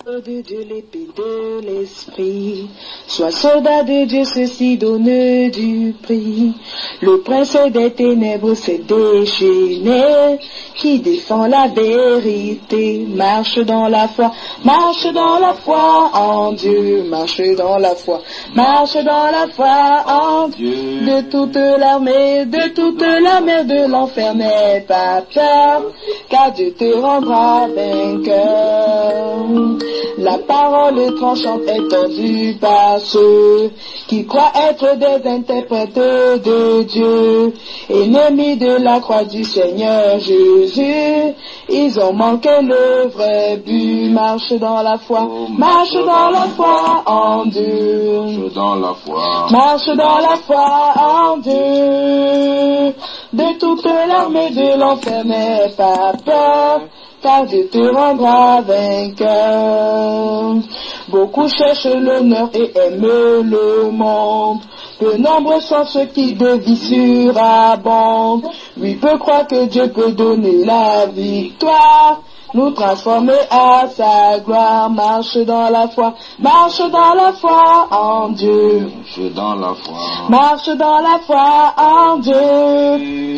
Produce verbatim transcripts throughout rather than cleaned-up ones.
De Dieu, l'épée de l'esprit, sois soldat de Dieu, ceci donne du prix. Le prince des ténèbres s'est déchaîné, qui défend la vérité, marche dans la foi, marche dans la foi en Dieu, marche dans la foi, marche dans la foi en Dieu. De toute l'armée, de toute l'armée de l'enfer, n'aie pas peur, car Dieu te rendra vainqueur. La parole tranchante est tordue par ceux qui croient être des interprètes de Dieu, ennemis de la croix du Seigneur Jésus. Ils ont manqué le vrai but. Marche dans la foi, marche dans la foi en Dieu, Marche dans la foi, marche dans la foi en Dieu. De toute l'armée de l'enfer, n'aie pas peur, car Dieu te rendra vainqueur. Beaucoup cherchent l'honneur et aiment le monde. Peu nombreux sont ceux qui de vie surabondent. Lui peut croire que Dieu peut donner la victoire, nous transformer à sa gloire. Marche dans la foi, marche dans la foi en Dieu. marche dans la foi, Marche dans la foi en Dieu.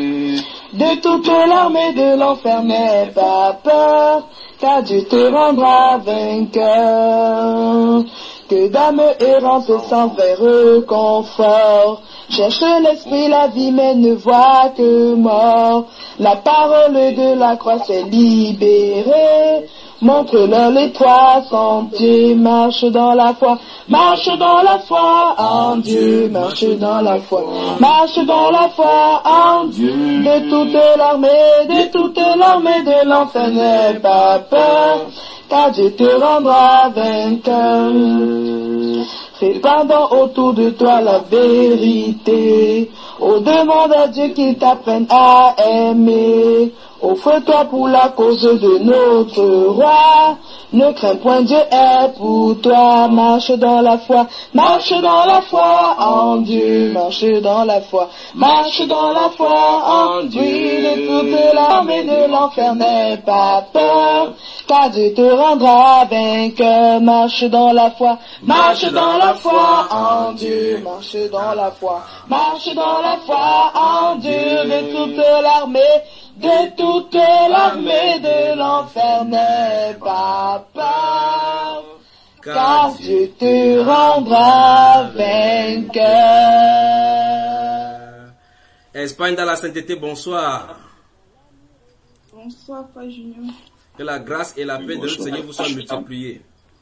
De toute l'armée de l'enfer, n'aie pas peur, car Dieu te rendra vainqueur. Que d'âme errante sans vrai réconfort cherche l'esprit, la vie, mais ne voit que mort. La parole de la croix s'est libérée. Montre-leur les trois sentiers. Marche dans la foi, marche dans la foi en Dieu, marche dans la foi, marche dans la foi en Dieu. De toute l'armée, de toute l'armée de l'enfer, n'aie pas peur, car Dieu te rendra vainqueur. Répandant autour de toi la vérité, oh, demande à Dieu qu'il t'apprenne à aimer. Offre-toi pour la cause de notre roi. Ne crains point, Dieu est pour toi. Marche dans la foi, marche dans la foi en Dieu, marche dans la foi, marche dans la foi en Dieu. De toute l'armée de l'enfer, n'aie pas peur, car Dieu te rendra vainqueur. Marche dans la foi, marche dans la foi en Dieu, marche dans la foi, marche dans la foi en Dieu. De toute l'armée, de toute l'armée de l'enfer, n'aie pas peur, car Dieu te rendra vainqueur. Espagne dans la sainteté, bonsoir. Bonsoir, Père Junior. Que la grâce et la paix de notre Seigneur vous soient multipliées.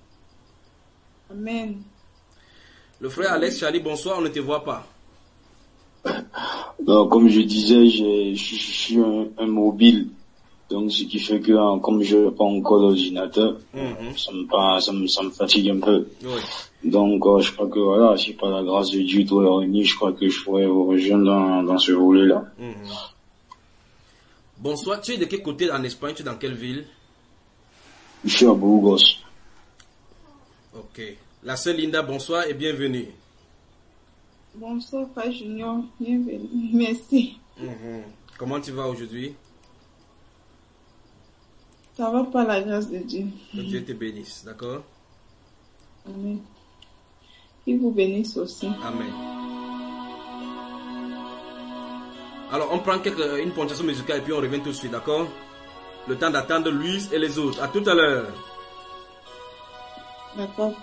Amen. Le frère Alex Charlie, bonsoir, on ne te voit pas. Donc, comme je disais, je suis un, un mobile, donc ce qui fait que hein, comme je n'ai pas encore l'ordinateur, mm-hmm. ça, me, ça, me, ça me fatigue un peu. Oui. Donc, euh, je crois que voilà, si par la grâce de Dieu tout est réuni, je crois que je pourrais vous rejoindre dans, dans ce volet-là. Mm-hmm. Bonsoir, tu es de quel côté en Espagne, tu es dans quelle ville? Je suis à Burgos. Ok. La sœur Linda, bonsoir et bienvenue. Bonsoir, Père Junior. Bienvenue. Merci. Mm-hmm. Comment tu vas aujourd'hui? Ça va par la grâce de Dieu. Que Dieu te bénisse, d'accord? Amen. Il vous bénisse aussi. Amen. Alors, on prend quelques, une ponctuation musicale et puis on revient tout de suite, d'accord? Le temps d'attendre Louise et les autres. À tout à l'heure. D'accord.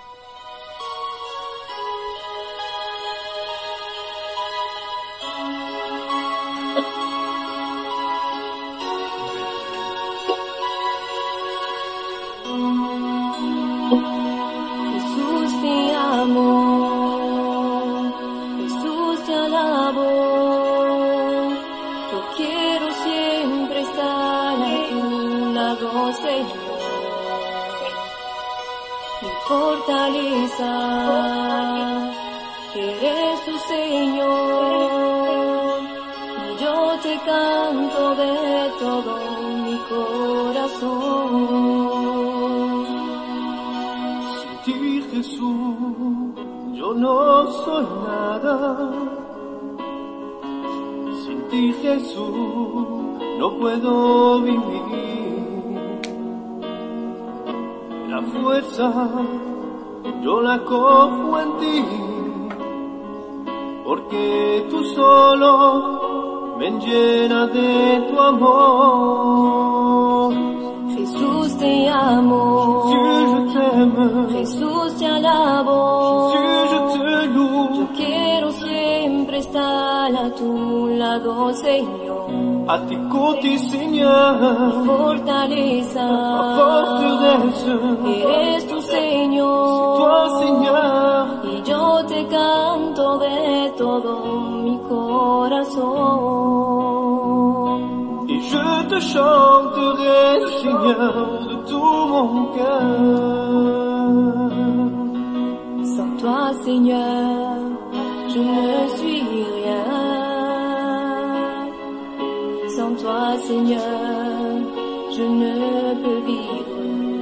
Fortaleza, eres tu Señor, y yo te canto de todo mi corazón. Sin ti, Jesús, yo no soy nada. Sin ti, Jesús, no puedo vivir. la fuerza yo la cojo en ti, porque tú solo me llenas de tu amor. Jesús te amo, Dieu je t'aime, Jesús te alabo, Dieu je te loue, yo quiero siempre estar a tu lado, Señor, à tes côtés Seigneur, fortaleza, ma forteresse, eres tu Señor, toi Seigneur, y yo te canto de todo mi corazón. et je te chanterai Seigneur de tout mon cœur. Sans toi, Seigneur, je ne suis rien. Sans toi, Seigneur, je ne peux vivre.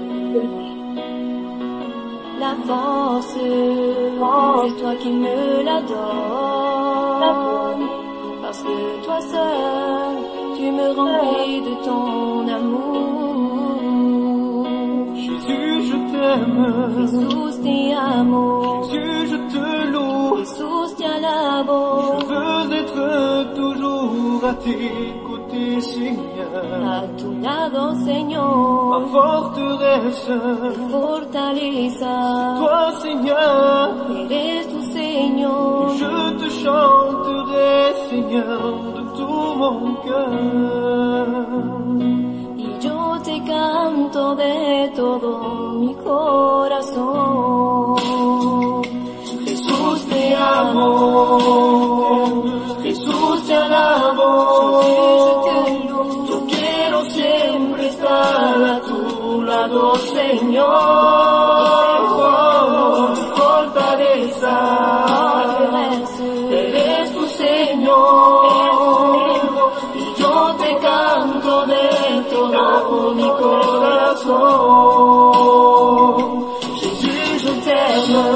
La force, c'est toi qui me la donnes. Parce que toi seul, tu me remplis de ton amour. Jésus je t'aime, Jesús te amo, Jésus je te loue, Jesús te alabo. je veux être toujours à tes côtés Seigneur, A tu lado, ma Señor, forteresse, fortaleza, toi Seigneur, eres tu Señor, je te chanterai Seigneur de tout mon cœur. y yo te canto de todo mi corazón. Jesús te amo, Jesús te alabo, yo quiero siempre estar a tu lado Señor, fortaleza, eres tu Señor, y yo te canto de todo mi corazón. Jésus je t'aime,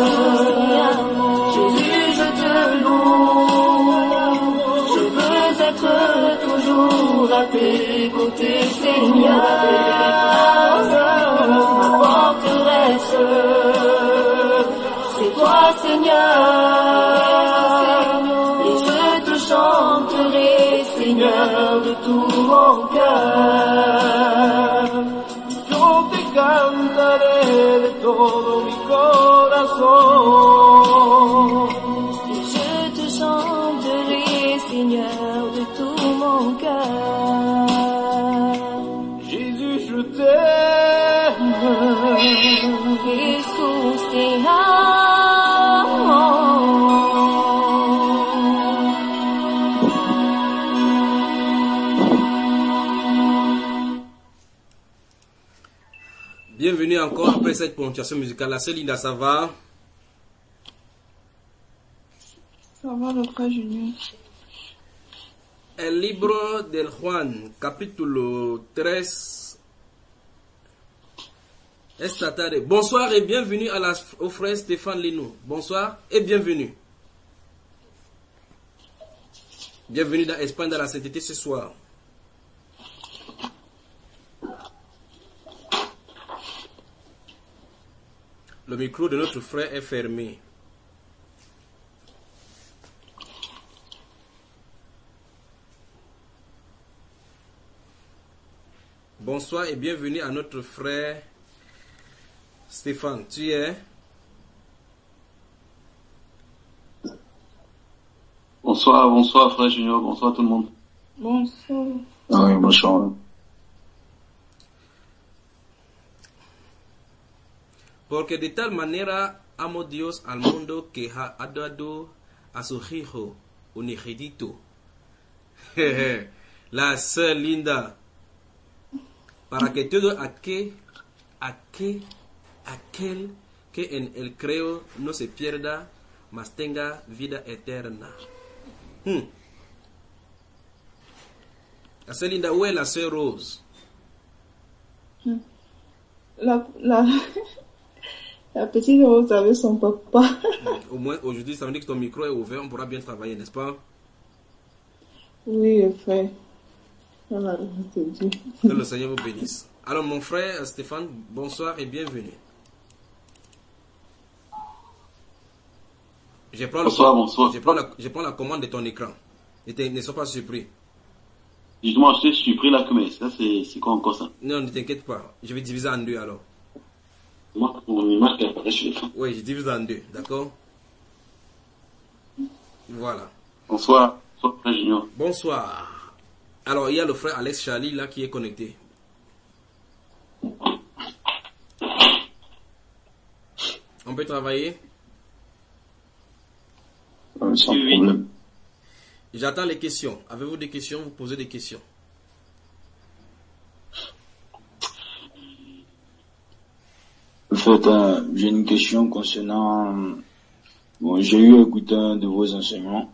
Jésus je te loue, je veux être toujours à tes côtés Seigneur, ma forteresse, c'est toi Seigneur, et je te chanterai Seigneur de tout mon cœur, yo te cantaré de todo mi corazón. Et je te chanterai, Seigneur, de tout mon cœur. Jésus je t'aime, Jesús te amo. Bienvenue encore après cette ponctuation musicale. La Célinda, ça va? Ça va, le frère Junior? El libro del Juan, capítulo tres. Esta tarde. Bonsoir et bienvenue à la, au frère Stéphane Linou. Bonsoir et bienvenue. Bienvenue dans Espagne, dans la sainteté ce soir. Le micro de notre frère est fermé. Bonsoir et bienvenue à notre frère Stéphane. Tu es? Bonsoir, bonsoir frère Junior, bonsoir tout le monde. Bonsoir. Ah oui, bonsoir. Porque de tal manera amó Dios al mundo que ha dado a su hijo unigénito. La sœur Linda. Para que todo aquel, aquel, aquel que en el creo no se pierda, mas tenga vida eterna. Hmm. La sœur Linda, où est la sœur Rose? La, la, la petite Rose avec son papa. Au moins aujourd'hui, ça veut dire que ton micro est ouvert, on pourra bien travailler, n'est-ce pas? Oui, frère. Dans la grâce de Dieu. Que le Seigneur vous bénisse. Alors mon frère Stéphane, bonsoir et bienvenue. Je prends, bonsoir, le, bonsoir. Je, prends la, je prends la commande de ton écran. Ne, te, ne sois pas surpris. Justement, je suis surpris là, mais ça c'est quoi encore ça? Non, ne t'inquiète pas. Je vais diviser en deux alors. Moi, mon image qui apparaît sur l'écran. Oui, je divise en deux, d'accord? Voilà. Bonsoir, bonsoir frère Junior. Bonsoir. Alors, il y a le frère Alex Charlie là qui est connecté. On peut travailler? Euh, sans oui, problème. J'attends les questions. Avez-vous des questions? Vous posez des questions. En fait, euh, j'ai une question concernant... Bon, j'ai eu à écouter un de vos enseignements.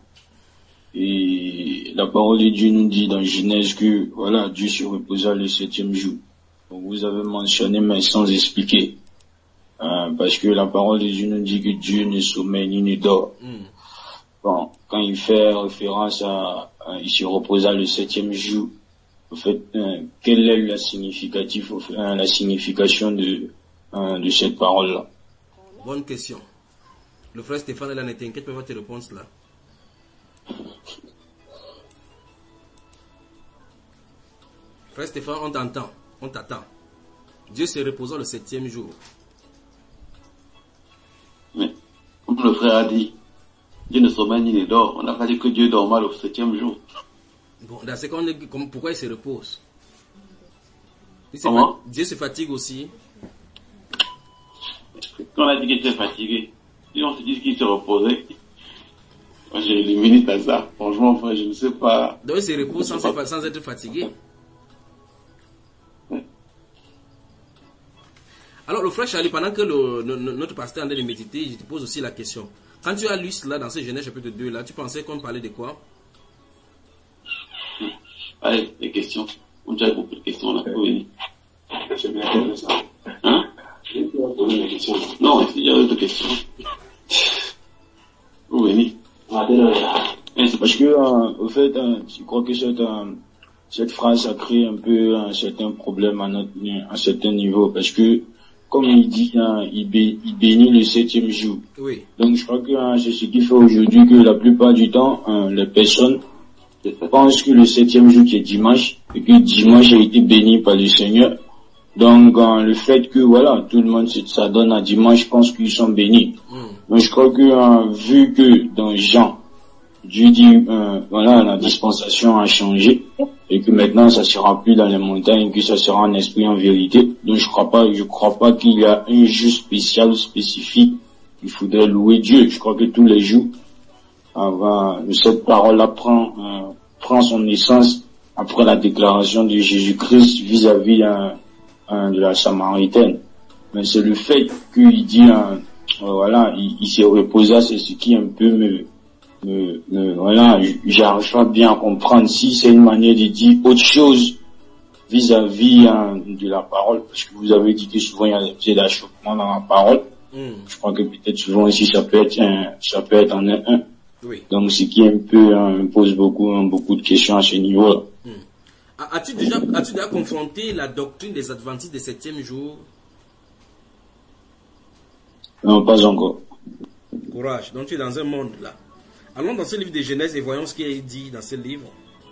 Et la parole de Dieu nous dit dans Genèse que, voilà, Dieu se reposa le septième jour. Donc, vous avez mentionné, mais sans expliquer. Euh, parce que la parole de Dieu nous dit que Dieu ne sommeille ni ne dort. Mm. Bon, quand il fait référence à, à il se reposa le septième jour, en fait, euh, quelle est la significative, euh, la signification de, euh, de cette parole-là? Bonne question. Le frère Stéphane, là, ne t'inquiète pas, va te répondre là. Frère Stéphane, on t'entend, on t'attend. Dieu se reposant le septième jour. Mais, comme le frère a dit, Dieu ne sommeille ni ne dort. On n'a pas dit que Dieu dormait le septième jour. Bon, dans ce cas, on dit, pourquoi il se repose? Comment? Dieu se fatigue aussi. Quand on a dit qu'il était fatigué, si on se dit qu'il se reposait, moi j'ai éliminé à ça. Franchement, frère, je ne sais pas. Donc il se repose sans, pas... sans être fatigué. Ouais. Alors le frère Charlie, pendant que le, le, notre pasteur est en train de méditer, je te pose aussi la question. Quand tu as lu cela dans ce Genèse chapitre deux, là, tu pensais qu'on parlait de quoi? Allez, les questions. On a beaucoup de questions là. Oui. C'est bien intéressant. Hein? J'ai poser des questions. Non, il y a d'autres questions. Oui. C'est parce que, euh, au fait, euh, je crois que cette, euh, cette phrase a créé un peu un certain problème à notre, à un certain niveau, parce que, comme il dit, hein, il, bé, il bénit le septième jour. Oui. Donc je crois que hein, c'est ce qui fait aujourd'hui que la plupart du temps, hein, les personnes pensent que le septième jour qui est dimanche, et que dimanche a été béni par le Seigneur. Donc hein, le fait que voilà, tout le monde s'adonne à dimanche, je pense qu'ils sont bénis. Mm. Donc je crois que hein, vu que dans Jean, Dieu dit euh, voilà, la dispensation a changé et que maintenant ça sera plus dans les montagnes, que ça sera en esprit en vérité. Donc je crois pas, je crois pas qu'il y a un jour spécial spécifique. Il faudrait louer Dieu. Je crois que tous les jours, euh, cette parole-là prend euh, prend son essence après la déclaration de Jésus-Christ vis-à-vis euh, euh, de la Samaritaine. Mais c'est le fait qu'il dit euh, voilà, il, il s'est reposé, c'est ce qui un peu me Me, me, voilà, j'arrive pas bien à comprendre si c'est une manière de dire autre chose vis-à-vis hein, de la parole, parce que vous avez dit que souvent il y a des petits achoppements dans la parole. Mm. Je crois que peut-être souvent ici ça peut être un, ça peut être en un un. Oui. Donc ce qui un peu hein, me pose beaucoup hein, beaucoup de questions à ce niveau-là. Mm. As-tu déjà, as-tu déjà confronté la doctrine des adventistes des septième jour? Non, pas encore. Courage. Donc tu es dans un monde là. Allons dans ce livre de Genèse et voyons ce qui est dit dans ce livre.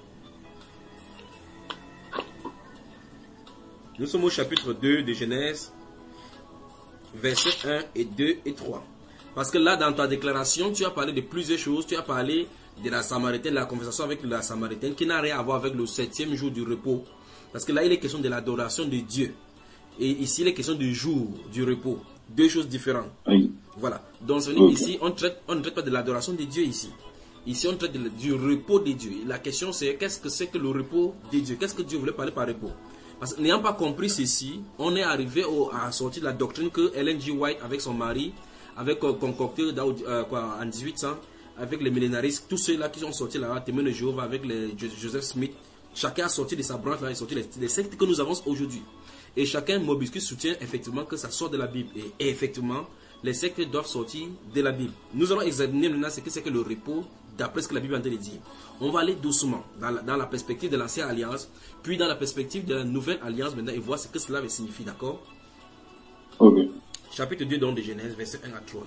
Nous sommes au chapitre deux de Genèse, versets un et deux et trois. Parce que là, dans ta déclaration, tu as parlé de plusieurs choses. Tu as parlé de la Samaritaine, de la conversation avec la Samaritaine, qui n'a rien à voir avec le septième jour du repos. Parce que là, il est question de l'adoration de Dieu. Et ici, il est question du jour du repos. Deux choses différentes. Oui. Voilà. Donc, ce okay. Ici, on, traite, on ne traite pas de l'adoration de Dieu ici. Ici, on traite de, du repos de Dieu. La question, c'est qu'est-ce que c'est que le repos de Dieu? Qu'est-ce que Dieu voulait parler par repos? Parce que n'ayant pas compris ceci, on est arrivé au, à sortir de la doctrine que Ellen G. White, avec son mari, avec euh, concocté dans, euh, quoi, en dix-huit cents, avec les millénaristes, tous ceux-là qui sont sortis là, témoins de Jéhovah, avec les, Joseph Smith, chacun a sorti de sa branche là, et sorti les, les sectes que nous avons aujourd'hui. Et chacun, Mobiscus, soutient effectivement que ça sort de la Bible. Et, et effectivement, les sectes doivent sortir de la Bible. Nous allons examiner maintenant ce que c'est que le repos d'après ce que la Bible est en train de dire. On va aller doucement dans la, dans la perspective de l'ancienne alliance, puis dans la perspective de la nouvelle alliance maintenant et voir ce que cela signifie, d'accord? Ok. Chapitre deux donc de Genèse, verset un à trois.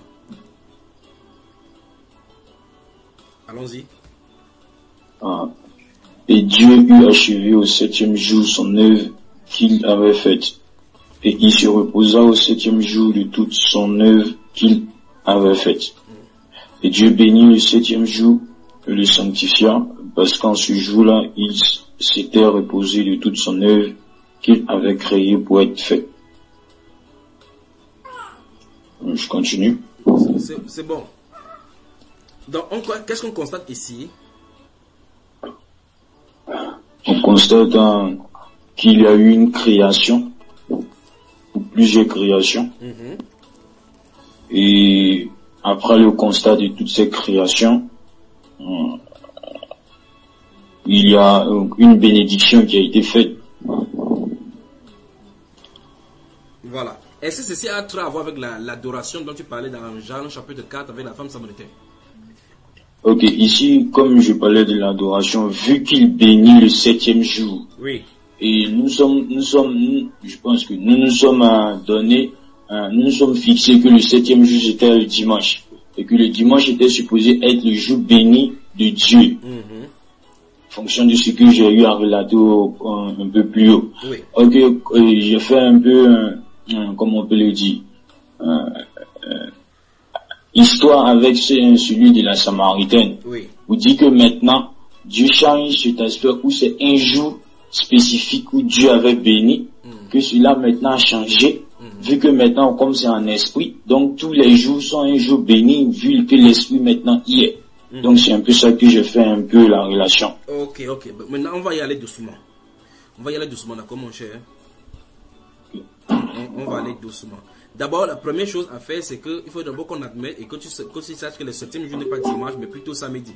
Allons-y. Ah. Et Dieu eut achevé au septième jour son œuvre qu'il avait faite. Et il se reposa au septième jour de toute son œuvre qu'il avait faite. Et Dieu bénit le septième jour et le sanctifia, parce qu'en ce jour-là, il s'était reposé de toute son œuvre qu'il avait créée pour être faite. Je continue. C'est bon. Donc, qu'est-ce qu'on constate ici? On constate hein, qu'il y a eu une création, ou plusieurs créations. Mm-hmm. Et après le constat de toutes ces créations, euh, il y a euh, une bénédiction qui a été faite. Voilà. Est-ce que ceci a à voir avec l'adoration la, dont tu parlais dans Jean chapitre quatre avec la femme samaritaine? Ok, ici, comme je parlais de l'adoration, vu qu'il bénit le septième jour, oui. Et nous sommes, nous sommes, nous, je pense que nous nous sommes euh, donnés, euh, nous nous sommes fixés que le septième jour c'était le dimanche, et que le dimanche était supposé être le jour béni de Dieu, mm-hmm. En fonction de ce que j'ai eu à relater au, un, un peu plus haut. Oui. Ok, euh, j'ai fait un peu, euh, euh, comment on peut le dire, euh, euh, histoire avec ce, celui de la Samaritaine. Oui. Vous dit que maintenant, Dieu change cet aspect où c'est un jour spécifique où Dieu avait béni, mm. que cela maintenant a changé, mm. vu que maintenant, comme c'est en esprit, donc tous les jours sont un jour béni, vu que l'esprit maintenant y est. Mm. Donc c'est un peu ça que je fais un peu la relation. Ok, ok. Maintenant, on va y aller doucement. On va y aller doucement, d'accord, mon cher? Okay. On, on va aller doucement. D'abord, la première chose à faire, c'est qu'il faut d'abord qu'on admette et que tu, que tu saches que le septième jour n'est pas dimanche, mais plutôt samedi.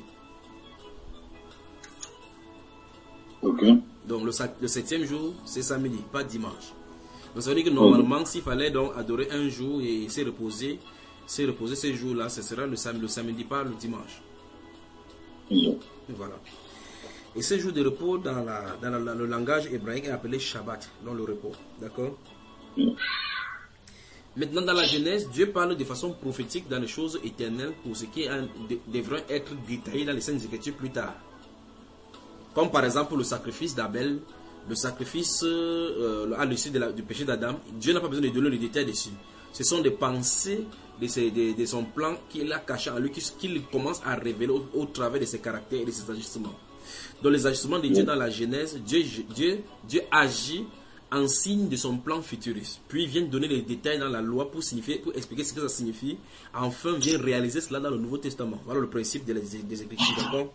Ok. Donc, le, le septième jour, c'est samedi, pas dimanche. Donc, ça veut dire que normalement, okay. S'il fallait donc adorer un jour et se reposer, se reposer ce jour-là, ce sera le, sam le samedi, pas le dimanche. Yeah. Voilà. Et ce jour de repos, dans, la, dans la, le langage hébraïque, est appelé Shabbat, dans le repos. D'accord? Yeah. Maintenant, dans la Genèse, Dieu parle de façon prophétique dans les choses éternelles pour ce qui devrait être détaillé dans les Saintes Écritures plus tard. Comme par exemple le sacrifice d'Abel, le sacrifice euh, à l'issue du péché d'Adam. Dieu n'a pas besoin de donner les détails dessus. Ce sont des pensées de, ses, de, de son plan qu'il a caché en lui, qu'il commence à révéler au, au travers de ses caractères et de ses ajustements. Dans les ajustements de Dieu dans la Genèse, Dieu, Dieu, Dieu agit en signe de son plan futuriste. Puis il vient donner les détails dans la loi pour signifier, pour expliquer ce que ça signifie. Enfin, vient réaliser cela dans le Nouveau Testament. Voilà le principe des, des Écritures, d'accord?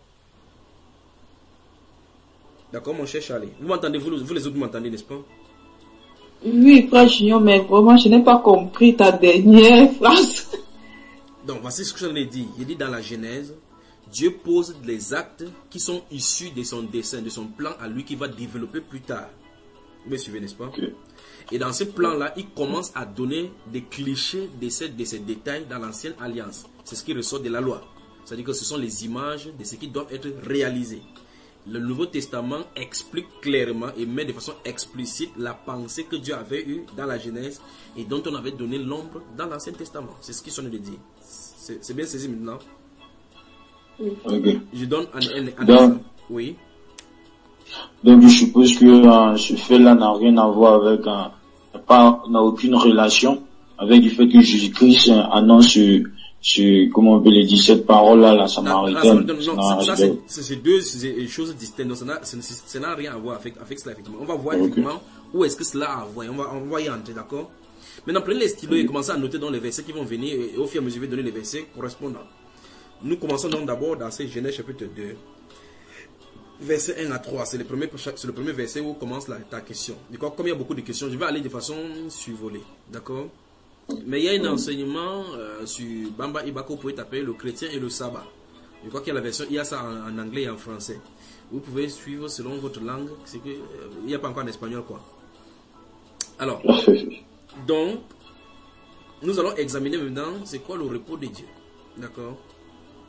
D'accord, mon cher Charlie? Vous m'entendez, vous, vous les autres, vous m'entendez, n'est-ce pas? Oui, frère Junior, mais vraiment, je n'ai pas compris ta dernière phrase. Donc, voici ce que j'en ai dit. Il dit dans la Genèse, Dieu pose les actes qui sont issus de son dessein, de son plan à lui qui va développer plus tard. Vous me suivez, n'est-ce pas? Okay. Et dans ce plan-là, il commence à donner des clichés de ces, de ces détails dans l'ancienne alliance. C'est ce qui ressort de la loi. C'est-à-dire que ce sont les images de ce qui doivent être réalisé. Le Nouveau Testament explique clairement et met de façon explicite la pensée que Dieu avait eue dans la Genèse et dont on avait donné l'ombre dans l'Ancien Testament. C'est ce qu'ils sont de dire. C'est bien saisi maintenant? Okay. Je donne un, un, un Donc, exemple. Oui. Donc je suppose que euh, ce fait-là n'a rien à voir avec, euh, n'a aucune relation avec le fait que Jésus-Christ euh, annonce ce, ce, comment on peut le dire, cette parole-là, la Samaritaine. Non, non, non, ça, c'est deux choses distinctes, donc ça n'a rien à voir avec, avec cela, effectivement. On va voir, okay, effectivement où est-ce que cela a à voir, on va, on va y entrer, d'accord? Maintenant, prenez les stylos et commencez à noter dans les versets qui vont venir, et au fur et à mesure, je vais donner les versets correspondants. Nous commençons donc d'abord dans ces Genèse chapitre deux. Verset un à trois, c'est le premier, c'est le premier verset où commence la, ta question. D'accord? Comme il y a beaucoup de questions, je vais aller de façon survolée. D'accord? Mais il y a un enseignement euh, sur Bamba Ibako, vous pouvez taper le chrétien et le sabbat. Je crois qu'il y a la version, il y a ça en, en anglais et en français. Vous pouvez suivre selon votre langue, c'est que euh, il n'y a pas encore en espagnol, quoi. Alors, donc, nous allons examiner maintenant c'est quoi le repos de Dieu. D'accord?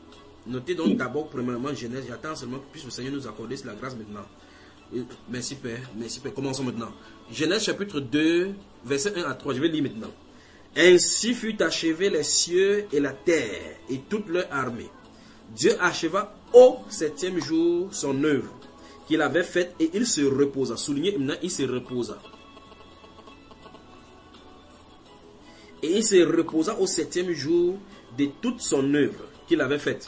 Notez donc d'abord, premièrement, Genèse. J'attends seulement que puisse le Seigneur nous accorder la grâce maintenant. Merci Père, merci Père. Commençons maintenant. Genèse chapitre deux, verset un à trois. Je vais lire maintenant. Ainsi fut achevé les cieux et la terre et toute leur armée. Dieu acheva au septième jour son œuvre qu'il avait faite et il se reposa. Soulignez maintenant, il se reposa. Et il se reposa au septième jour de toute son œuvre qu'il avait faite.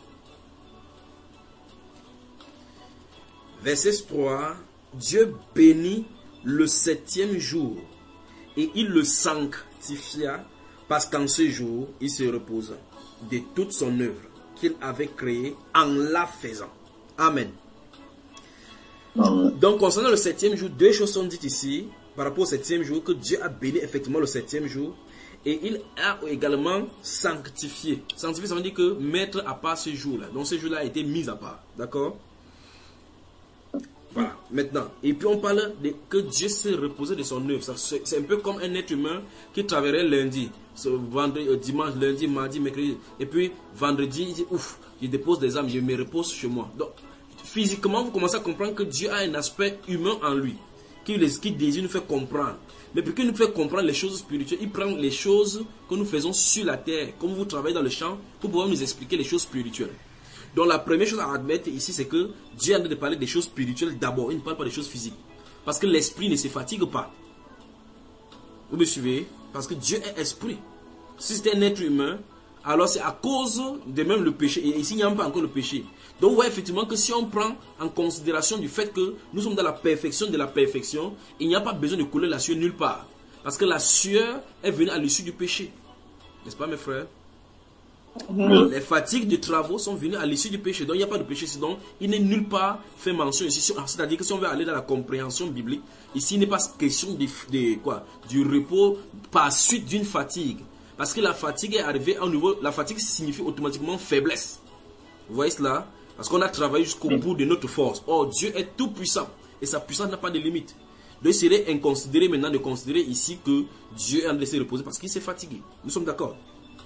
Verset trois. Dieu bénit le septième jour et il le sanctifia parce qu'en ce jour, il se reposa de toute son œuvre qu'il avait créée en la faisant. Amen. Amen. Donc, concernant le septième jour, deux choses sont dites ici par rapport au septième jour, que Dieu a béni effectivement le septième jour et il a également sanctifié. Sanctifié, ça veut dire que mettre à part ce jour-là. Donc, ce jour-là a été mis à part. D'accord? Voilà, maintenant. Et puis on parle de que Dieu s'est reposé de son œuvre. C'est un peu comme un être humain qui travaillerait lundi, vendredi, dimanche, lundi, mardi, mercredi. Et puis vendredi, il dit ouf, je dépose des âmes, je me repose chez moi. Donc physiquement, vous commencez à comprendre que Dieu a un aspect humain en lui, qui, qui désire nous faire comprendre. Mais pour qu'il nous fait comprendre les choses spirituelles, il prend les choses que nous faisons sur la terre, comme vous travaillez dans le champ, pour pouvoir nous expliquer les choses spirituelles. Donc la première chose à admettre ici, c'est que Dieu est en train de parler des choses spirituelles d'abord. Il ne parle pas des choses physiques. Parce que l'esprit ne se fatigue pas. Vous me suivez? Parce que Dieu est esprit. Si c'était un être humain, alors c'est à cause de même le péché. Et ici, il n'y a pas encore le péché. Donc vous voyez effectivement que si on prend en considération du fait que nous sommes dans la perfection de la perfection, il n'y a pas besoin de couler la sueur nulle part. Parce que la sueur est venue à l'issue du péché. N'est-ce pas mes frères? Mmh. Les fatigues de travaux sont venues à l'issue du péché. Donc il n'y a pas de péché ici. Donc il n'est nulle part fait mention ici. C'est-à-dire que si on veut aller dans la compréhension biblique, ici il n'est pas question de, de quoi, du repos par suite d'une fatigue. Parce que la fatigue est arrivée au niveau. La fatigue signifie automatiquement faiblesse. Vous voyez cela? Parce qu'on a travaillé jusqu'au bout de notre force. Or Dieu est tout puissant. Et sa puissance n'a pas de limite. Donc il serait inconsidéré maintenant de considérer ici que Dieu est en train de se reposer parce qu'il s'est fatigué. Nous sommes d'accord?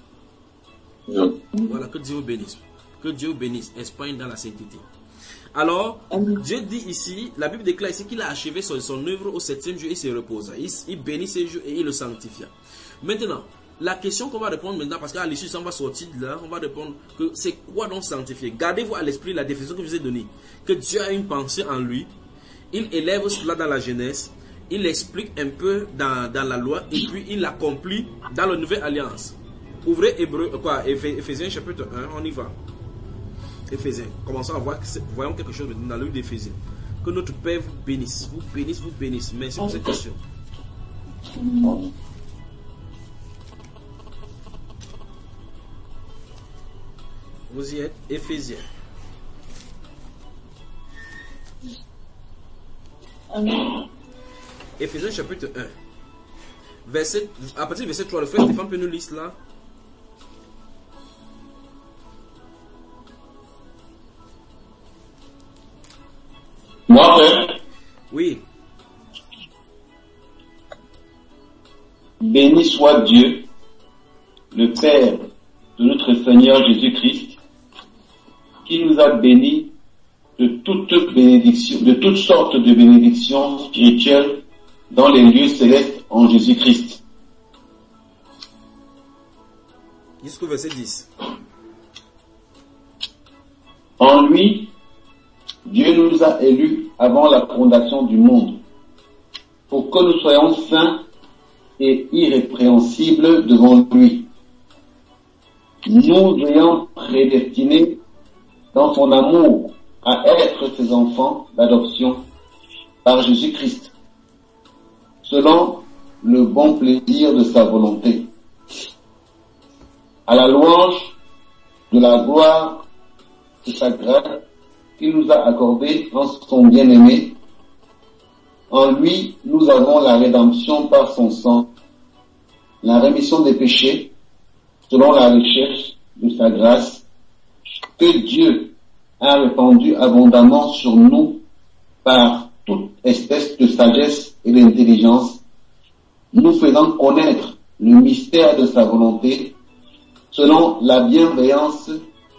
Voilà, que Dieu vous bénisse. Que Dieu vous bénisse. Espagne dans la sainteté. Alors, Dieu dit ici, la Bible déclare ici qu'il a achevé son, son œuvre au septième jour et se reposa. Il, il bénit ce jour et il le sanctifia. Maintenant, la question qu'on va répondre maintenant, parce qu'à l'issue, ça on va sortir de là, on va répondre que c'est quoi donc sanctifier? Gardez-vous à l'esprit la définition que je vous ai donnée. Que Dieu a une pensée en lui. Il élève cela dans la Genèse. Il explique un peu dans, dans la loi et puis il l'accomplit dans la nouvelle alliance. Ouvrez Hébreu, quoi, Éphésiens chapitre un, on y va. Éphésiens, commençons à voir, voyons quelque chose dans le livre d'Éphésiens. Que notre Père vous bénisse, vous bénisse, vous bénisse. Merci pour cette question. Vous y êtes, Éphésiens. Éphésiens chapitre un. Verset, à partir du verset trois, le frère Stéphane peut nous lire là. Moi, frère. Oui. Béni soit Dieu, le Père de notre Seigneur Jésus-Christ, qui nous a bénis de toutes bénédictions, de toutes sortes de bénédictions spirituelles dans les lieux célestes en Jésus-Christ. Jusqu'au verset dix. En lui, Dieu nous a élus avant la fondation du monde, pour que nous soyons saints et irrépréhensibles devant lui, nous ayant prédestinés dans son amour à être ses enfants d'adoption par Jésus-Christ, selon le bon plaisir de sa volonté, à la louange de la gloire de sa grâce qu'il nous a accordée en son bien-aimé. En lui, nous avons la rédemption par son sang, la rémission des péchés, selon la recherche de sa grâce, que Dieu a répandu abondamment sur nous par toute espèce de sagesse et d'intelligence, nous faisant connaître le mystère de sa volonté, selon la bienveillance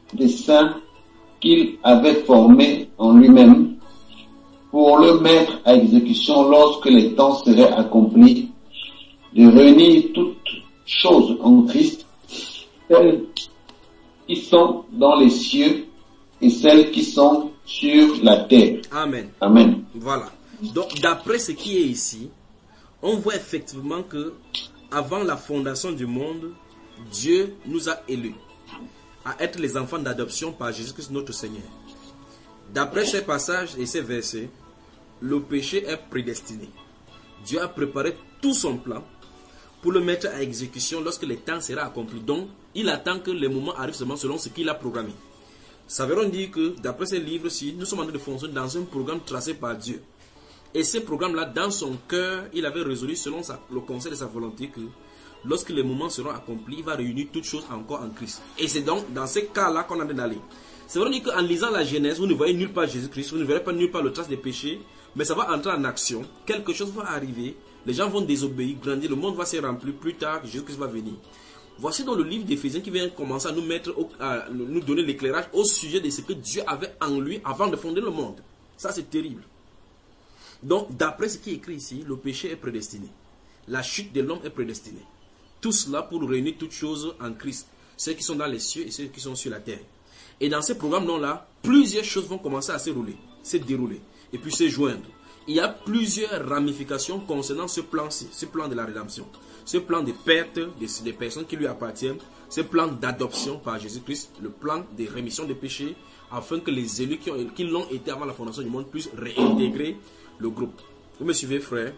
des saints qu'il avait formés en lui-même pour le mettre à exécution lorsque les temps seraient accomplis, de réunir toutes choses en Christ, celles qui sont dans les cieux et celles qui sont sur la terre. Amen. Amen. Voilà. Donc, d'après ce qui est ici, on voit effectivement que avant la fondation du monde, Dieu nous a élus à être les enfants d'adoption par Jésus-Christ notre Seigneur. D'après ces passages et ces versets, le péché est prédestiné. Dieu a préparé tout son plan pour le mettre à exécution lorsque le temps sera accompli. Donc, il attend que les moments arrivent seulement selon ce qu'il a programmé. Ça veut dire que, d'après ces livres-ci, nous sommes en train de fonctionner dans un programme tracé par Dieu. Et ce programme-là, dans son cœur, il avait résolu selon sa, le conseil de sa volonté que lorsque les moments seront accomplis, il va réunir toutes choses encore en Christ. Et c'est donc dans ces cas-là qu'on a d'aller. C'est vrai qu'en lisant la Genèse, vous ne voyez nulle part Jésus-Christ, vous ne verrez pas nulle part le trace des péchés, mais ça va entrer en action, quelque chose va arriver, les gens vont désobéir, grandir, le monde va se remplir, plus tard Jésus-Christ va venir. Voici dans le livre d'Éphésiens qui vient commencer à nous mettre, au, à nous donner l'éclairage au sujet de ce que Dieu avait en lui avant de fonder le monde. Ça c'est terrible. Donc d'après ce qui est écrit ici, le péché est prédestiné. La chute de l'homme est prédestinée. Tout cela pour réunir toutes choses en Christ. Ceux qui sont dans les cieux et ceux qui sont sur la terre. Et dans ce programme-là, plusieurs choses vont commencer à se rouler, se dérouler et puis se joindre. Il y a plusieurs ramifications concernant ce plan-ci, ce plan de la rédemption. Ce plan de perte des, des personnes qui lui appartiennent, ce plan d'adoption par Jésus-Christ, le plan de rémission des péchés, afin que les élus qui, ont, qui l'ont été avant la fondation du monde puissent réintégrer le groupe. Vous me suivez, frère?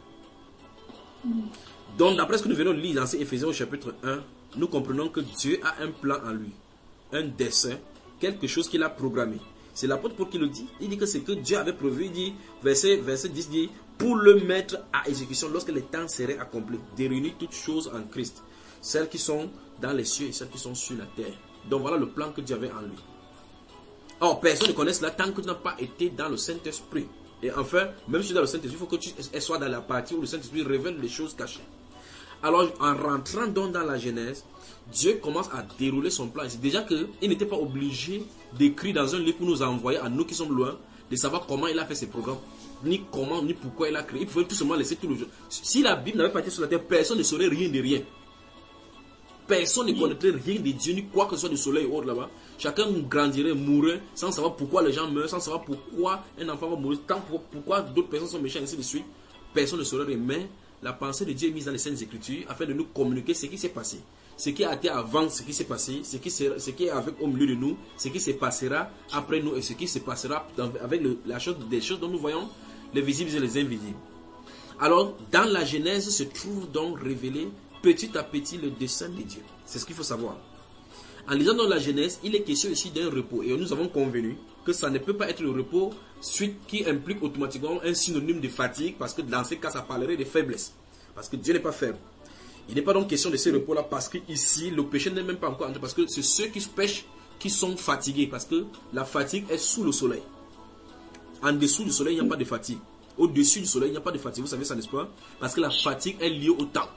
Donc, d'après ce que nous venons de lire dans ces Éphésiens au chapitre un, nous comprenons que Dieu a un plan en lui, un dessein, quelque chose qu'il a programmé. C'est l'apôtre Paul qui le dit. Il dit que c'est que Dieu avait prévu. Il dit, verset, verset dix dit, pour le mettre à exécution lorsque le temps serait accompli, de réunir toutes choses en Christ, celles qui sont dans les cieux et celles qui sont sur la terre. Donc voilà le plan que Dieu avait en lui. Or, personne ne connaît cela tant que tu n'as pas été dans le Saint-Esprit. Et enfin, même si tu es dans le Saint-Esprit, il faut que tu sois dans la partie où le Saint-Esprit révèle les choses cachées. Alors, en rentrant donc dans la Genèse, Dieu commence à dérouler son plan. C'est déjà qu'il n'était pas obligé d'écrire dans un livre pour nous envoyer à nous qui sommes loin, de savoir comment il a fait ses programmes, ni comment, ni pourquoi il a créé. Il pouvait tout simplement laisser tout le jeu. Si la Bible n'avait pas été sur la terre, personne ne saurait rien de rien. Personne ne connaîtrait rien de Dieu, ni quoi que ce soit du soleil ou autre là-bas. Chacun grandirait, mourrait, sans savoir pourquoi les gens meurent, sans savoir pourquoi un enfant va mourir, tant pour, pourquoi d'autres personnes sont méchantes, ainsi de suite. Personne ne saurait rien. Mais la pensée de Dieu est mise dans les Saintes Écritures afin de nous communiquer ce qui s'est passé. Ce qui a été avant, ce qui s'est passé, ce qui, sera, ce qui est avec au milieu de nous, ce qui se passera après nous et ce qui se passera dans, avec le, la chose, des choses dont nous voyons, les visibles et les invisibles. Alors, dans la Genèse se trouve donc révélé petit à petit le dessein de Dieu. C'est ce qu'il faut savoir. En lisant dans la Genèse, il est question ici d'un repos. Et nous avons convenu que ça ne peut pas être le repos suite qui implique automatiquement un synonyme de fatigue, parce que dans ce cas, ça parlerait de faiblesse. Parce que Dieu n'est pas faible. Il n'est pas donc question de ce repos-là, parce que ici, le péché n'est même pas encore entré, parce que c'est ceux qui pêchent qui sont fatigués, parce que la fatigue est sous le soleil. En dessous du soleil, il n'y a pas de fatigue. Au-dessus du soleil, il n'y a pas de fatigue. Vous savez ça, n'est-ce pas? Parce que la fatigue est liée au temps.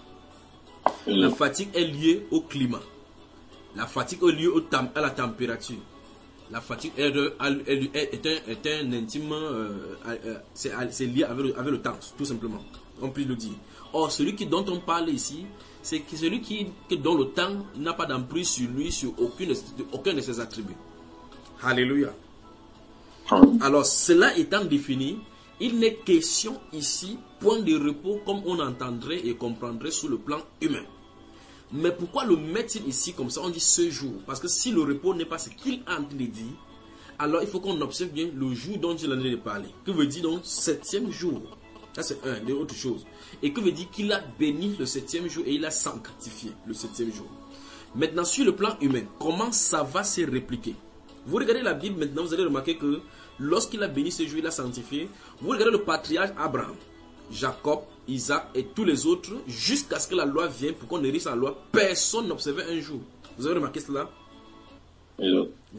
La fatigue est liée au climat. La fatigue est liée au tam à la température. La fatigue est, est, est, un, est un intime, euh, euh, c'est lié avec le, avec le temps, tout simplement. On peut le dire. Or, celui qui, dont on parle ici, c'est celui qui, dont le temps n'a pas d'emprise sur lui, sur aucune, aucun de ses attributs. Alléluia. Alors, cela étant défini, il n'est question ici, point de repos, comme on entendrait et comprendrait sous le plan humain. Mais pourquoi le met-il ici comme ça? On dit ce jour. Parce que si le repos n'est pas ce qu'il a en train de dire, alors il faut qu'on observe bien le jour dont il en est de parler. Que veut dire donc septième jour? Ça c'est un, de autre chose. Et que veut dire qu'il a béni le septième jour et il a sanctifié le septième jour. Maintenant, sur le plan humain, comment ça va se répliquer? Vous regardez la Bible maintenant, vous allez remarquer que lorsqu'il a béni ce jour, il a sanctifié. Vous regardez le patriarche Abraham, Jacob, Isaac et tous les autres, jusqu'à ce que la loi vienne pour qu'on hérisse la loi, personne n'observait un jour. Vous avez remarqué cela? Hello. Voilà.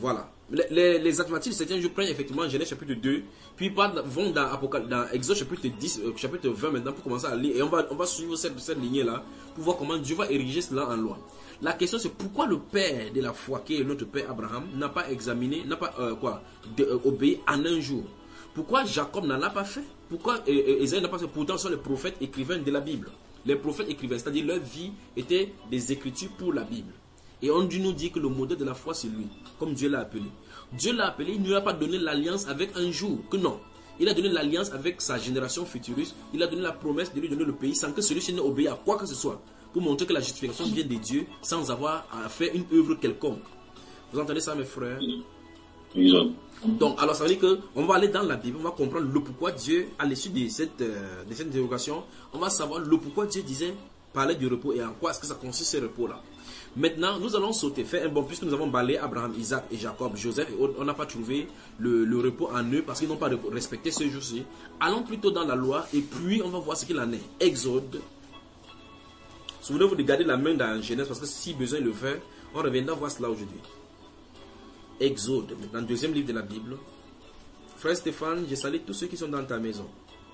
Les, les, les Adventistes du septième jour prennent effectivement Genèse chapitre deux, puis partent, vont dans, Apocal- dans Exode chapitre dix, euh, chapitre vingt maintenant pour commencer à lire. Et on va, on va suivre cette, cette lignée-là pour voir comment Dieu va ériger cela en loi. La question c'est pourquoi le père de la foi, qui est notre père Abraham, n'a pas examiné, n'a pas euh, quoi, de, euh, obéi en un jour. Pourquoi Jacob n'en a pas fait? Pourquoi Ésaïe n'a pas fait? Pourtant, ce sont les prophètes écrivains de la Bible. Les prophètes écrivains, c'est-à-dire leur vie était des écritures pour la Bible. Et on nous dit que le modèle de la foi, c'est lui, comme Dieu l'a appelé. Dieu l'a appelé, il ne lui a pas donné l'alliance avec un jour, que non. Il a donné l'alliance avec sa génération futuriste. Il a donné la promesse de lui donner le pays sans que celui-ci n'ait obéi à quoi que ce soit. Pour montrer que la justification vient de Dieu sans avoir à faire une œuvre quelconque. Vous entendez ça, mes frères? Exact. Donc, alors ça veut dire qu'on va aller dans la Bible, on va comprendre le pourquoi Dieu, à l'issue de cette, euh, de cette interrogation, on va savoir le pourquoi Dieu disait, parler du repos et en quoi est-ce que ça consiste ce repos-là. Maintenant, nous allons sauter, faire un bon, puisque nous avons balayé Abraham, Isaac et Jacob, Joseph, et on n'a pas trouvé le, le repos en eux parce qu'ils n'ont pas respecté ce jour-ci. Allons plutôt dans la loi et puis on va voir ce qu'il en est. Exode. Souvenez-vous de garder la main dans Genèse parce que si besoin de le faire, on reviendra voir cela aujourd'hui. Exode, maintenant, deuxième livre de la Bible. Frère Stéphane, je salue tous ceux qui sont dans ta maison.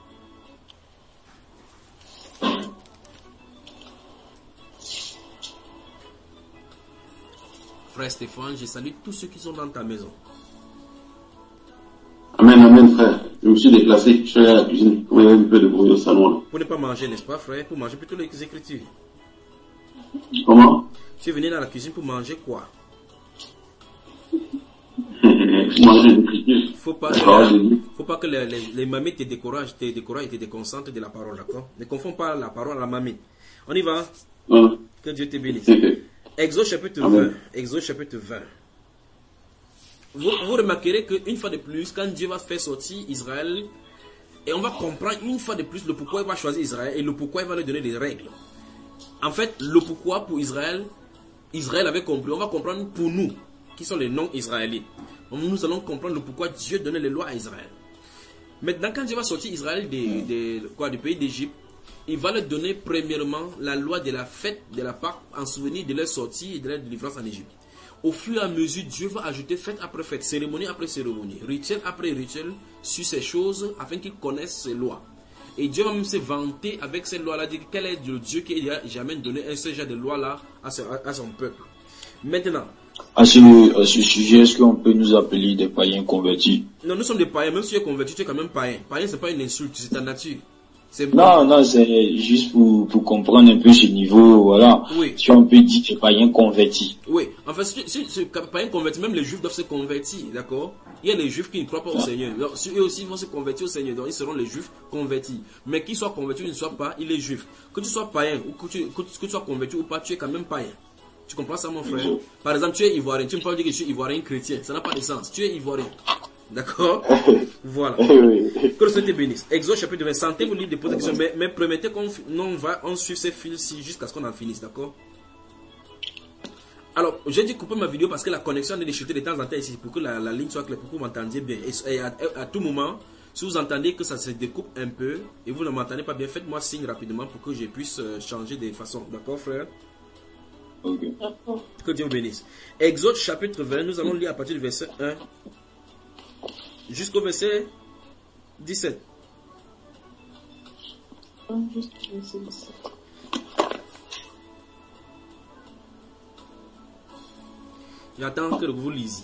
Frère Stéphane, je salue tous ceux qui sont dans ta maison. Amen, amen, frère. Je me suis déplacé, je suis allé à la cuisine. Comme il y avait un peu de bruit au salon. Là. Pour ne pas manger, n'est-ce pas, frère? Pour manger plutôt les Écritures. Comment? Tu es venu dans la cuisine pour manger quoi? Manger les Écritures. Faut pas que, faut pas que les, les, les mamies te découragent, te découragent et te déconcentrent de la parole, d'accord? Ne confonds pas la parole à la mamie. On y va? Ouais. Que Dieu te bénisse. Exode chapitre vingt. Exode chapitre vingt. Vous, vous remarquerez qu'une fois de plus, quand Dieu va faire sortir Israël, et on va comprendre une fois de plus le pourquoi il va choisir Israël et le pourquoi il va lui donner des règles. En fait, le pourquoi pour Israël, Israël avait compris. On va comprendre pour nous, qui sont les non-israélites. Nous allons comprendre le pourquoi Dieu donnait les lois à Israël. Maintenant, quand Dieu va sortir Israël des, des, quoi, du pays d'Égypte, il va leur donner premièrement la loi de la fête de la Pâque en souvenir de leur sortie et de leur délivrance en Égypte. Au fur et à mesure, Dieu va ajouter fête après fête, cérémonie après cérémonie, rituel après rituel sur ces choses afin qu'ils connaissent ces lois. Et Dieu va même se vanter avec ces lois-là, dire quel est le Dieu qui n'a jamais donné un seul genre de loi-là à, à son peuple. Maintenant, à ce, à ce sujet, est-ce qu'on peut nous appeler des païens convertis? Non, nous sommes des païens, même si tu es converti, tu es quand même païen. Païen, c'est pas une insulte, c'est ta nature. Non, non, c'est juste pour, pour comprendre un peu ce niveau, voilà. Oui. Si on peut dire que païen converti. Oui, en fait, si, si, si païen converti, même les juifs doivent se convertir, d'accord? Il y a les juifs qui ne croient pas au ah. Seigneur. Donc, eux aussi vont se convertir au Seigneur, donc ils seront les juifs convertis. Mais qu'ils soient convertis ou ne soient pas, il est juif. Que tu sois païen ou que tu, que, que tu sois converti ou pas, tu es quand même païen. Tu comprends ça, mon frère? Par exemple, tu es ivoirien, tu ne peux pas dire que je suis ivoirien chrétien, ça n'a pas de sens. Tu es ivoirien. D'accord? Voilà. Que le Seigneur te bénisse. Exode chapitre vingt. Sentez-vous libre de poser des questions, mais, mais promettez qu'on on va on suit ces fils-ci jusqu'à ce qu'on en finisse, d'accord? Alors, j'ai dû couper ma vidéo parce que la connexion est chuter de temps en temps ici pour que la, la ligne soit claire, pour que vous m'entendiez bien. Et, et à, à tout moment, si vous entendez que ça se découpe un peu et vous ne m'entendez pas bien, faites-moi signe rapidement pour que je puisse changer de façon. D'accord, frère? Ok. Que Dieu vous bénisse. Exode chapitre vingt, nous allons lire à partir du verset un jusqu'au verset dix-sept. J'attends que vous lisiez.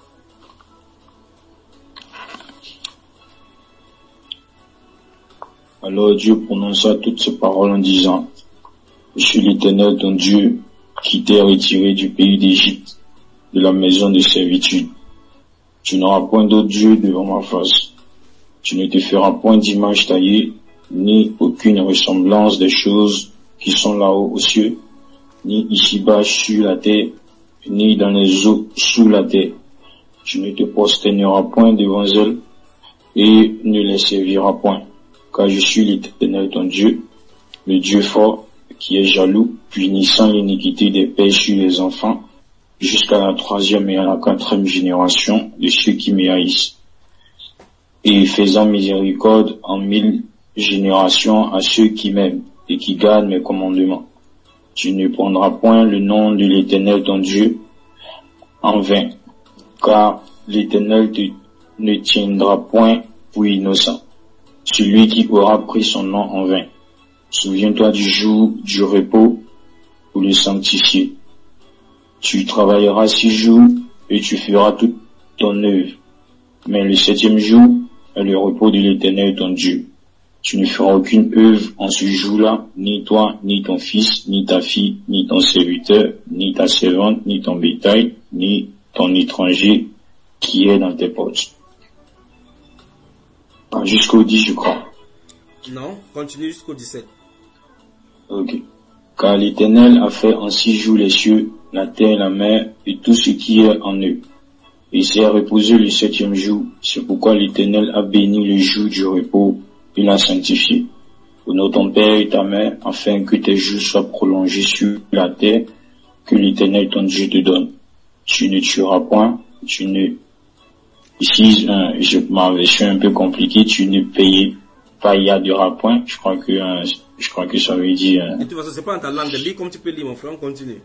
Alors Dieu prononça toutes ces paroles en disant: Je suis l'Éternel ton Dieu, qui t'ai retiré du pays d'Égypte, de la maison de servitude. Tu n'auras point d'autre Dieu devant ma face. Tu ne te feras point d'image taillée, ni aucune ressemblance des choses qui sont là-haut aux cieux, ni ici-bas sur la terre, ni dans les eaux sous la terre. Tu ne te prosterneras point devant elles, et ne les serviras point, car je suis l'Éternel ton Dieu, le Dieu fort, qui est jaloux, punissant l'iniquité des pères sur les enfants, jusqu'à la troisième et à la quatrième génération de ceux qui me haïssent, et faisant miséricorde en mille générations à ceux qui m'aiment et qui gardent mes commandements. Tu ne prendras point le nom de l'Éternel ton Dieu en vain, car l'Éternel te, ne tiendra point pour innocent, celui qui aura pris son nom en vain. Souviens-toi du jour du repos pour le sanctifier. Tu travailleras six jours et tu feras toute ton œuvre. Mais le septième jour est le repos de l'Éternel ton Dieu. Tu ne feras aucune œuvre en ce jour-là, ni toi, ni ton fils, ni ta fille, ni ton serviteur, ni ta servante, ni ton bétail, ni ton étranger qui est dans tes portes. Jusqu'au dix, je crois. Non, continue jusqu'au dix-sept. Ok. Car l'Éternel a fait en six jours les cieux, la terre, la mer et tout ce qui est en eux. Et il s'est reposé le septième jour. C'est pourquoi l'Éternel a béni le jour du repos et l'a sanctifié. Honore ton père et ta mère, afin que tes jours soient prolongés sur la terre que l'Éternel ton Dieu te donne. Tu ne tueras point, tu ne... Ici, euh, je, ma version est un peu compliquée, tu ne payes pas, il y a de point. Je crois que, euh, je crois que ça veut dire... Euh... De toute façon, c'est pas en ta langue, lis comme tu peux lire, mon frère, on continue.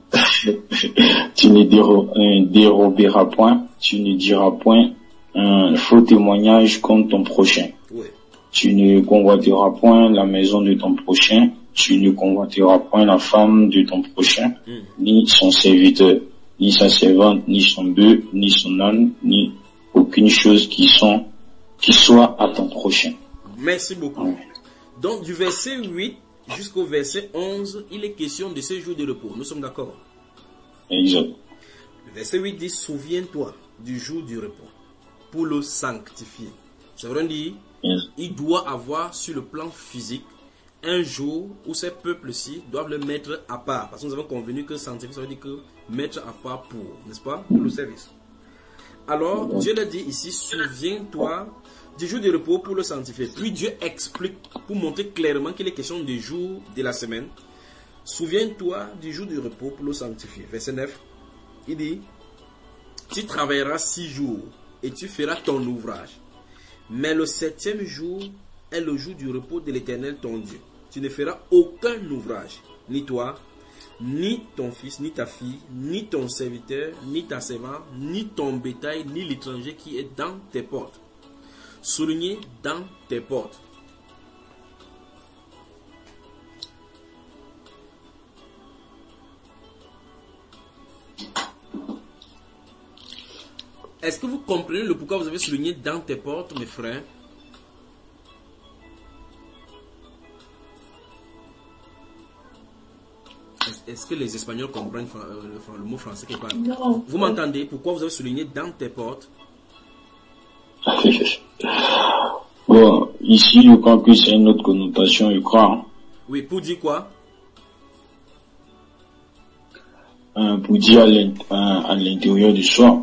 Tu ne déro, euh, déroberas point, tu ne diras point un faux témoignage contre ton prochain. Oui. Tu ne convoiteras point la maison de ton prochain, tu ne convoiteras point la femme de ton prochain, mm. ni son serviteur, ni sa servante, ni son bœuf, ni son âne, ni aucune chose qui sont, qui soit à ton prochain. Merci beaucoup. Ouais. Donc, du verset huit jusqu'au verset onze, il est question de ces jours de repos. Nous sommes d'accord? Exact. Le verset huit dit, souviens-toi du jour du repos pour le sanctifier. Ça veut dire, yes. Il doit avoir sur le plan physique un jour où ces peuples-ci doivent le mettre à part. Parce que nous avons convenu que sanctifier, ça veut dire que mettre à part pour, n'est-ce pas, pour le service. Alors, Dieu le dit ici, souviens-toi du jour de repos pour le sanctifier. Puis Dieu explique, pour montrer clairement qu'il est question du jour de la semaine. Souviens-toi du jour de repos pour le sanctifier. Verset neuf, il dit, tu travailleras six jours et tu feras ton ouvrage. Mais le septième jour est le jour du repos de l'Éternel ton Dieu. Tu ne feras aucun ouvrage, ni toi, ni ton fils, ni ta fille, ni ton serviteur, ni ta servante, ni ton bétail, ni l'étranger qui est dans tes portes. Souligné dans tes portes. Est-ce que vous comprenez le pourquoi vous avez souligné dans tes portes, mes frères? Est-ce que les Espagnols comprennent le, le mot français qu'ils parlent? Non. Vous m'entendez? Pourquoi vous avez souligné dans tes portes? Bon, ici, je crois que c'est une autre connotation, je crois. Hein. Oui, pour dire quoi? Euh, pour dire à l'intérieur du soi.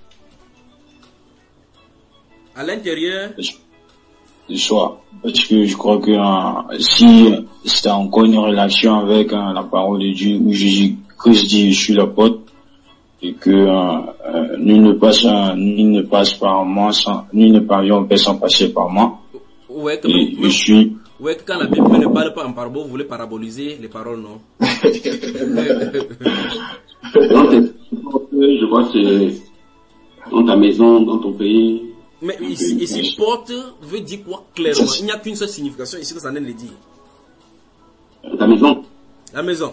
À l'intérieur du soi. Parce que je crois que euh, si c'est encore une relation avec euh, la parole de Dieu, où Jésus-Christ dit je suis la porte, et que euh, euh, nul ne passe euh, nul ne passe par moi sans nul ne parvient au Père sans passer par moi. Ouais, que et même, je suis. Ouais, que quand la Bible ne parle pas en parabole, vous voulez paraboliser les paroles, non? Je vois que c'est dans ta maison, dans ton pays. Mais ici, ici porte veut dire quoi clairement? Il n'y a qu'une seule signification ici que ça ne le dit. Ta maison. La maison.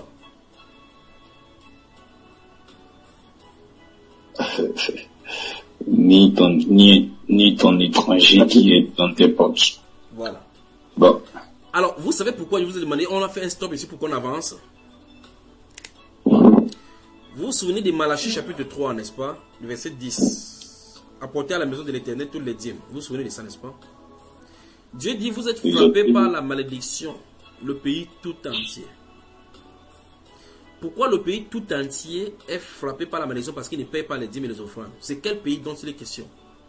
Ni ton, ni, ni ton étranger qui est dans tes portes. Voilà. Bon. Alors, vous savez pourquoi je vous ai demandé, on a fait un stop ici pour qu'on avance. Vous vous souvenez de Malachie chapitre trois, n'est-ce pas? Le verset dix. Apporter à la maison de l'Éternel tous les dîmes. Vous vous souvenez de ça, n'est-ce pas? Dieu dit, vous êtes frappés par la malédiction, le pays tout entier. Pourquoi le pays tout entier est frappé par la malédiction? Parce qu'il ne paye pas les dîmes et les offrandes. C'est quel pays dont il est question?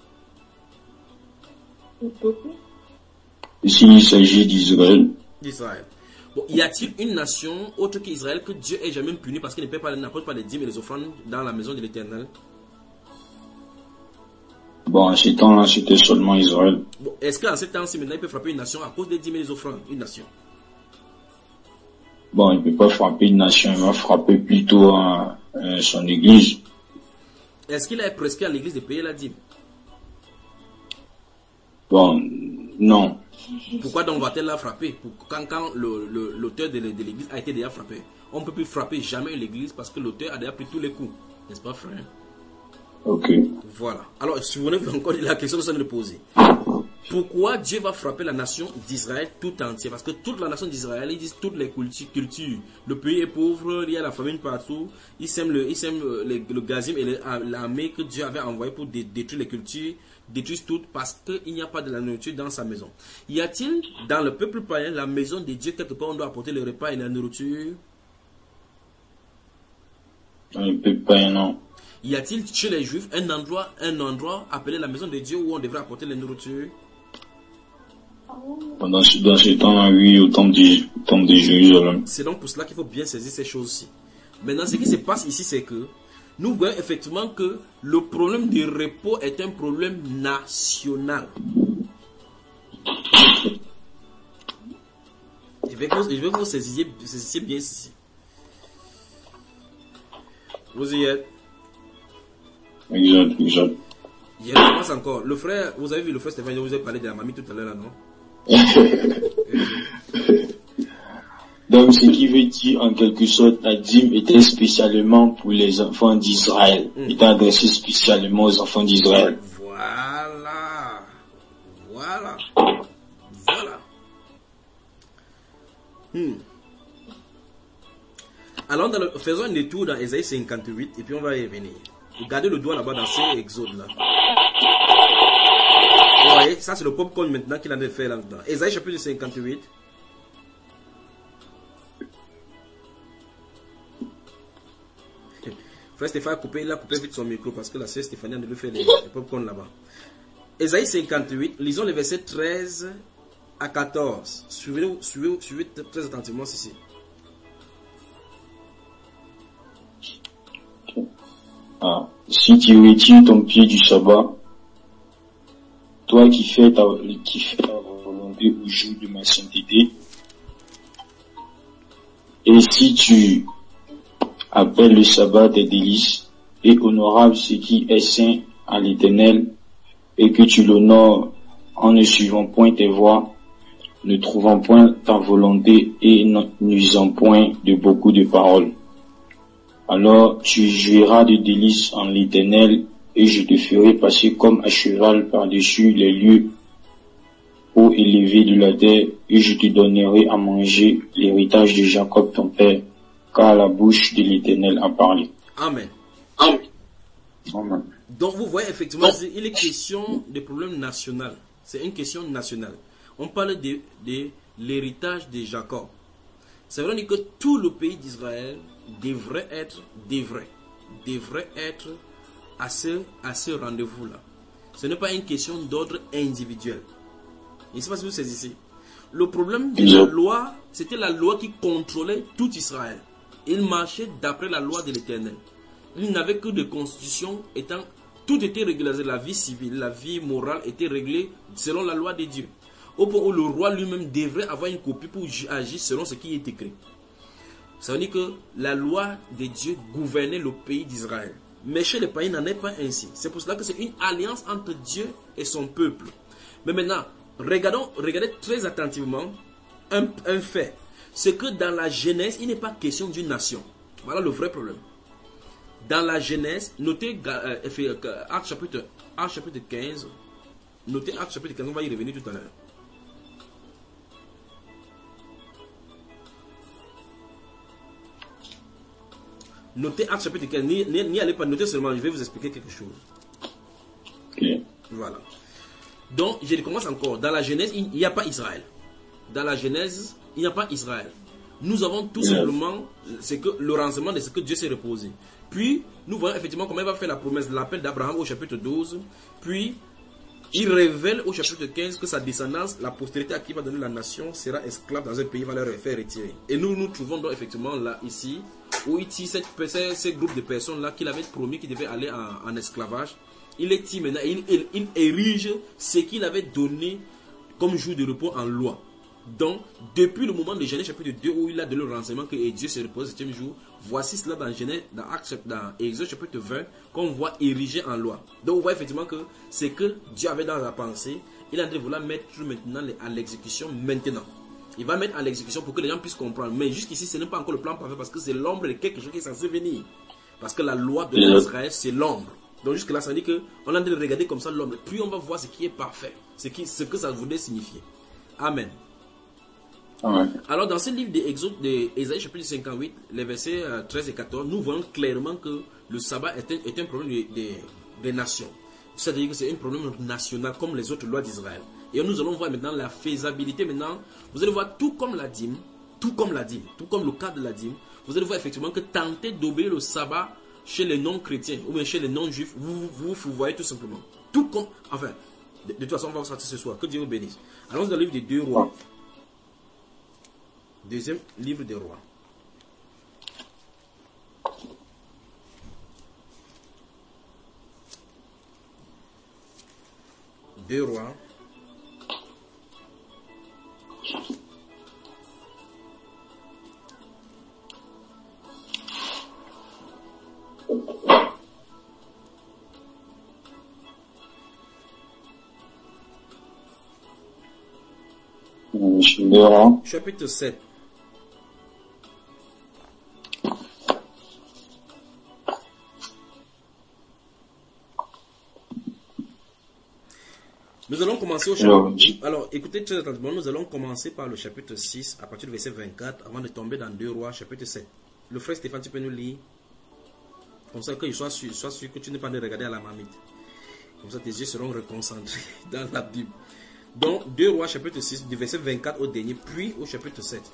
Ici, il s'agit d'Israël. D'Israël. Bon, y a-t-il une nation autre qu'Israël que Dieu ait jamais puni parce qu'il ne paye pas, n'apporte pas les dîmes et les offrandes dans la maison de l'Éternel? Bon, en ce temps-là, c'était seulement Israël. Bon, est-ce qu'en ce temps-ci, maintenant, il peut frapper une nation à cause des dîmes et des offrandes? Une nation. Bon, il ne peut pas frapper une nation, il va frapper plutôt euh, euh, son église. Est-ce qu'il a prescrit à l'église de payer la dîme? Bon, non. Pourquoi donc va-t-elle la frapper? Quand, quand l'auteur de l'église a été déjà frappé. On ne peut plus frapper jamais l'église parce que l'auteur a déjà pris tous les coups. N'est-ce pas, frère? Ok. Voilà. Alors, souvenez-vous encore de la question que je viens de poser. Pourquoi Dieu va frapper la nation d'Israël tout entière? Parce que toute la nation d'Israël, ils disent toutes les cultures. Le pays est pauvre, il y a la famine partout. Ils sèment le, ils sèment le, le gazim et l'armée que Dieu avait envoyé pour dé, détruire les cultures, détruisent toutes parce qu'il n'y a pas de la nourriture dans sa maison. Y a-t-il dans le peuple païen, la maison de Dieu, quelque part on doit apporter le repas et la nourriture? Dans le peuple païen, non. Y a-t-il chez les Juifs un endroit, un endroit appelé la maison de Dieu où on devrait apporter la nourriture? Dans ce, dans ce temps-là, oui, au temple de, au temple de Jérusalem. C'est donc pour cela qu'il faut bien saisir ces choses-ci. Maintenant, ce qui se passe ici, c'est que nous voyons effectivement que le problème du repos est un problème national. Je veux que vous, je veux que vous saisissiez, saisissiez bien ceci. Vous y êtes? Exact, exact. Il commence encore. Le frère, vous avez vu le frère Stéphane, je vous ai parlé de la mamie tout à l'heure, là, non? Donc, ce qui veut dire, en quelque sorte, la dîme était spécialement pour les enfants d'Israël. Mm. était adressée spécialement aux enfants d'Israël. Voilà. Voilà. Voilà. Hmm. Alors, dans le, faisons un détour dans Ésaïe cinquante-huit et puis on va y revenir. Regardez le doigt là-bas dans ces exodes là. Vous voyez, ça c'est le popcorn maintenant qu'il en a fait là-dedans. Ésaïe chapitre cinquante-huit. Frère Stéphane a coupé, il a coupé vite son micro parce que la sœur Stéphanie a lui fait les, les popcorn là-bas. Ésaïe cinquante-huit, lisons les versets treize à quatorze. Suivez, suivez, suivez très attentivement ceci. Ah, si tu retires ton pied du sabbat, toi qui fais ta, qui fais ta volonté au jour de ma sainteté, et si tu appelles le sabbat des délices et honorable ce qui est saint à l'Éternel, et que tu l'honores en ne suivant point tes voies, ne trouvant point ta volonté et n'usant point de beaucoup de paroles. Alors tu jouiras de délices en l'Éternel, et je te ferai passer comme à cheval par-dessus les lieux hauts élevés de la terre, et je te donnerai à manger l'héritage de Jacob ton père, car la bouche de l'Éternel a parlé. Amen. Amen. Amen. Donc vous voyez effectivement, il est question de problème national. C'est une question nationale. On parle de, de l'héritage de Jacob. Ça veut dire que tout le pays d'Israël devrait être, devrait, devrait être à ce, à ce rendez-vous-là. Ce n'est pas une question d'ordre individuel. Je ne sais pas si vous saisissez. Le problème de la loi, c'était la loi qui contrôlait tout Israël. Il marchait d'après la loi de l'Éternel. Il n'avait que des constitutions étant, tout était régularisé. La vie civile, la vie morale était réglée selon la loi de Dieu. Au point où le roi lui-même devrait avoir une copie pour agir selon ce qui est écrit. Ça veut dire que la loi de Dieu gouvernait le pays d'Israël. Mais chez les païens, il n'en est pas ainsi. C'est pour cela que c'est une alliance entre Dieu et son peuple. Mais maintenant, regardons, regardez très attentivement un, un fait. C'est que dans la Genèse, il n'est pas question d'une nation. Voilà le vrai problème. Dans la Genèse, notez euh, Actes chapitre, Actes chapitre quinze. Notez Actes chapitre quinze, on va y revenir tout à l'heure. Notez Actes chapitre quinze, n'y allez pas noter seulement, je vais vous expliquer quelque chose. Okay. Voilà. Donc, je commence encore. Dans la Genèse, il n'y a pas Israël. Dans la Genèse, il n'y a pas Israël. Nous avons tout yeah. simplement c'est que le renseignement de ce que Dieu s'est reposé. Puis, nous voyons effectivement comment il va faire la promesse de l'appel d'Abraham au chapitre douze. Puis, il révèle au chapitre quinze que sa descendance, la postérité à qui va donner la nation, sera esclave dans un pays, va leur faire retirer. Et nous nous trouvons donc effectivement là, ici, où ici, cette, ces, ces groupes de personnes-là qu'il avait promis qu'ils devaient aller en, en esclavage, il est dit maintenant, il, il, il érige ce qu'il avait donné comme jour de repos en loi. Donc, depuis le moment de Genèse chapitre deux où il a donné le renseignement que Dieu se repose le septième jour, voici cela dans Genèse, dans Actes, dans Exode chapitre vingt, qu'on voit érigé en loi. Donc, on voit effectivement que c'est que Dieu avait dans la pensée, il est en train de vouloir mettre maintenant à l'exécution maintenant. Il va mettre à l'exécution pour que les gens puissent comprendre. Mais jusqu'ici, ce n'est pas encore le plan parfait parce que c'est l'ombre de quelque chose qui est censé venir. Parce que la loi de l'Israël, c'est l'ombre. Donc jusque là, ça dit qu'on est en train de regarder comme ça l'ombre. Puis on va voir ce qui est parfait, ce, qui, ce que ça voulait signifier. Amen. Amen. Alors dans ce livre d'Exode, d'Ésaïe chapitre cinquante-huit, les versets treize et quatorze, nous voyons clairement que le sabbat est un, est un problème des, des, des nations. C'est-à-dire que c'est un problème national comme les autres lois d'Israël. Et nous allons voir maintenant la faisabilité. Maintenant, vous allez voir tout comme la dîme, tout comme la dîme, tout comme le cas de la dîme, vous allez voir effectivement que tenter d'obéir le sabbat chez les non-chrétiens ou bien chez les non-juifs, vous, vous, vous, vous voyez tout simplement. Tout comme, enfin, de, de toute façon, on va sortir ce soir. Que Dieu vous bénisse. Allons dans le livre des deux rois. Deuxième livre des rois. Deux rois. Chapitre sept. Nous allons commencer au chapitre. Alors, écoutez très attentivement, nous allons commencer par le chapitre six, à partir du verset vingt-quatre, avant de tomber dans deux rois, chapitre sept. Le frère Stéphane, tu peux nous lire? Comme ça, que je sois sûr, sois sûr que tu n'es pas de regarder à la marmite. Comme ça, tes yeux seront reconcentrés dans la Bible. Donc, deux rois, chapitre six, du verset vingt-quatre au dernier, puis au chapitre sept.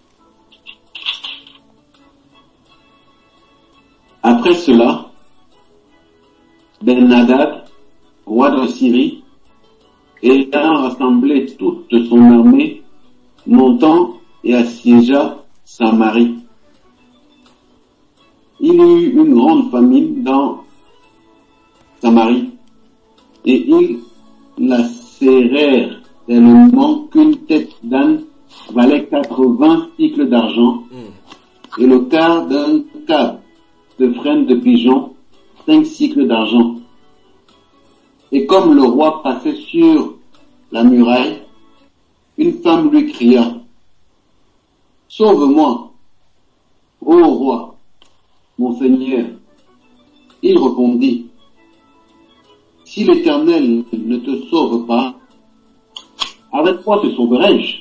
Après cela, Ben-Hadad, roi de Syrie, ayant rassemblé toute son armée, montant et assiégea Samarie. Il y eut une grande famine dans Samarie, et ils la serrèrent tellement qu'une tête d'âne valait quatre-vingts cycles d'argent, mm. et le quart d'un quart de frêne de pigeon, cinq cycles d'argent. Et comme le roi passait sur la muraille, une femme lui cria, « Sauve-moi, ô roi, mon Seigneur. » Il répondit, « Si l'Éternel ne te sauve pas, avec quoi te sauverai-je?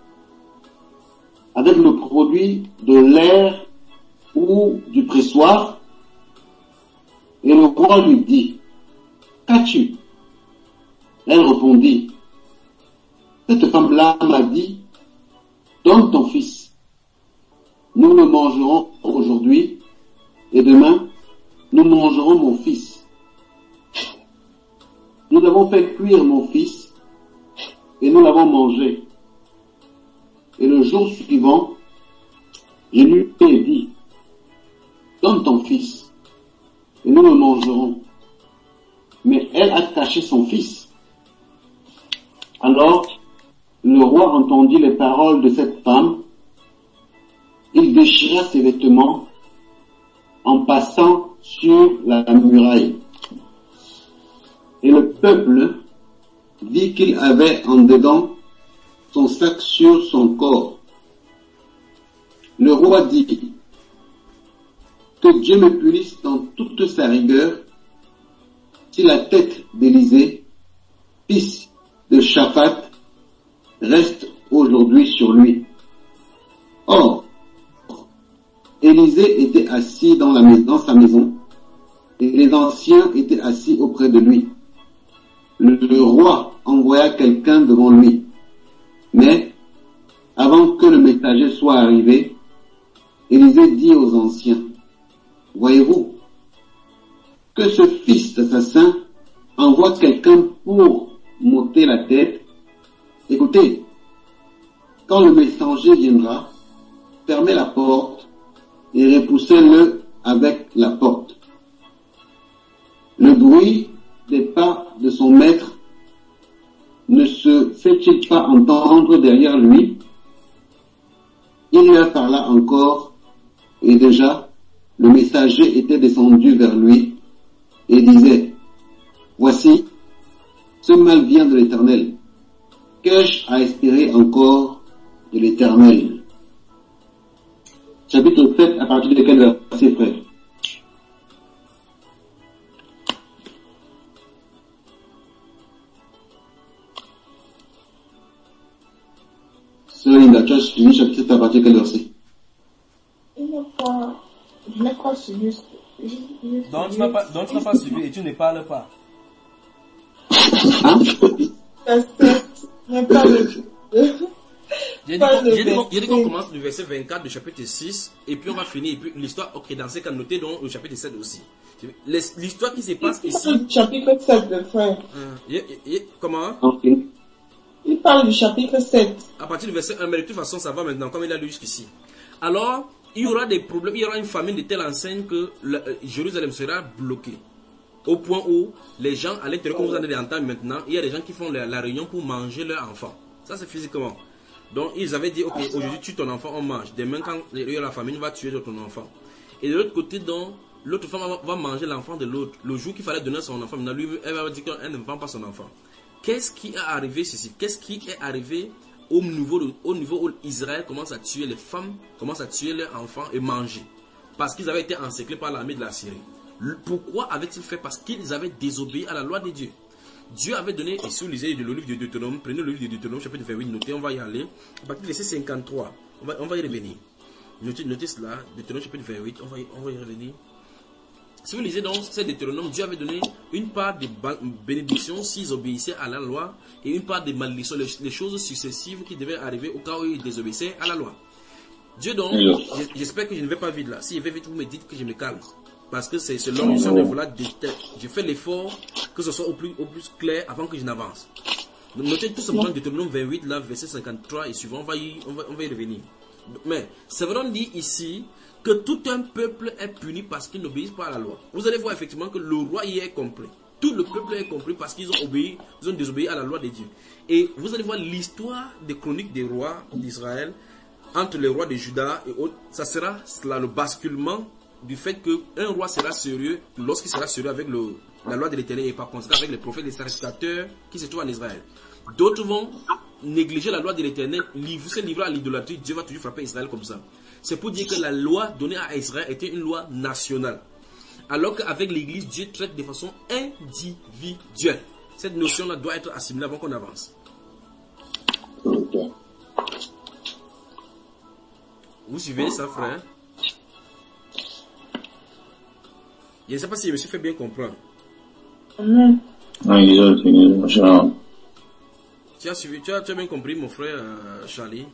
Avec le produit de l'air ou du pressoir? » Et le roi lui dit, « Qu'as-tu? » Elle répondit, « Cette femme-là m'a dit, donne ton fils. Nous le mangerons aujourd'hui, et demain, nous mangerons mon fils. Nous avons fait cuire mon fils, et nous l'avons mangé. Et le jour suivant, je lui ai dit, donne ton fils, et nous le mangerons. Mais elle a caché son fils. Alors, le roi entendit les paroles de cette femme. Il déchira ses vêtements en passant sur la muraille. Et le peuple vit qu'il avait en dedans son sac sur son corps. Le roi dit, que Dieu me punisse dans toute sa rigueur, si la tête d'Élisée, fils de Shaphat, reste aujourd'hui sur lui. Or, Élisée était assis dans, la maison, dans sa maison, et les anciens étaient assis auprès de lui. Le, le roi envoya quelqu'un devant lui. Mais, avant que le messager soit arrivé, Élisée dit aux anciens, « Voyez-vous, que ce fils d'assassin envoie quelqu'un pour m'ôter la tête. Écoutez, quand le messager viendra, fermez la porte et repoussez-le avec la porte. Le bruit des pas de son maître ne se fait-il pas entendre entendre derrière lui, il leur parla encore, et déjà, le messager était descendu vers lui et disait, voici, ce mal vient de l'Éternel. Qu'ai-je à espérer encore de l'Éternel? Chapitre sept, à partir de quel verset, frère? Sœur Linda, tu as suivi chapitre sept, à partir de quel verset? Il n'a pas, je n'ai pas suivi. Donc tu n'as pas, donc tu n'as pas suivi et tu ne parles pas. Hein? N'est pas le... J'ai dit qu'on commence du verset vingt-quatre du chapitre six et puis on va finir et puis l'histoire, ok, dans ce cas noté dans le chapitre sept aussi. L'histoire qui se passe il ici. parle du chapitre sept de frère. Euh, y, y, comment? Ok. Il parle du chapitre sept. À partir du verset un, mais de toute façon ça va maintenant comme il a lu jusqu'ici. Alors, il y aura des problèmes, il y aura une famine de telle enseigne que le, euh, Jérusalem sera bloqué. Au point où les gens, à l'intérieur, comme vous allez entendre maintenant, il y a des gens qui font la, la réunion pour manger leur enfant. Ça, c'est physiquement. Donc, ils avaient dit, ok, aujourd'hui, tue ton enfant, on mange. Demain, quand il y a la famine, va tuer ton enfant. Et de l'autre côté, donc, l'autre femme va, va manger l'enfant de l'autre. Le jour qu'il fallait donner son enfant, maintenant, lui, elle va dire qu'elle ne vend pas son enfant. Qu'est-ce qui est arrivé ceci? Qu'est-ce qui est arrivé au niveau, de, au niveau où Israël commence à tuer les femmes, commence à tuer leurs enfants et manger? Parce qu'ils avaient été encerclés par l'armée de la Syrie. Pourquoi avait-il fait? Parce qu'ils avaient désobéi à la loi de Dieu. Dieu avait donné, et si vous lisez le livre de Deutéronome, prenez le livre de Deutéronome, chapitre vingt-huit, notez, on va y aller. À partir du verset cinquante-trois, on va, on va y revenir. Notez, notez cela, Deutéronome, chapitre vingt-huit, on va, y, on va y revenir. Si vous lisez donc ce Deutéronome, Dieu avait donné une part de bénédictions s'ils obéissaient à la loi et une part de malédictions, les, les choses successives qui devaient arriver au cas où ils désobéissaient à la loi. Dieu donc, j'espère que je ne vais pas vite là. Si je vais vite, vous me dites que je me calme. Parce que c'est selon le son de voilà, je fais l'effort que ce soit au plus, au plus clair avant que je n'avance. Notez tout simplement Deutéronome vingt-huit, là, verset cinquante-trois et suivant, on va y, on va, on va y revenir. Mais c'est vraiment dit ici que tout un peuple est puni parce qu'il n'obéit pas à la loi. Vous allez voir effectivement que le roi y est compris. Tout le peuple est compris parce qu'ils ont obéi, ils ont désobéi à la loi de Dieu. Et vous allez voir l'histoire des chroniques des rois d'Israël entre les rois de Juda et autres. Ça sera cela, le basculement du fait qu'un roi sera sérieux lorsqu'il sera sérieux avec le, la loi de l'Éternel et par conséquent avec les prophètes, les sacrificateurs qui se trouvent en Israël. D'autres vont négliger la loi de l'Éternel, se livrer à l'idolâtrie. Dieu va toujours frapper Israël comme ça. C'est pour dire que la loi donnée à Israël était une loi nationale. Alors qu'avec l'Église, Dieu traite de façon individuelle. Cette notion-là doit être assimilée avant qu'on avance. Vous suivez ça, frère? Je ne sais pas si je me suis fait bien comprendre. Mmh. Tu as suivi, tu as, tu as bien compris, mon frère euh, Charlie?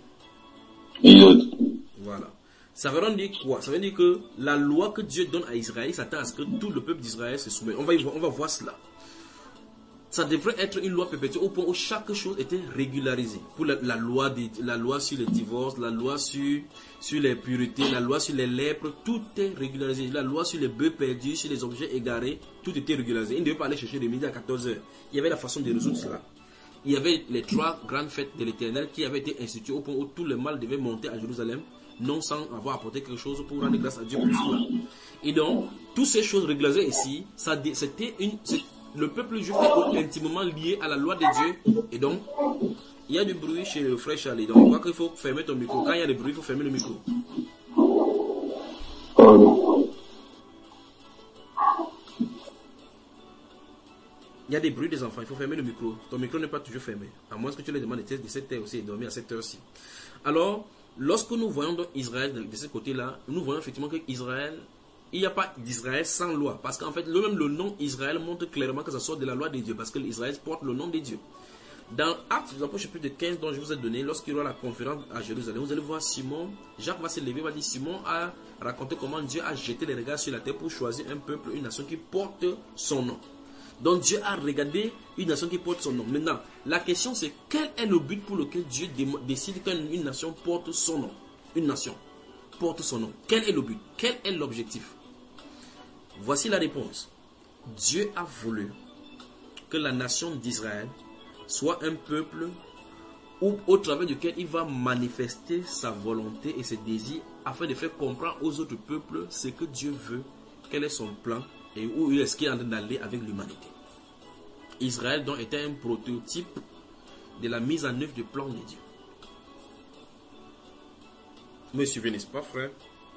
Voilà. Ça veut dire quoi? Ça veut dire que la loi que Dieu donne à Israël s'attend à ce que tout le peuple d'Israël se soumette. On va, y voir, on va voir cela. Ça devrait être une loi perpétuelle au point où chaque chose était régularisée. Pour la, la, loi, de, la loi sur le divorce, la loi sur, sur les puretés, la loi sur les lèpres, tout est régularisé. La loi sur les bœufs perdus, sur les objets égarés, tout était régularisé. Il ne devait pas aller chercher de midi à quatorze heures. Il y avait la façon de résoudre cela. Il y avait les trois grandes fêtes de l'Éternel qui avaient été instituées au point où tout le mal devait monter à Jérusalem, non sans avoir apporté quelque chose pour rendre grâce à Dieu pour cela. Et donc, toutes ces choses régularisées ici, c'était une... Le peuple juif est intimement lié à la loi de Dieu. Et donc, il y a du bruit chez le frère Charlie. Donc, je crois qu'il faut fermer ton micro. Quand il y a du bruit, il faut fermer le micro. Il y a des bruits des enfants, il faut fermer le micro. Ton micro n'est pas toujours fermé. À moins que tu les demandes de sept heures aussi et dormir à sept heures aussi. Alors, lorsque nous voyons donc Israël de ce côté-là, nous voyons effectivement qu'Israël... Il n'y a pas d'Israël sans loi. Parce qu'en fait, le même le nom Israël montre clairement que ça sort de la loi de Dieu. Parce que l'Israël porte le nom de Dieu. Dans Actes, vous approchez plus de quinze dont je vous ai donné, lorsqu'il y aura la conférence à Jérusalem, vous allez voir Simon, Jacques va se lever, va dire Simon a raconté comment Dieu a jeté les regards sur la terre pour choisir un peuple, une nation qui porte son nom. Donc Dieu a regardé une nation qui porte son nom. Maintenant, la question c'est quel est le but pour lequel Dieu décide qu'une nation porte son nom? Une nation porte son nom. Quel est le but? Quel est l'objectif? Voici la réponse. Dieu a voulu que la nation d'Israël soit un peuple ou au travers duquel il va manifester sa volonté et ses désirs afin de faire comprendre aux autres peuples ce que Dieu veut, quel est son plan et où est-ce qu'il est en train d'aller avec l'humanité. Israël donc était un prototype de la mise en œuvre du plan de Dieu. Vous me suivez, n'est-ce pas, frère?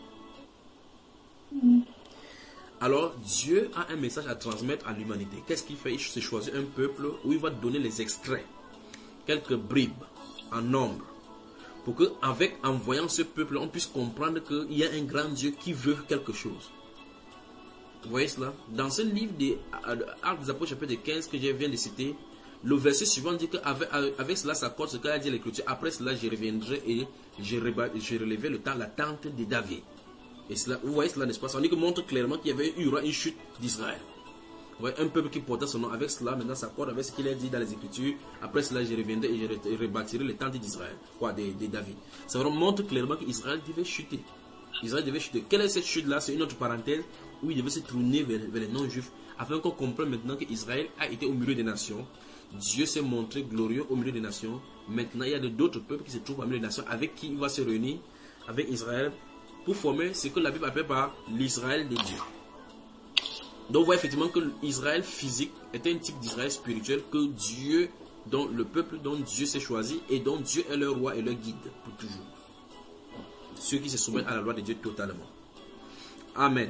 Mm. Alors, Dieu a un message à transmettre à l'humanité. Qu'est-ce qu'il fait? Il se choisit un peuple où il va donner les extraits, quelques bribes en nombre, pour que, avec, en voyant ce peuple, on puisse comprendre qu'il y a un grand Dieu qui veut quelque chose. Vous voyez cela? Dans ce livre des Actes des Apôtres, chapitre quinze, que je viens de citer, le verset suivant dit qu'avec avec cela s'accorde ce qu'a dit l'Écriture. Après cela, je reviendrai et je, je relevai le temps, la tente de David. Et cela, vous voyez cela, n'est-ce pas? Ça montre clairement qu'il y avait eu une chute d'Israël. Ouais, un peuple qui portait son nom. Avec cela, maintenant, s'accorde avec ce qu'il a dit dans les Écritures. Après cela, je reviendrai et je rebâtirai le temple d'Israël, quoi, de, de David. Ça montre clairement qu'Israël devait chuter. Israël devait chuter. Quelle est cette chute-là? C'est une autre parenthèse où il devait se tourner vers, vers les non-juifs afin qu'on comprenne maintenant qu'Israël a été au milieu des nations. Dieu s'est montré glorieux au milieu des nations. Maintenant, il y a d'autres peuples qui se trouvent au milieu des nations avec qui il va se réunir avec Israël pour former ce que la Bible appelle par l'Israël de Dieu. Donc, on voit effectivement que l'Israël physique était un type d'Israël spirituel que Dieu, dont le peuple dont Dieu s'est choisi et dont Dieu est leur roi et leur guide pour toujours. Ceux qui se soumettent à la loi de Dieu totalement. Amen.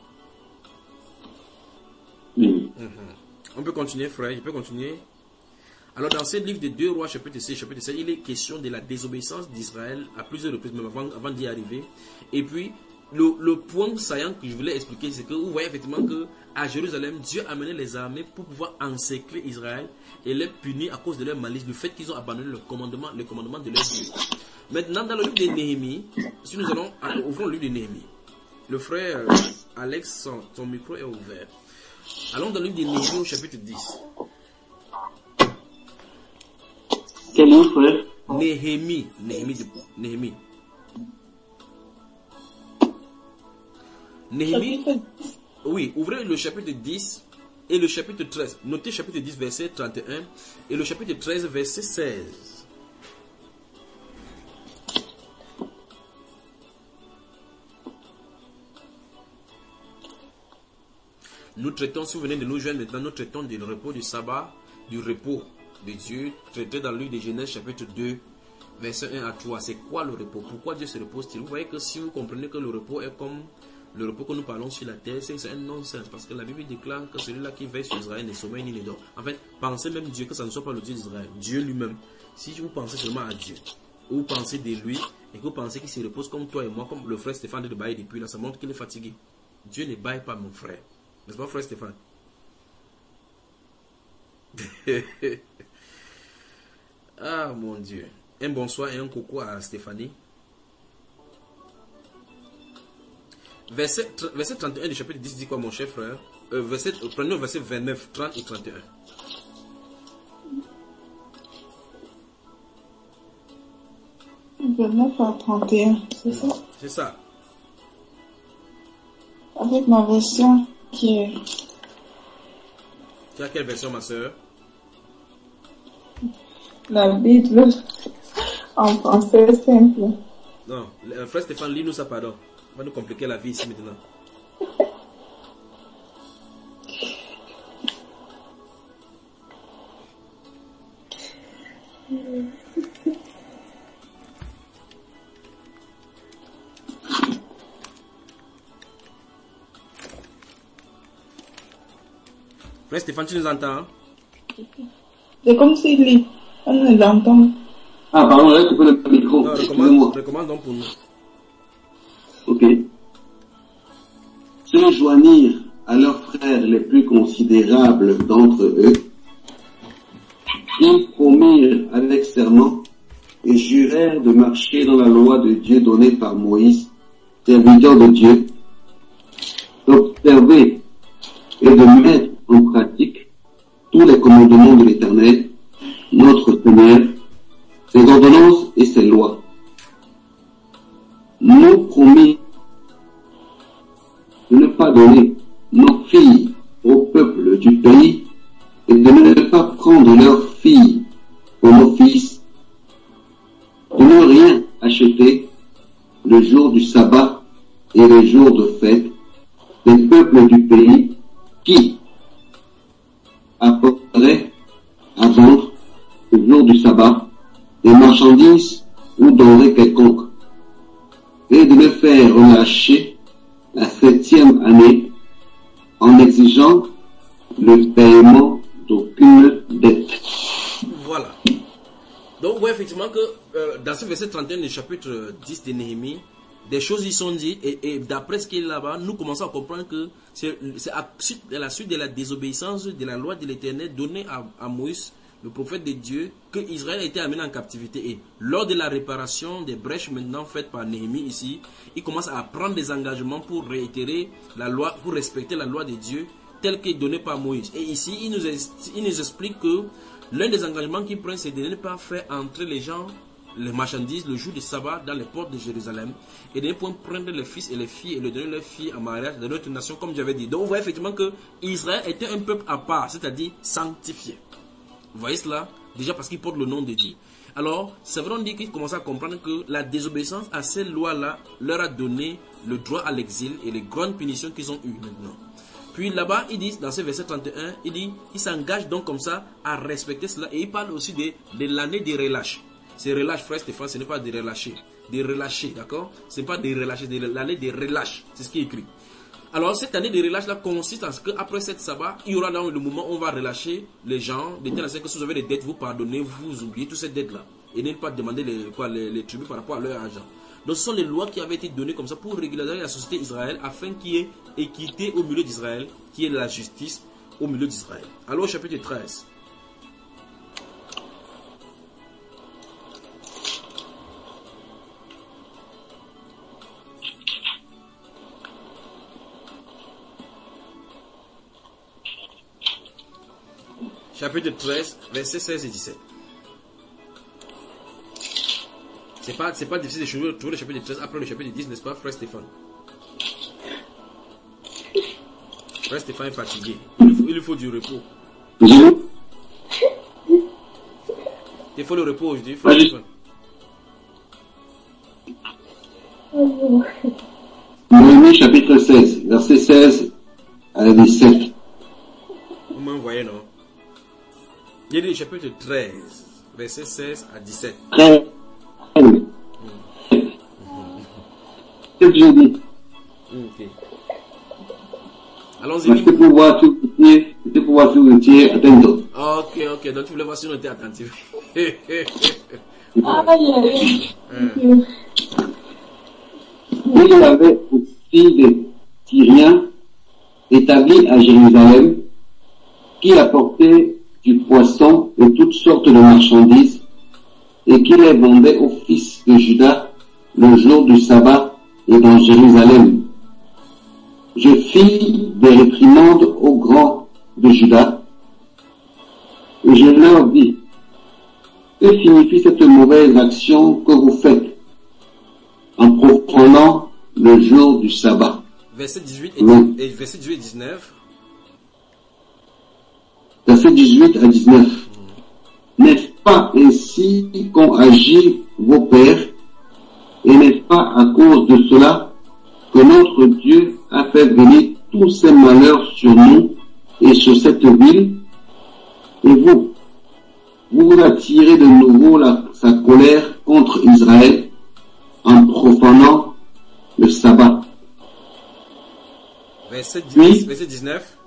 Mm-hmm. On peut continuer, frère, je peux continuer. Alors, dans ce livre de deux Rois, chapitre six, chapitre sept, il est question de la désobéissance d'Israël à plusieurs reprises, même avant, avant d'y arriver. Et puis, le, le point saillant que je voulais expliquer, c'est que vous voyez effectivement qu'à Jérusalem, Dieu a mené les armées pour pouvoir encercler Israël et les punir à cause de leur malice, du fait qu'ils ont abandonné le commandement, le commandement de leur Dieu. Maintenant, dans le livre de Néhémie, si nous allons ouvrons le livre de Néhémie, le frère euh, Alex, son, son micro est ouvert. Allons dans le livre de Néhémie au chapitre dix. Quel livre, frère? Néhémie. Néhémie. Néhémie. Néhémie. Oui, ouvrez le chapitre dix et le chapitre treize. Notez chapitre dix, verset trente et un et le chapitre treize, verset seize. Nous traitons, si vous venez de nous joindre maintenant, nous traitons du repos du sabbat, du repos de Dieu, traité dans le livre de Genèse chapitre deux, verset un à trois. C'est quoi le repos? Pourquoi Dieu se repose-t-il? Vous voyez que si vous comprenez que le repos est comme le repos que nous parlons sur la terre, c'est un non-sens, parce que la Bible déclare que celui-là qui veille sur Israël ne sommeille ni ne dort. En fait, pensez même Dieu que ça ne soit pas le Dieu d'Israël, Dieu lui-même. Si vous pensez seulement à Dieu, ou vous pensez de lui, et que vous pensez qu'il se repose comme toi et moi, comme le frère Stéphane de bailler depuis là, ça montre qu'il est fatigué. Dieu ne baille pas, mon frère. N'est-ce pas, frère Stéphane? Ah, mon Dieu. Un bonsoir et un coucou à Stéphanie. Verset, verset trente et un du chapitre dix dit quoi, mon cher frère? euh, verset, Prenez le verset vingt-neuf, trente et trente et un. vingt-neuf à trente et un, c'est ça? C'est ça. Avec ma version qui est... Tu as quelle version, ma soeur? La Bible en français simple. Non, le frère Stéphane, lis-nous ça, pardon. On va nous compliquer la vie ici maintenant. Frère Stéphane, tu nous entends? C'est comme s'il lit. On nous entend. Ah, pardon, là, tu peux le micro. Non, recommande, recommande donc pour nous. Ok. Se joignirent à leurs frères les plus considérables d'entre eux. Ils promirent avec serment et jurèrent de marcher dans la loi de Dieu donnée par Moïse, serviteur de Dieu, d'observer et de mettre en pratique tous les commandements de l'Éternel, notre Seigneur, ses ordonnances et ses lois. Nous promis de ne pas donner nos filles au peuple du pays et de ne pas prendre leurs filles pour nos fils, des jours de fête des peuples du pays qui apporteraient à vendre le jour du sabbat des marchandises ou denrées quelconques, et de les faire relâcher la septième année en exigeant le paiement d'aucune dette. Voilà. Donc, ouais, effectivement, que euh, dans ce verset trente et un du chapitre dix de Néhémie, des choses y sont dites, et, et d'après ce qui est là-bas, nous commençons à comprendre que c'est à, à la suite de la désobéissance de la loi de l'Éternel donnée à, à Moïse, le prophète de Dieu, que Israël a été amené en captivité. Et lors de la réparation des brèches maintenant faites par Néhémie ici, il commence à prendre des engagements pour réitérer la loi, pour respecter la loi de Dieu telle qu'elle est donnée par Moïse. Et ici, il nous, il nous explique que l'un des engagements qu'il prend, c'est de ne pas faire entrer les gens, les marchandises, le jour du sabbat dans les portes de Jérusalem, et de ne pas prendre les fils et les filles et leur donner leurs filles en mariage de notre nation, comme j'avais dit. Donc vous voyez effectivement que Israël était un peuple à part, c'est-à-dire sanctifié. Vous voyez cela? Déjà parce qu'il porte le nom de Dieu. Alors, c'est vrai, on dit qu'ils commencent à comprendre que la désobéissance à ces lois-là leur a donné le droit à l'exil et les grandes punitions qu'ils ont eues maintenant. Puis là-bas, il dit, dans ce verset trente et un, il dit, il s'engage donc comme ça à respecter cela. Et il parle aussi de, de l'année des relâches. C'est relâche, frère Stéphane, ce n'est pas de relâcher. De relâcher, d'accord? Ce n'est pas de relâcher, c'est l'année des relâches. C'est ce qui est écrit. Alors, cette année de relâche-là consiste en ce qu'après cette sabbat, il y aura dans le moment où on va relâcher les gens, de telle sorte que si vous avez des dettes, vous pardonnez, vous oubliez toutes ces dettes-là. Et ne pas demander les, quoi, les, les tribus par rapport à leur argent. Donc, ce sont les lois qui avaient été données comme ça pour régulariser la société d'Israël afin qu'il y ait équité au milieu d'Israël, qu'il y ait la justice au milieu d'Israël. Alors, chapitre treize. Chapitre treize, versets seize et dix-sept. C'est pas, c'est pas difficile de trouver, trouver le chapitre treize après le chapitre dix, n'est-ce pas, frère Stéphane? Frère Stéphane est fatigué. Il lui faut, il lui faut du repos. Il faut le repos aujourd'hui, frère Stéphane. Néhémie chapitre seize, verset seize à dix-sept. Vous m'envoyez, non? Il y a le chapitre treize, verset seize à dix-sept. treize. C'est ce que je dis. Ok. Allons-y. Parce que pour voir tout le tiers, c'est pour voir tout le tiers, attends. Ok, ok, donc tu voulais voir si on était attentif. Aïe, aïe. Il y avait aussi des Syriens établis à Jérusalem qui apportaient du poisson et toutes sortes de marchandises et qui les vendaient aux fils de Juda le jour du sabbat et dans Jérusalem. Je fis des réprimandes aux grands de Juda et je leur dis, que signifie cette mauvaise action que vous faites en profanant le jour du sabbat? Verset dix-huit et, et verset dix-huit et dix-neuf. Verset dix-huit à dix-neuf. Mmh. N'est-ce pas ainsi qu'ont agi vos pères, et n'est-ce pas à cause de cela que notre Dieu a fait venir tous ces malheurs sur nous et sur cette ville? Et vous, vous vous attirez de nouveau la, sa colère contre Israël en profanant le sabbat. Verset dix, oui. Verset dix-neuf.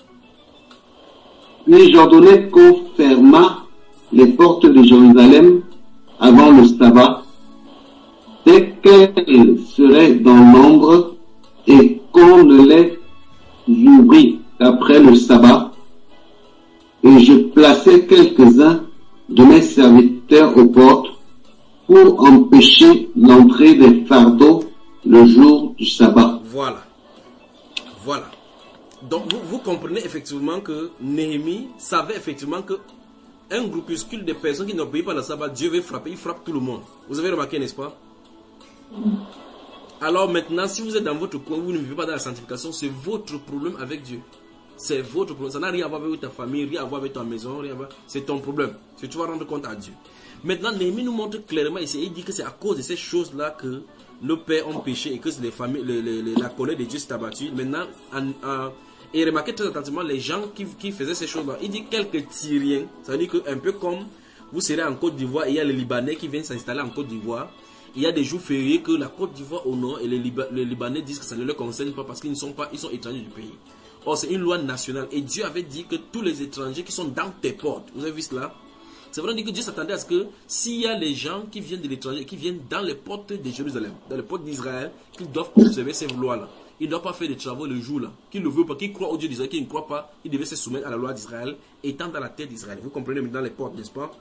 Puis j'ordonnai qu'on fermât les portes de Jérusalem avant le sabbat, dès qu'elles seraient dans l'ombre, et qu'on ne les ouvrit qu'après le sabbat. Et je plaçai quelques-uns de mes serviteurs aux portes pour empêcher l'entrée des fardeaux le jour du sabbat. Voilà. Voilà. Donc vous, vous comprenez effectivement que Néhémie savait effectivement que un groupuscule de personnes qui n'obéissent pas le sabbat, Dieu veut frapper, il frappe tout le monde. Vous avez remarqué, n'est-ce pas? Alors maintenant, si vous êtes dans votre coin, vous ne vivez pas dans la sanctification, c'est votre problème avec Dieu. C'est votre problème. Ça n'a rien à voir avec ta famille, rien à voir avec ta maison, rien à voir. C'est ton problème. Si tu vas rendre compte à Dieu. Maintenant, Néhémie nous montre clairement ici, il dit que c'est à cause de ces choses-là que nos pères ont péché et que les familles, les, les, les, la colère de Dieu s'est abattue. Maintenant, en, en, et remarquez très attentivement les gens qui, qui faisaient ces choses-là. Il dit quelques Tyriens, ça veut dire que un peu comme vous serez en Côte d'Ivoire, il y a les Libanais qui viennent s'installer en Côte d'Ivoire. Il y a des jours fériés que la Côte d'Ivoire au nord et les, Liba, les Libanais disent que ça ne leur concerne pas parce qu'ils ne sont pas, ils sont étrangers du pays. Or, c'est une loi nationale et Dieu avait dit que tous les étrangers qui sont dans tes portes, vous avez vu cela? C'est vrai que Dieu s'attendait à ce que s'il y a les gens qui viennent de l'étranger, qui viennent dans les portes de Jérusalem, dans les portes d'Israël, qu'ils doivent observer ces lois-là. Ils ne doivent pas faire des travaux le jour-là. Qu'ils ne le veulent pas, qu'ils croient au Dieu d'Israël, qu'ils ne croient pas, ils devaient se soumettre à la loi d'Israël, étant dans la terre d'Israël. Vous comprenez maintenant les portes, n'est-ce pas?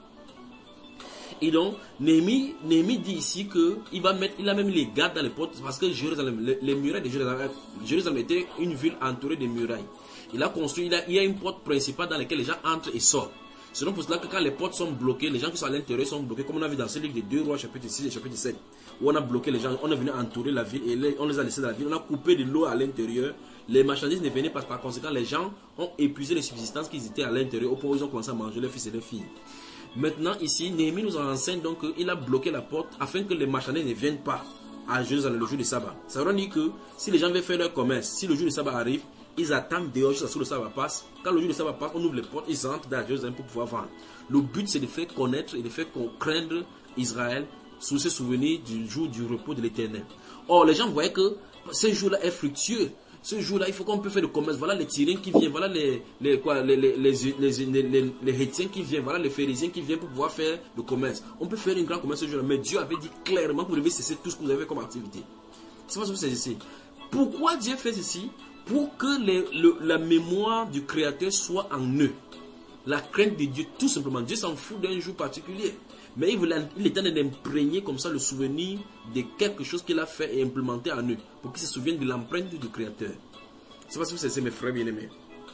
Et donc, Néhémie, Néhémie dit ici qu'il va mettre, il a même mis les gardes dans les portes, parce que Jérusalem, les, les murailles de Jérusalem, Jérusalem était une ville entourée de murailles. Il a construit, il, a, il y a une porte principale dans laquelle les gens entrent et sortent. C'est donc pour cela que quand les portes sont bloquées, les gens qui sont à l'intérieur sont bloqués, comme on a vu dans ce livre de deux rois, chapitre six et chapitre sept, où on a bloqué les gens, on est venu entourer la ville et les, on les a laissés dans la ville, on a coupé de l'eau à l'intérieur, les marchandises ne venaient pas, par conséquent, les gens ont épuisé les subsistances qu'ils étaient à l'intérieur, au point où ils ont commencé à manger leurs fils et leurs filles. Maintenant, ici, Néhémie nous enseigne donc qu'il a bloqué la porte afin que les marchandises ne viennent pas à Jérusalem le jour du sabbat. Ça veut dire que si les gens veulent faire leur commerce, si le jour du sabbat arrive, ils attendent dehors jusqu'à ce que le sabbat passe. Quand le jour du sabbat passe, on ouvre les portes, ils entrent dans Jérusalem pour pouvoir vendre. Le but, c'est de faire connaître et de faire craindre Israël sous ce souvenir du jour du repos de l'Éternel. Or, les gens voyaient que ce jour-là est fructueux. Ce jour-là, il faut qu'on peut faire le commerce. Voilà les Tyriens qui viennent, voilà les les quoi, les les les les, les, les, les Hétiens qui viennent, voilà les Phérésiens qui viennent pour pouvoir faire le commerce. On peut faire une grande commerce ce jour-là, mais Dieu avait dit clairement que vous devez cesser tout ce que vous avez comme activité. C'est pas ce que vous cessez. Pourquoi Dieu fait ceci? Pour que les, le, la mémoire du Créateur soit en eux. La crainte de Dieu, tout simplement. Dieu s'en fout d'un jour particulier. Mais il, voulait, il est en train d'imprégner comme ça le souvenir de quelque chose qu'il a fait et implémenté en eux. Pour qu'ils se souviennent de l'empreinte du Créateur. C'est pas si vous savez, mes frères bien-aimés.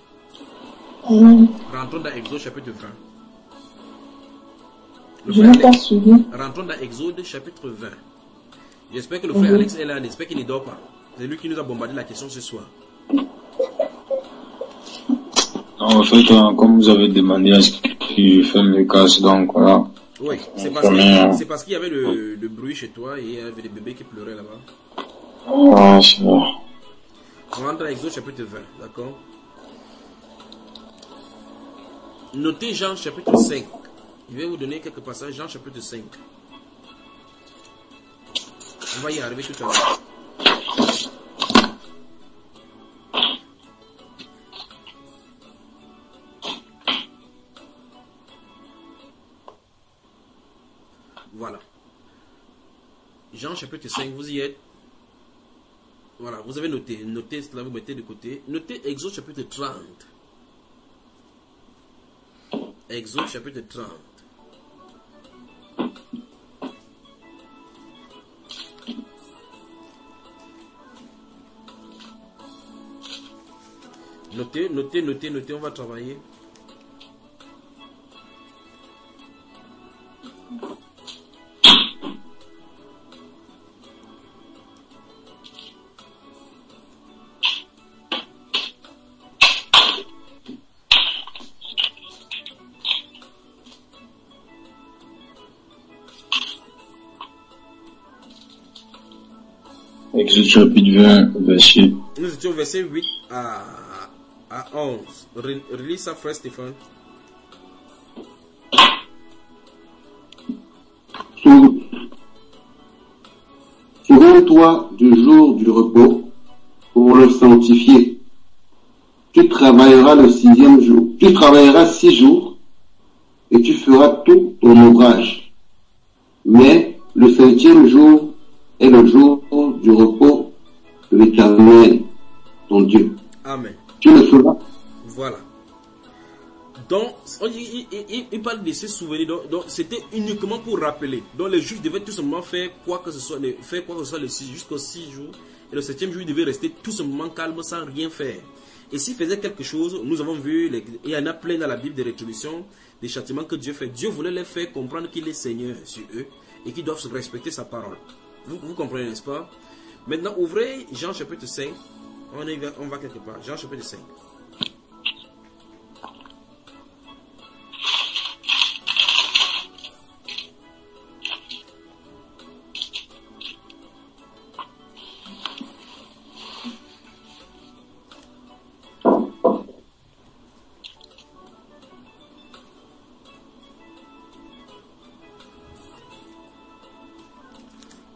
Mmh. Rentrons dans Exode chapitre vingt. Le Je n'ai pas suivi. Rentrons dans Exode chapitre vingt. J'espère que le frère mmh. Alex est là. J'espère qu'il ne dort pas. C'est lui qui nous a bombardé la question ce soir. En fait, comme vous avez demandé à ce qu'il ferme le casque, donc voilà. Oui, c'est parce qu'il parce qu'il y avait le, le bruit chez toi et il y avait des bébés qui pleuraient là-bas. Ah, c'est bon. On rentre dans Exode chapitre vingt, d'accord? Notez Jean chapitre cinq. Je vais vous donner quelques passages. Jean chapitre cinq. On va y arriver tout à l'heure. Voilà. Jean chapitre cinq, vous y êtes. Voilà, vous avez noté. Notez cela, vous mettez de côté. Notez Exode chapitre trente. Exode chapitre trente. Notez, notez, notez, notez, on va travailler. Exode chapitre vingt, verset. Nous étions au verset huit à, à onze. Relis ça, frère Stéphane. Souviens-toi du jour du repos pour le sanctifier. Tu travailleras le sixième jour. Tu travailleras six jours et tu feras tout ton ouvrage. Mais le septième jour est le jour du repos de l'Éternel, ton Dieu. Amen. Tu le feras. Voilà. Donc, on dit, il, il, il parle de ce souvenir. Donc, donc c'était uniquement pour rappeler. Donc, les Juifs devaient tout simplement faire quoi que ce soit, faire quoi que ce soit le six, jusqu'aux six jours. Et le septième jour, ils devaient rester tout simplement calme sans rien faire. Et s'ils faisaient quelque chose, nous avons vu, les, il y en a plein dans la Bible des rétributions, des châtiments que Dieu fait. Dieu voulait les faire comprendre qu'il est Seigneur sur eux et qu'ils doivent respecter sa parole. Vous, vous comprenez, n'est-ce pas? Maintenant, ouvrez Jean chapitre cinq. On, y va, on va quelque part. Jean chapitre cinq.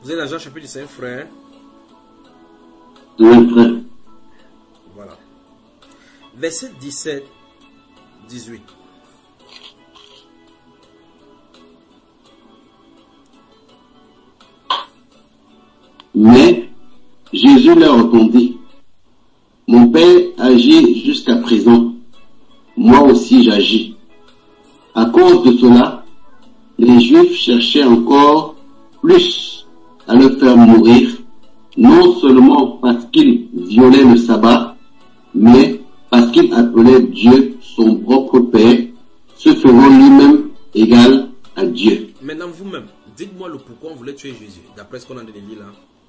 Vous êtes dans Jean chapitre cinq, frère. Oui, frère. Voilà. Verset dix-sept, dix-huit. Mais Jésus leur répondit, mon Père agit jusqu'à présent, moi aussi j'agis. À cause de cela, les Juifs cherchaient encore plus à le faire mourir, non seulement parce qu'il violait le sabbat, mais parce qu'il appelait Dieu son propre Père, se faisant lui-même égal à Dieu. Maintenant vous-même, dites-moi le pourquoi on voulait tuer Jésus, d'après ce qu'on a dit là.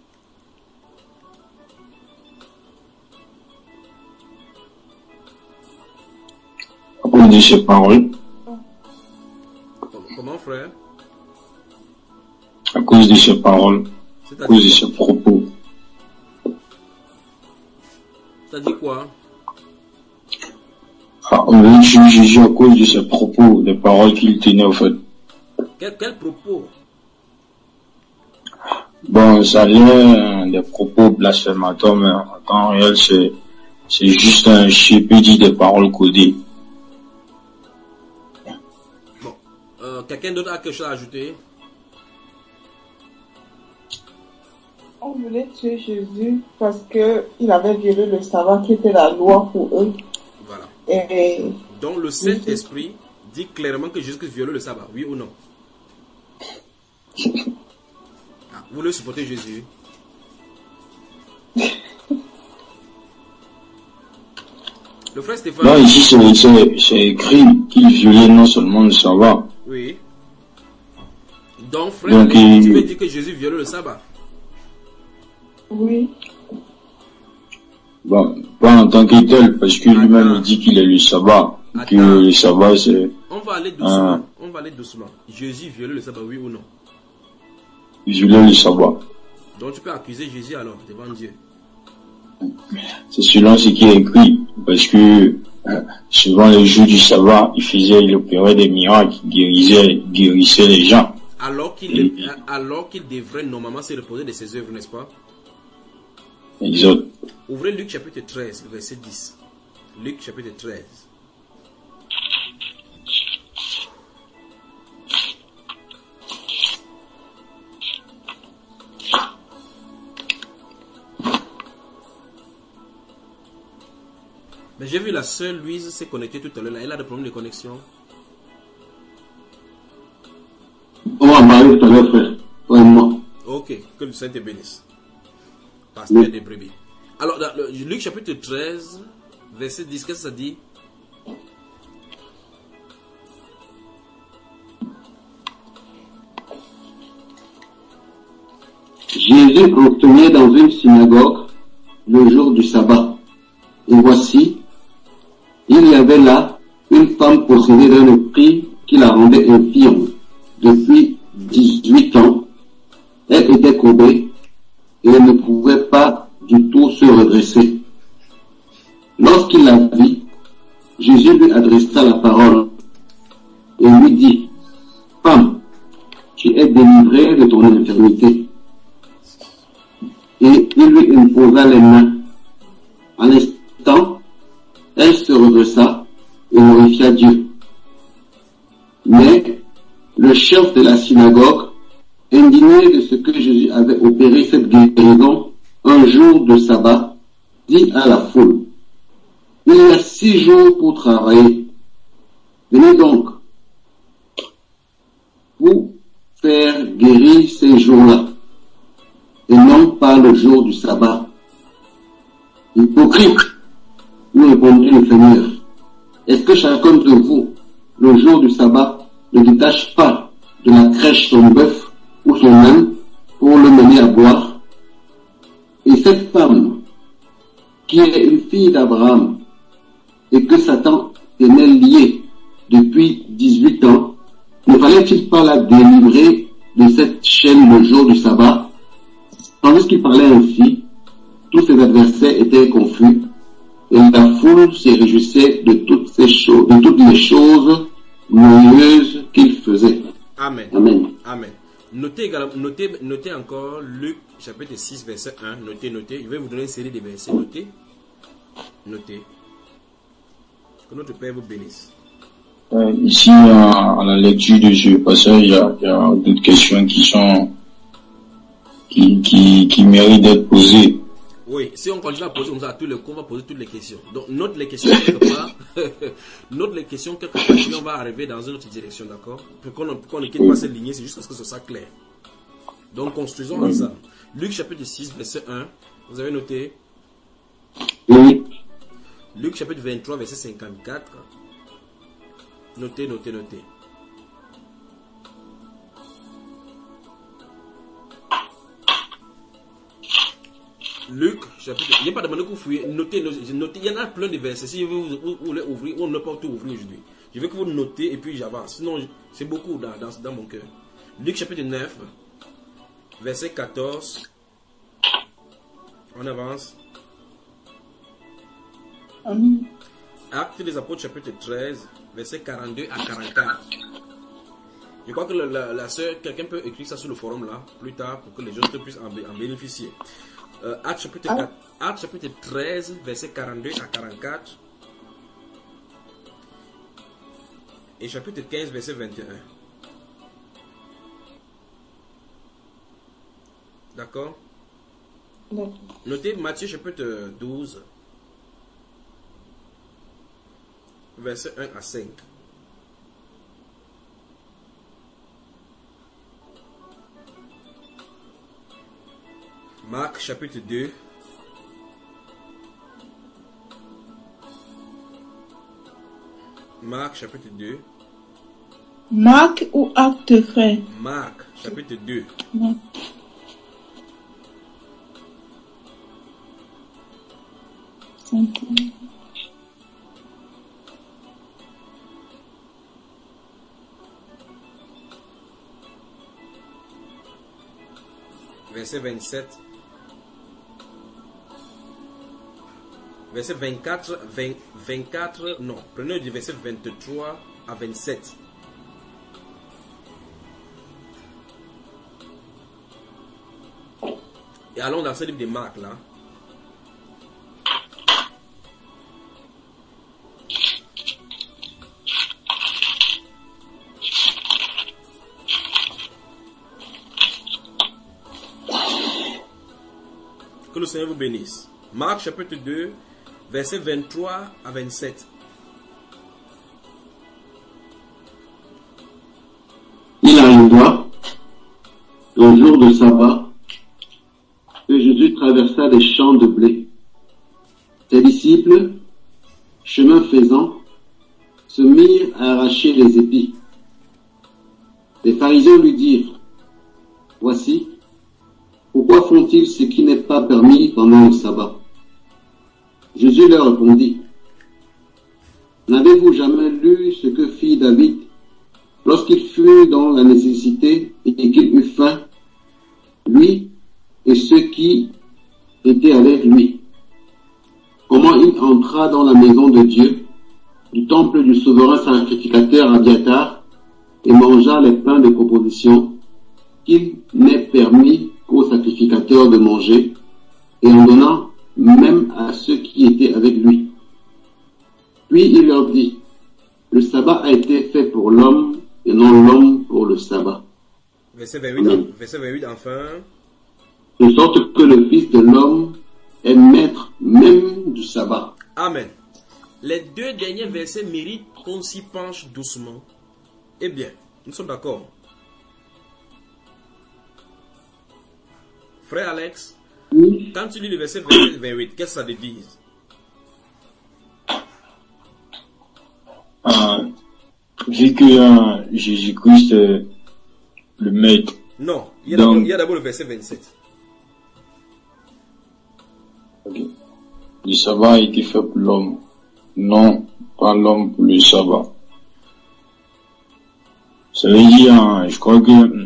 À cause de ses paroles. Comment, frère? À cause de ses paroles. À cause de ses propos. Ça dit quoi? Ah, on veut tuer Jésus à cause de ses propos, des paroles qu'il tenait au fait. Quel, quel propos? Bon, ça a l'air des propos blasphémateurs, mais en temps réel, c'est, c'est juste un chépédie des paroles codées. Bon, euh, quelqu'un d'autre a quelque chose à ajouter? On voulait tuer Jésus parce que il avait violé le sabbat qui était la loi pour eux. Voilà. Et donc le Saint-Esprit dit clairement que Jésus violait le sabbat, oui ou non? Ah, vous voulez supporter Jésus? Le frère Stéphane... Non, ici c'est, c'est, c'est écrit qu'il violait non seulement le sabbat. Oui. Donc frère, donc, tu il... veux dire que Jésus violait le sabbat? Oui. Bon, pas en tant que tel, parce que lui-même il dit qu'il est le sabbat. Attends. Que le sabbat c'est... On va aller doucement, ah. on va aller doucement. Jésus violait le sabbat, oui ou non? Il violait le sabbat. Donc tu peux accuser Jésus alors, devant Dieu. C'est selon ce qui est écrit, parce que euh, souvent les jours du sabbat, il faisait, il opérait des miracles, il guérissait, guérissait les gens. Alors qu'il, Et... alors qu'il devrait normalement se reposer de ses œuvres, n'est-ce pas? Exact. Ouvrez Luc chapitre treize, verset dix. Luc chapitre treize. Mais j'ai vu la sœur Louise s'est connectée tout à l'heure. Elle a des problèmes de connexion. On va parler tout à l'heure, frère. Vraiment. Ok, que le Saint te bénisse. Pasteur des brebis. Alors, dans le, Luc chapitre treize, verset dix, qu'est-ce que ça dit? Jésus enseignait dans une synagogue le jour du sabbat. Et voici, il y avait là une femme possédée d'un esprit qui la rendait infirme depuis dix-huit ans. Elle était courbée et elle ne pouvait pas du tout se redresser. Lorsqu'il la vit, Jésus lui adressa la parole et lui dit, « Femme, tu es délivrée de ton infirmité. » Et il lui imposa les mains. En l'instant, elle se redressa et glorifia Dieu. Mais le chef de la synagogue, indigné de ce que Jésus avait opéré cette guérison un jour de sabbat, dit à la foule, « Il y a six jours pour travailler. Venez donc vous faire guérir ces jours-là, et non pas le jour du sabbat. » Hypocrite, lui répondit le Seigneur, est-ce que chacun de vous, le jour du sabbat, ne détache pas de la crèche son bœuf ou son âne pour le mener à boire? Et cette femme, qui est une fille d'Abraham, et que Satan tenait liée depuis dix-huit ans, ne fallait-il pas la délivrer de cette chaîne le jour du sabbat? Tandis qu'il parlait ainsi, tous ses adversaires étaient confus, et la foule se réjouissait de toutes ces choses, de toutes les choses glorieuses qu'il faisait. Amen. Amen. Amen. Notez, également, notez, notez encore Luc chapitre six, verset un. Notez, notez. Je vais vous donner une série de versets. Notez. Notez. Que notre Père vous bénisse. Euh, ici, à, à la lecture de ce passage, il y a, il y a d'autres questions qui sont, qui, qui, qui méritent d'être posées. Oui, si on continue à poser comme ça à tous les coups, on va poser toutes les questions. Donc, note les questions quelque part. Note les questions quelque part, puis on va arriver dans une autre direction, d'accord? Pour qu'on qu'on ne quitte pas cette lignée, c'est juste parce que ce soit clair. Donc, construisons Oui. ensemble. Luc chapitre six, verset un. Vous avez noté? Oui. Luc chapitre vingt-trois, verset cinquante-quatre. Notez, notez, notez. Luc, chapitre. Il n'y a pas demandé que vous fouillez. Notez, notez. Il y en a plein de versets. Si vous, vous, vous voulez ouvrir, on ne peut pas tout ouvrir aujourd'hui. Je veux que vous notez et puis j'avance. Sinon, c'est beaucoup dans, dans, dans mon cœur. Luc, chapitre neuf, verset quatorze. On avance. Amen. Actes des Apôtres, chapitre treize, verset quarante-deux à quarante-quatre. Je crois que la, la, la soeur, quelqu'un peut écrire ça sur le forum là, plus tard, pour que les gens puissent en, en bénéficier. Euh, Actes chapitre, Ah. quatre, Actes chapitre treize, verset quarante-deux à quarante-quatre. Et chapitre quinze, verset vingt et un. D'accord? D'accord. Notez Matthieu chapitre douze, verset un à cinq. Marc chapitre deux. Marc chapitre deux. Marc ou acte, frère? Marc chapitre deux. Marc. Cinq. Verset vingt-sept. Verset vingt-quatre, vingt, vingt-quatre, non, prenez du verset vingt-trois à vingt-sept. Et allons dans ce livre de Marc là. Que le Seigneur vous bénisse. Marc chapitre deux, verset vingt-trois à vingt-sept. Il arriva, un jour de sabbat, que Jésus traversa des champs de blé. Ses disciples, chemin faisant, se mirent à arracher les épis. Les pharisiens lui dirent, « Voici, pourquoi font-ils ce qui n'est pas permis pendant le sabbat ?» Jésus leur répondit, « N'avez-vous jamais lu ce que fit David lorsqu'il fut dans la nécessité et qu'il eut faim, lui et ceux qui étaient avec lui? Comment il entra dans la maison de Dieu, du temple du souverain sacrificateur Abiatar, et mangea les pains de proposition qu'il n'est permis qu'aux sacrificateurs de manger, et en donnant même à ceux qui étaient avec lui. Puis il leur dit, le sabbat a été fait pour l'homme et non l'homme pour le sabbat. Verset vingt-huit, Amen. verset vingt-huit enfin. De sorte que le Fils de l'homme est maître même du sabbat. Amen. Les deux derniers versets méritent qu'on s'y penche doucement. Eh bien, nous sommes d'accord. Frère Alex, Oui. quand tu lis le verset vingt-sept vingt-huit, qu'est-ce que ça te dit? Euh, vu que euh, Jésus-Christ est le maître. Non, il y a Donc- d'abord- il y a d'abord le verset vingt-sept. Okay. Le sabbat a été fait pour l'homme, non pas l'homme pour le sabbat. Ça veut dire, hein, je crois que,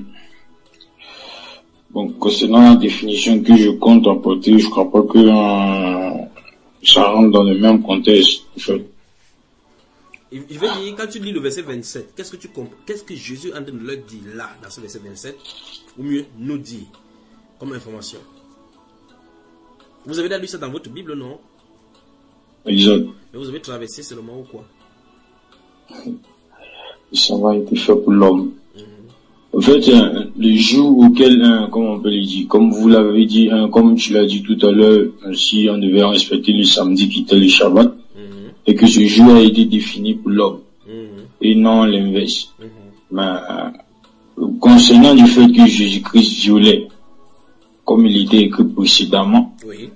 bon, concernant la définition que je compte apporter, je crois pas que euh, ça rentre dans le même contexte. En fait. Il, il veut dire, quand tu lis le verset vingt-sept, qu'est-ce que tu comprends? Qu'est-ce que Jésus est en train de leur dire là, dans ce verset vingt-sept? Ou mieux, nous dit, comme information. Vous avez lu ça dans votre Bible, non? Exact. Mais vous avez traversé seulement ou quoi? Ça va être fait pour l'homme. Mm-hmm. En fait, euh, le jour auquel, euh, comme on peut le dire, comme vous l'avez dit, euh, comme tu l'as dit tout à l'heure, euh, si on devait respecter le samedi qui était le Shabbat, mm-hmm. et que ce jour a été défini pour l'homme, mm-hmm. et non l'inverse. Mm-hmm. Mais, euh, concernant le fait que Jésus-Christ violait, comme il était écrit précédemment, oui.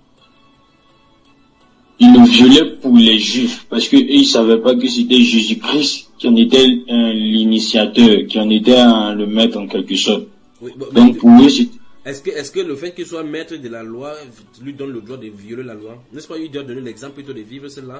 Il le violait pour les Juifs, parce que eux, ils savaient pas que c'était Jésus-Christ qui en était euh, l'initiateur, qui en était euh, le maître en quelque sorte. Oui, bon, donc pour eux, c'est... Est-ce que, est-ce que le fait qu'il soit maître de la loi lui donne le droit de violer la loi? N'est-ce pas lui doit donner l'exemple plutôt de vivre cela?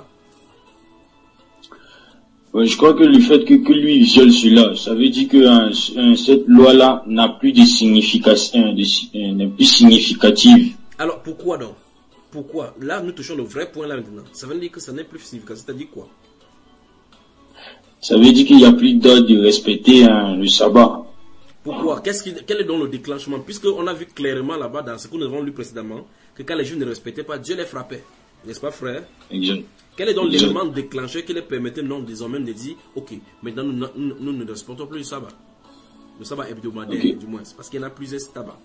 Ouais, je crois que le fait que, que lui viole cela, ça veut dire que hein, cette loi-là n'a plus de signification, de, n'est plus significative. Alors pourquoi donc? Pourquoi? Là, nous touchons le vrai point là maintenant. Ça veut dire que ça n'est plus significatif. C'est-à-dire quoi? Ça veut dire qu'il n'y a plus d'ordre de respecter hein, le sabbat. Pourquoi? Qu'est-ce qui, quel est donc le déclenchement? Puisqu'on a vu clairement là-bas dans ce que nous avons lu précédemment, que quand les Juifs ne respectaient pas, Dieu les frappait. N'est-ce pas, frère? Exact. Quel est donc l'élément déclencheur qui les permettait non désormais de dire, ok, maintenant nous, nous, nous ne respectons plus le sabbat. Le sabbat hebdomadaire, okay. Du moins. Parce qu'il y en a plusieurs sabbats.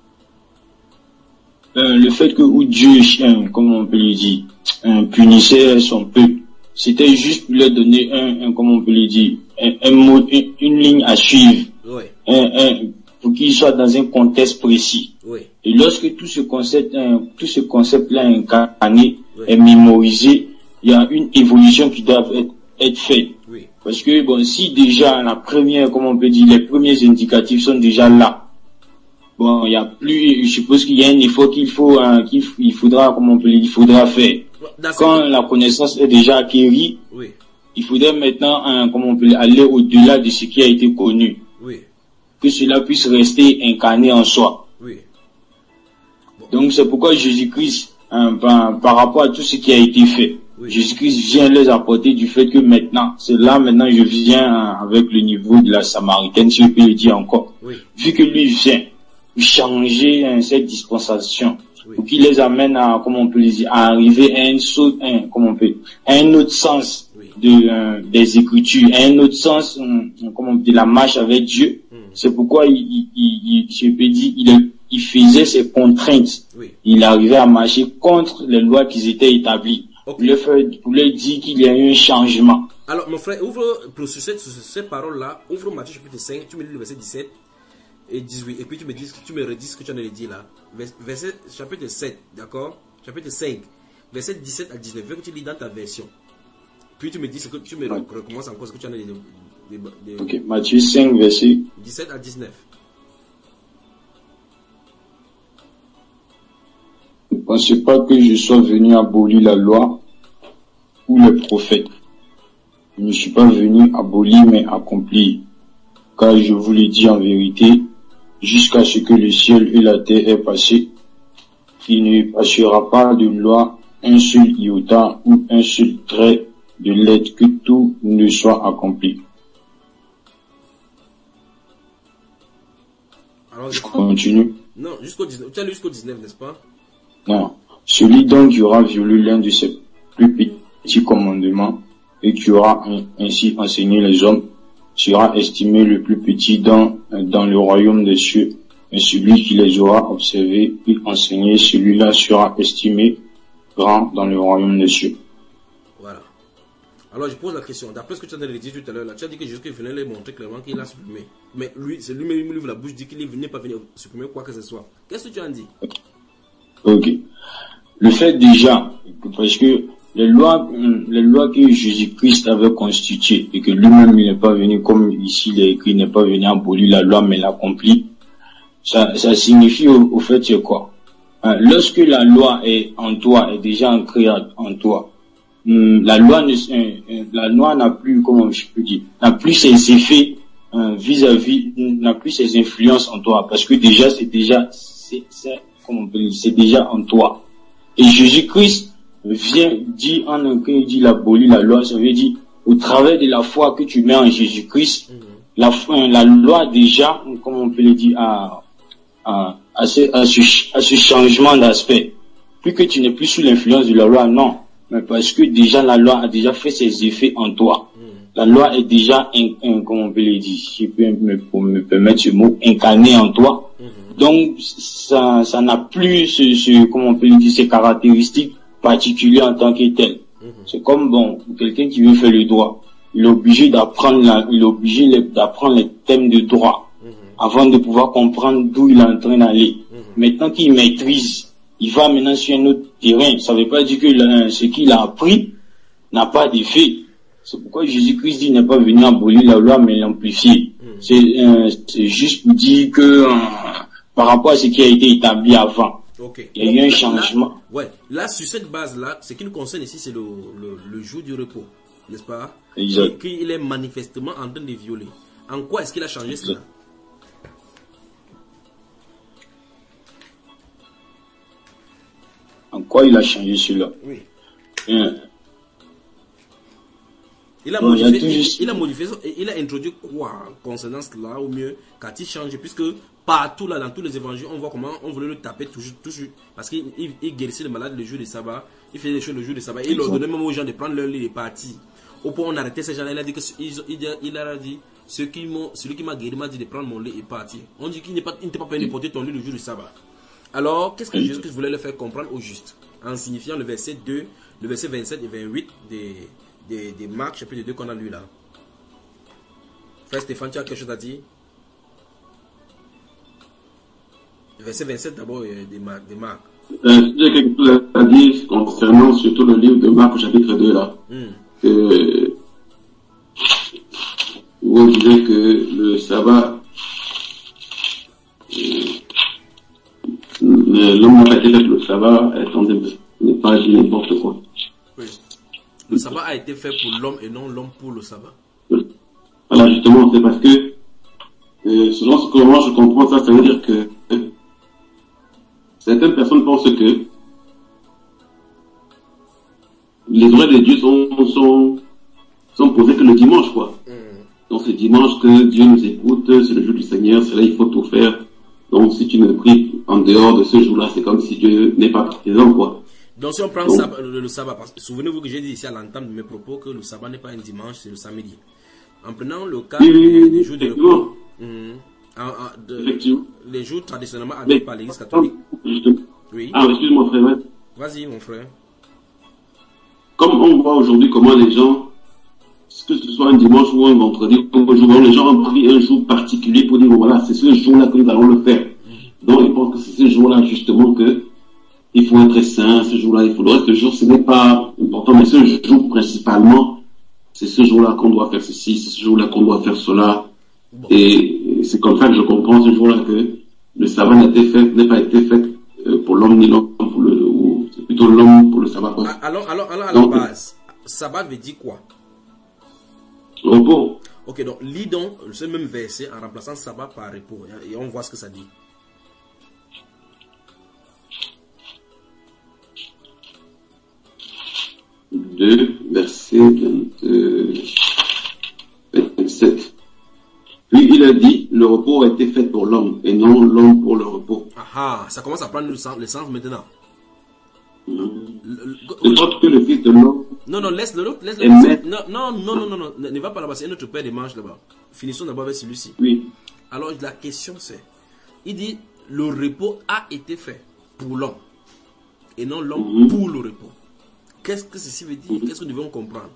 Euh, le fait que où Dieu, hein, comme on peut le dire, hein, punissait son peuple, c'était juste pour leur donner un, un comme on peut le dire, un, un mot, une, une ligne à suivre, oui. un, un, pour qu'il soit dans un contexte précis. Oui. Et lorsque tout ce concept, hein, tout ce concept-là incarné, oui. est mémorisé, il y a une évolution qui doit être, être faite. Oui. Parce que bon, si déjà la première, comme on peut dire, les premiers indicatifs sont déjà là. Bon, il y a plus, je suppose qu'il y a un effort qu'il faut, hein, qu'il il faudra, comme on peut dire, il faudra faire. Quand la connaissance est déjà acquérie, oui. Il faudrait maintenant, hein, comme on peut dire, aller au-delà de ce qui a été connu. Oui. Que cela puisse rester incarné en soi. Oui. Bon. Donc c'est pourquoi Jésus-Christ, hein, par, par rapport à tout ce qui a été fait, oui. Jésus-Christ vient les apporter du fait que maintenant, c'est là maintenant je viens hein, avec le niveau de la Samaritaine, si je peux le dire encore. Oui. Vu que lui vient changer hein, cette dispensation, oui. Pour qu'il les amène à, comment on peut le dire, à arriver à un saut, un, comment on peut, à un autre sens, oui. de euh, des Écritures, à un autre sens, um, comment on peut dire, la marche avec Dieu. Mm. C'est pourquoi il, il, il, je peux dire, il, il faisait ses contraintes. Oui. Il arrivait à marcher contre les lois qui étaient établies. Okay. Pour, le faire, pour leur dire qu'il y a eu un changement. Alors, mon frère, ouvre, pour sur cette, sur ces paroles-là, ouvre Matthieu chapitre cinq, tu me lis le verset dix-sept. Et dix-huit, et puis tu me dis, tu me redis ce que tu en as dit là. Verset, chapitre sept, d'accord? Chapitre cinq, verset dix-sept à dix-neuf, veux que tu lis dans ta version. Puis tu me dis ce que tu me ouais. recommences encore ce que tu en as dit. De, de, de, ok, Matthieu cinq, verset dix-sept à dix-neuf. Ne pensez pas que je sois venu abolir la loi ou les prophètes. Je ne suis pas venu abolir mais accomplir. Car je vous le dis en vérité, jusqu'à ce que le ciel et la terre aient passé, il ne passera pas de loi un seul iota ou un seul trait de lettre que tout ne soit accompli. Alors, je continue. Non, jusqu'au dix-neuf. Tu as lu jusqu'au dix-neuf, n'est-ce pas? Non. Celui donc qui aura violé l'un de ses plus petits commandements et qui aura ainsi enseigné les hommes sera estimé le plus petit dans, dans le royaume des cieux, mais celui qui les aura observés et enseignés, celui-là sera estimé grand dans le royaume des cieux. Voilà. Alors je pose la question, d'après ce que tu as dit tout à l'heure, là, tu as dit que Jésus venait les montrer clairement qu'il a supprimé. Mais lui, c'est lui-même qui ouvre la bouche, dit qu'il n'est pas venu supprimer quoi que ce soit. Qu'est-ce que tu en dis? Ok. Le fait déjà, parce que les lois, les lois que Jésus-Christ avait constituées et que lui-même il n'est pas venu, comme ici il est écrit, il n'est pas venu abolir la loi mais l'accomplit, ça, ça signifie au, au fait c'est quoi? Hein, lorsque la loi est en toi, est déjà ancrée en toi, hum, la loi ne, euh, la loi n'a plus, comment je peux dire, n'a plus ses effets hein, vis-à-vis, n'a plus ses influences en toi, parce que déjà c'est déjà, c'est, c'est, comment on peut dire, c'est déjà en toi. Et Jésus-Christ vient dire en un cas, il dit l'abolir la loi, ça veut dire au travers de la foi que tu mets en Jésus-Christ, mm-hmm. la, la loi déjà, comme on peut le dire, à, à, à, ce, à, ce, à ce changement d'aspect. Plus que tu n'es plus sous l'influence de la loi, non. Mais parce que déjà la loi a déjà fait ses effets en toi. Mm. La loi est déjà, un, un, comment on peut le dire, si je peux me, pour me permettre ce mot, incarnée en toi. Mm-hmm. Donc, ça, ça n'a plus ce, ce, comment on peut le dire, ces caractéristiques particulières en tant que tel. Mm-hmm. C'est comme, bon, quelqu'un qui veut faire le droit. Il est obligé d'apprendre la, il est obligé d'apprendre les thèmes de droit. Mm-hmm. Avant de pouvoir comprendre d'où il est en train d'aller. Mm-hmm. Maintenant qu'il maîtrise, il va maintenant sur un autre terrain. Ça ne veut pas dire que le, ce qu'il a appris n'a pas d'effet. C'est pourquoi Jésus-Christ dit n'est pas venu abolir la loi mais l'amplifier. Mm. C'est, euh, c'est juste dire que euh, par rapport à ce qui a été établi avant, okay. il y a eu un changement. Là, ouais. Là, sur cette base-là, ce qui nous concerne ici, c'est le, le, le jour du repos, n'est-ce pas? Exact. Qu'il est manifestement en train de violer. En quoi est-ce qu'il a changé exact. Cela? En quoi il a changé cela? Oui. Euh, il a, bon, modifié, il, juste... il a modifié, il a introduit quoi concernant cela, au mieux, qu'a-t-il changé? Puisque partout là, dans tous les évangiles, on voit comment on voulait le taper toujours, toujours parce qu'il il, il guérissait les malades le jour du sabbat, il faisait les choses le jour du sabbat, il leur donnait même aux gens de prendre leur lit et partir. Au point où on arrêtait ces gens-là, il a dit que il, il, il a dit ceux qui m'ont, celui qui m'a guéri m'a dit de prendre mon lit et partir. On dit qu'il n'est pas, il n'était pas permis de porter ton lit le jour du sabbat. Alors, qu'est-ce que Jésus voulait le faire comprendre au juste? En signifiant le verset deux, le verset vingt-sept et vingt-huit des, des, des Marc, chapitre deux qu'on a lu là. Frère Stéphane, tu as quelque chose à dire? Le verset vingt-sept d'abord des Marc. Des Marc. Euh, j'ai quelque chose à dire concernant surtout le livre de Marc au chapitre deux là. Mm. Que, où on disait que le sabbat, l'homme n'a pas été fait pour le sabbat, attendez, n'est pas dit n'importe quoi. Oui. Le sabbat a été fait pour l'homme et non l'homme pour le sabbat. Voilà, justement, c'est parce que, euh, selon ce que moi je comprends ça, ça veut dire que euh, certaines personnes pensent que les droits de Dieu sont, sont, sont posés que le dimanche, quoi. Mm. Donc c'est dimanche que Dieu nous écoute, c'est le jour du Seigneur, c'est là il faut tout faire. Donc si tu ne pries en dehors de ce jour-là, c'est comme si Dieu n'est pas présent, quoi. Donc si on prend Donc, sabbat, le, le sabbat, parce que souvenez-vous que j'ai dit ici à l'entame de mes propos que le sabbat n'est pas un dimanche, c'est le samedi. En prenant le cas oui, des, des jours de repos, mmh, en, en, de, les jours traditionnellement admis par l'Église catholique. Oui. Ah, excuse-moi frère. Vas-y mon frère. Comme on voit aujourd'hui comment les gens, que ce soit un dimanche ou un vendredi, les gens ont pris un jour particulier pour dire voilà, c'est ce jour-là que nous allons le faire. Mmh. Donc ils pensent que c'est ce jour-là justement que il faut être saint, ce jour-là, il faudrait que ce jour, ce n'est pas important, mais ce jour principalement, c'est ce jour-là qu'on doit faire ceci, c'est ce jour-là qu'on doit faire cela. Bon. Et c'est comme ça que je comprends ce jour-là que le sabbat n'a été fait, n'est pas été fait pour l'homme ni l'homme pour le, ou c'est plutôt l'homme pour le sabbat. Alors, alors, alors, à la donc, base, sabbat veut dire quoi? Repos. Ok, donc, lis donc ce même verset en remplaçant sabbat par repos, et on voit ce que ça dit. deux, verset vingt-sept. Puis il a dit, le repos a été fait pour l'homme, et non l'homme pour le repos. Ah, ça commence à prendre le sens, le sens maintenant. Mmh. De sorte que le fils de l'homme... Non, non, laisse le laisse le laisse, non, non, non, non, non, non, ne va pas là-bas, c'est un autre paire de manches là-bas. Finissons d'abord avec celui-ci. Oui. Alors la question c'est, il dit, le repos a été fait pour l'homme, et non l'homme mmh. pour le repos. Qu'est-ce que ceci veut dire? Qu'est-ce que nous devons comprendre?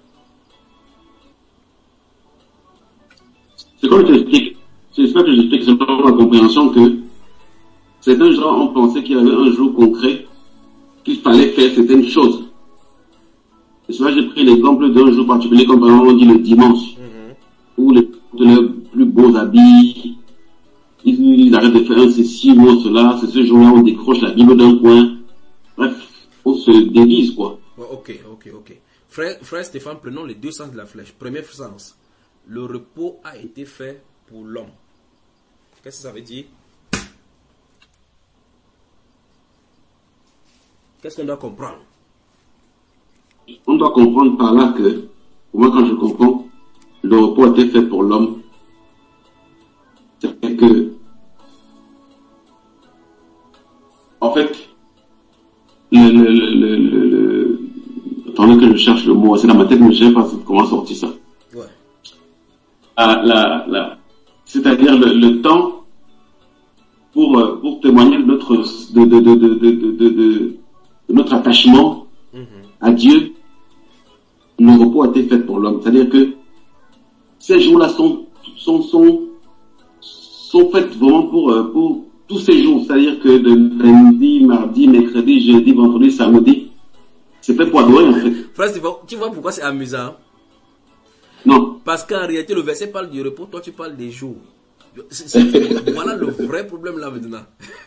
C'est comme je t'explique. C'est ça que j'explique, c'est pas ma compréhension que certains gens ont pensé qu'il y avait un jour concret, qu'il fallait faire certaines choses. Et cela, j'ai pris l'exemple d'un jour particulier, comme par exemple on dit le dimanche, mm-hmm. où les, les plus beaux habits, ils, ils arrêtent de faire un ceci ou cela, c'est ce jour-là où on décroche la Bible d'un coin. Bref, on se déguise, quoi. Ok, ok, ok. Frère, frère Stéphane, prenons les deux sens de la flèche. Premier sens, le repos a été fait pour l'homme. Qu'est-ce que ça veut dire? Qu'est-ce qu'on doit comprendre? On doit comprendre par là que pour moi, quand je comprends, le repos a été fait pour l'homme. C'est que, en fait, le, le, le, le, le, attendez que je cherche le mot, c'est dans ma tête, mais je ne sais pas comment sortir ça. Ouais. La, la, la, c'est-à-dire le, le temps pour, pour témoigner de notre, de, de, de, de, de, de, de, de notre attachement mm-hmm. à Dieu, le repos a été fait pour l'homme. C'est-à-dire que ces jours-là sont, sont, sont, sont faits vraiment pour, pour tous ces jours. C'est-à-dire que de lundi, mardi, mercredi, jeudi, vendredi, samedi, c'est fait pour adorer en fait. Frère, tu vois, tu vois pourquoi c'est amusant? Non. Parce qu'en réalité, le verset parle du repos, toi tu parles des jours. C'est, c'est, voilà le vrai problème là maintenant.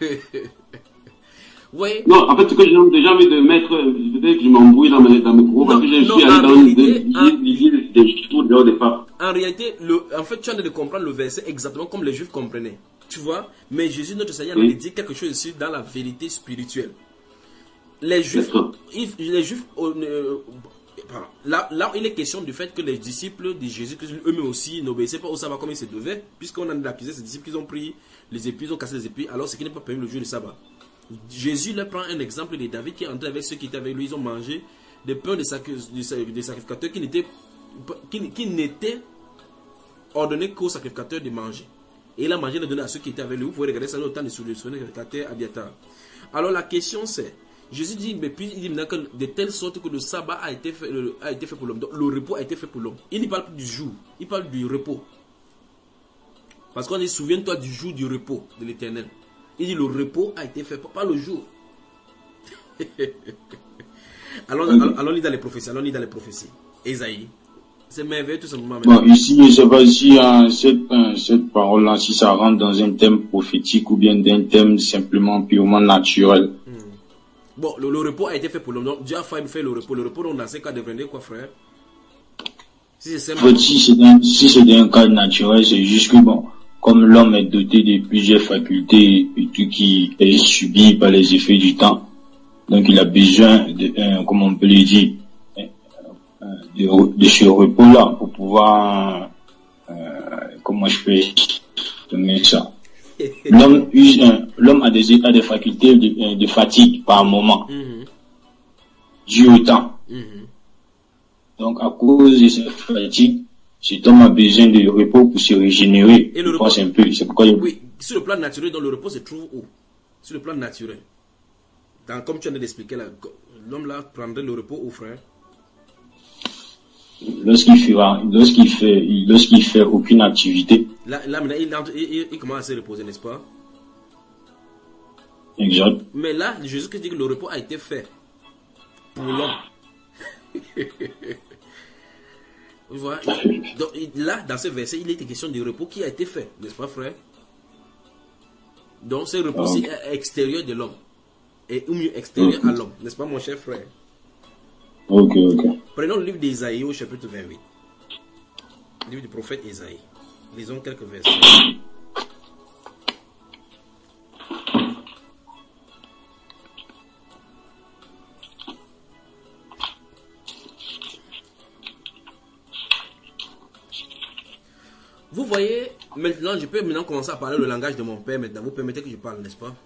Ouais. Non, en fait, ce que j'ai déjà envie de mettre, peut-être que je m'embrouille dans mes, dans mes propos, parce que je non, suis allé dans réalité, des, des, des jours de départ. En réalité, le, en fait, tu as de comprendre le verset exactement comme les Juifs comprenaient. Tu vois? Mais Jésus, notre Seigneur, oui. nous dit quelque chose ici dans la vérité spirituelle. Les Juifs, ils, les Juifs, euh, là, là, il est question du fait que les disciples de Jésus, eux-mêmes aussi, n'obéissaient pas au sabbat comme ils se devaient, puisqu'on a accusé ces disciples qu'ils ont pris les épis, ils ont cassé les épis, alors ce qui n'est pas permis le jour du sabbat. Jésus leur prend un exemple de David qui est entré avec ceux qui étaient avec lui, ils ont mangé des pains de, sac, de, de sacrificateurs qui n'étaient qui, qui n'étaient ordonnés qu'aux sacrificateurs de manger. Et il a mangé et donné à ceux qui étaient avec lui. Vous pouvez regarder ça dans le temps de sacrificateur Abiatar. Alors la question c'est, Jésus dit, mais puis il dit maintenant que de telle sorte que le sabbat a été fait, le, a été fait pour l'homme. Donc le repos a été fait pour l'homme. Il ne parle plus du jour, il parle du repos. Parce qu'on dit, souviens-toi du jour du repos de l'Éternel. Il dit le repos a été fait, pas le jour. alors, alors, alors, lis dans les prophéties. Alors, lis dans les prophéties. Esaïe. C'est merveilleux tout simplement. Bon, ici, je ne sais pas si hein, cette, hein, cette parole-là, si ça rentre dans un thème prophétique ou bien d'un thème simplement purement naturel. Hmm. Bon, le, le repos a été fait pour l'homme. Donc, Dieu a fait le repos. Le repos, donc, dans ces cas, devrait quoi, frère? Si c'est simple. En fait, si c'est un, si c'est un cas naturel, c'est juste que bon, comme l'homme est doté de plusieurs facultés et tout qui est subi par les effets du temps, donc il a besoin de, euh, comment on peut le dire, euh, de, de ce repos-là pour pouvoir, euh, comment je peux donner ça. L'homme use, euh, l'homme a des, a des facultés de, de fatigue par moment, mm-hmm. dû au temps. Mm-hmm. Donc à cause de cette fatigue, cet homme a besoin de repos pour se régénérer. Et le repos, un peu. C'est pourquoi il... Oui, sur le plan naturel, dans le repos se trouve où? Sur le plan naturel. Dans, comme tu viens d'expliquer là, l'homme là prendrait le repos où, frère? Lorsqu'il fera, lorsqu'il fait, lorsqu'il fait aucune activité. Là, là maintenant, il, il, il, il commence à se reposer, n'est-ce pas? Exact. Mais là, Jésus dit que le repos a été fait pour l'homme. Vous voyez? Donc là, dans ce verset, il est question du repos qui a été fait, n'est-ce pas, frère? Donc ce repos, c'est okay. extérieur de l'homme. Et ou mieux extérieur okay. à l'homme, n'est-ce pas, mon cher frère? Ok, ok. Prenons le livre d'Ésaïe au chapitre vingt-huit. Le livre du prophète Ésaïe. Lisons quelques versets. Vous voyez, maintenant, je peux maintenant commencer à parler le langage de mon père. Maintenant, vous permettez que je parle, n'est-ce pas?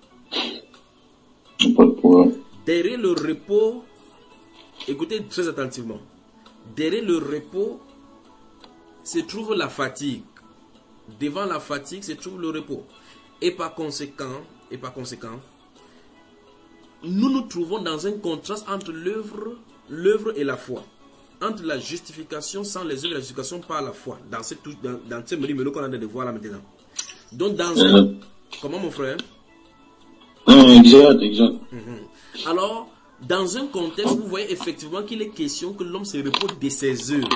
Pas de problème. Derrière le repos, écoutez très attentivement. Derrière le repos se trouve la fatigue. Devant la fatigue se trouve le repos. Et par conséquent, et par conséquent, nous nous trouvons dans un contraste entre l'œuvre, l'œuvre et la foi. Entre la justification sans les œuvres et la justification par la foi. Dans ce dans, dans ce menu qu'on a de voir là maintenant. Donc dans euh, un... Comment mon frère? euh, Exact, exact. Mm-hmm. Alors, dans un contexte, vous voyez effectivement qu'il est question que l'homme se repose de ses œuvres.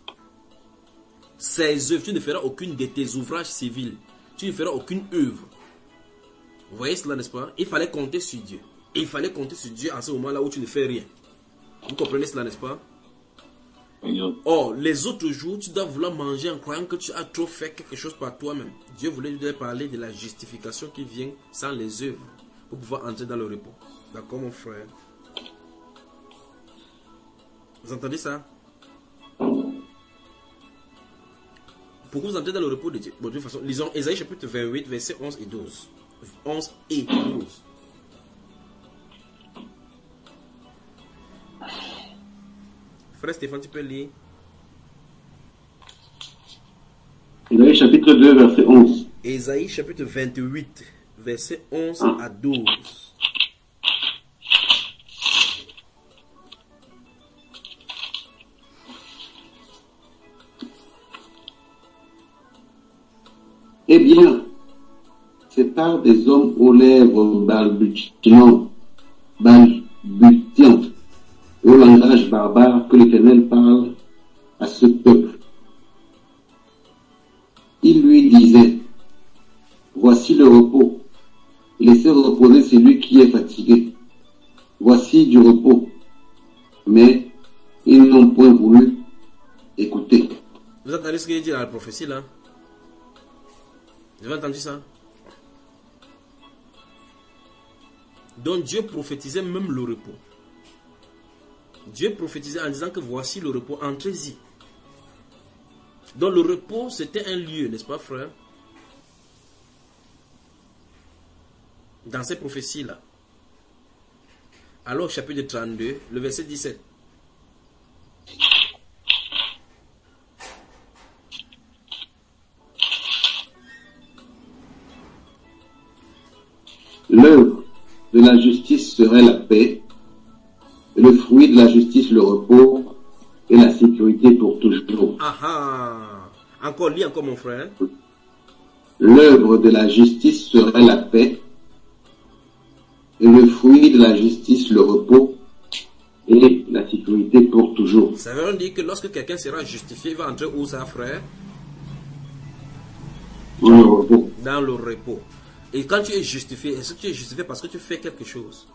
Ses œuvres. Tu ne feras aucune de tes ouvrages civils. Tu ne feras aucune œuvre. Vous voyez cela, n'est-ce pas? Il fallait compter sur Dieu. Et il fallait compter sur Dieu en ce moment-là où tu ne fais rien. Vous comprenez cela, n'est-ce pas? Or, les autres jours, tu dois vouloir manger en croyant que tu as trop fait quelque chose par toi-même. Dieu voulait lui parler de la justification qui vient sans les œuvres pour pouvoir entrer dans le repos. D'accord, mon frère? Vous entendez ça? Pourquoi vous entrez dans le repos de Dieu? Bon, de toute façon, lisons Ésaïe chapitre vingt-huit, versets onze et douze. onze et douze. Frère Stéphane, tu peux lire. Ésaïe chapitre deux, verset onze. Ésaïe chapitre vingt-huit, versets onze Ah. à douze. Eh bien, c'est par des hommes aux lèvres balbutiantes, balbutiantes, et au langage barbare que l'Éternel parle à ce peuple. Il lui disait, voici le repos, laissez reposer celui qui est fatigué. Voici du repos. Mais ils n'ont point voulu écouter. Vous entendez ce qu'il dit dans la prophétie là? Vous avez entendu ça? Donc Dieu prophétisait même le repos. Dieu prophétisait en disant que voici le repos, entrez-y. Donc le repos c'était un lieu, n'est-ce pas frère? Dans ces prophéties là. Alors chapitre trente-deux, le verset dix-sept. L'œuvre de la justice serait la paix, et le fruit de la justice le repos, et la sécurité pour toujours. Ah ah. Encore, lis encore mon frère. L'œuvre de la justice serait la paix, et le fruit de la justice le repos, et la sécurité pour toujours. Ça veut dire que lorsque quelqu'un sera justifié, il va entrer où ça, frère? Dans le repos. Dans le repos. Et quand tu es justifié, est-ce que tu es justifié parce que tu fais quelque chose?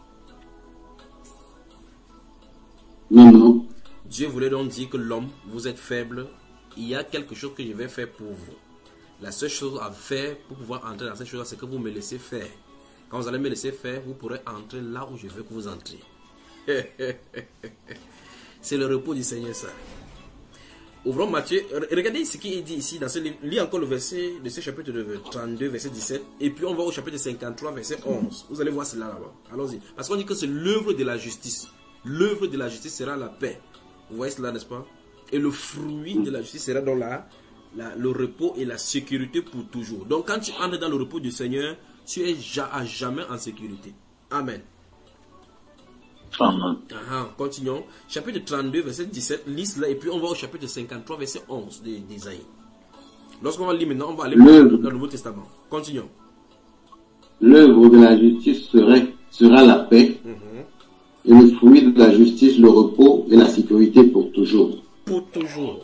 Non, non. Dieu voulait donc dire que l'homme, vous êtes faible, il y a quelque chose que je vais faire pour vous. La seule chose à faire pour pouvoir entrer dans cette chose, c'est que vous me laissez faire. Quand vous allez me laisser faire, vous pourrez entrer là où je veux que vous entrez. C'est le repos du Seigneur, ça. Ouvrons Matthieu. Regardez ce qu'il dit ici dans ce livre. Lis encore le verset de ce chapitre trente-deux, verset dix-sept. Et puis on va au chapitre cinquante-trois, verset onze. Vous allez voir cela là-bas. Allons-y. Parce qu'on dit que c'est l'œuvre de la justice. L'œuvre de la justice sera la paix. Vous voyez cela, n'est-ce pas? Et le fruit de la justice sera dans la, la, le repos et la sécurité pour toujours. Donc quand tu entres dans le repos du Seigneur, tu es à jamais en sécurité. Amen. Amen. Ah, continuons. Chapitre trente-deux, verset dix-sept, lis là, et puis on va au chapitre cinquante-trois, verset onze d'Ésaïe. Lorsqu'on va lire maintenant, on va aller dans le Nouveau Testament. Continuons. L'œuvre de la justice serait, sera la paix, mm-hmm. et le fruit de la justice le repos et la sécurité pour toujours. Pour toujours.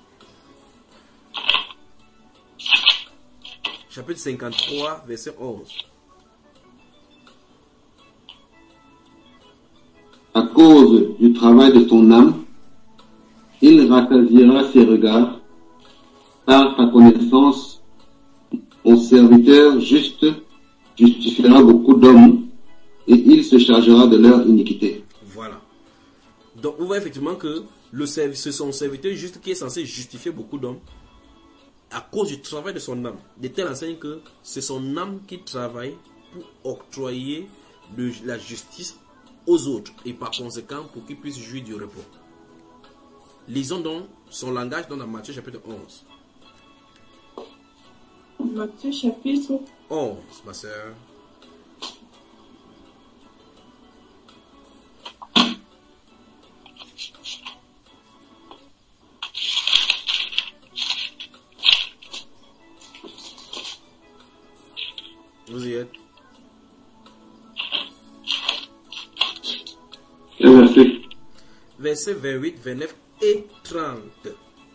Chapitre cinquante-trois, verset onze. À cause du travail de ton âme, il rassasiera ses regards. Par ta connaissance, mon serviteur juste justifiera beaucoup d'hommes et il se chargera de leur iniquité. Voilà. Donc, on voit effectivement que le service, c'est son serviteur juste qui est censé justifier beaucoup d'hommes à cause du travail de son âme. De telle enseigne que c'est son âme qui travaille pour octroyer de la justice aux autres et par conséquent pour qu'ils puissent jouir du repos. Lisons donc son langage dans Matthieu chapitre onze. Matthieu chapitre onze, ma soeur. Vous y êtes. Verset. Versets vingt-huit, vingt-neuf et trente.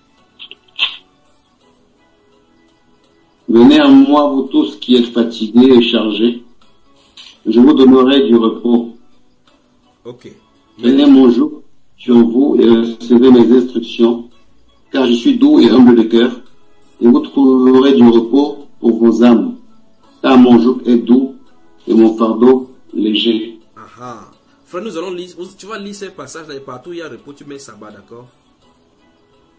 Venez à moi, vous tous qui êtes fatigués et chargés, je vous donnerai du repos. Ok. Venez mon joug sur vous et recevez mes instructions, car je suis doux et humble de cœur, et vous trouverez du repos pour vos âmes, car mon joug est doux et mon fardeau léger. Aha. Frère, nous allons lire, tu vas lire ces passages là et partout il y a repos, tu mets sabbat, d'accord?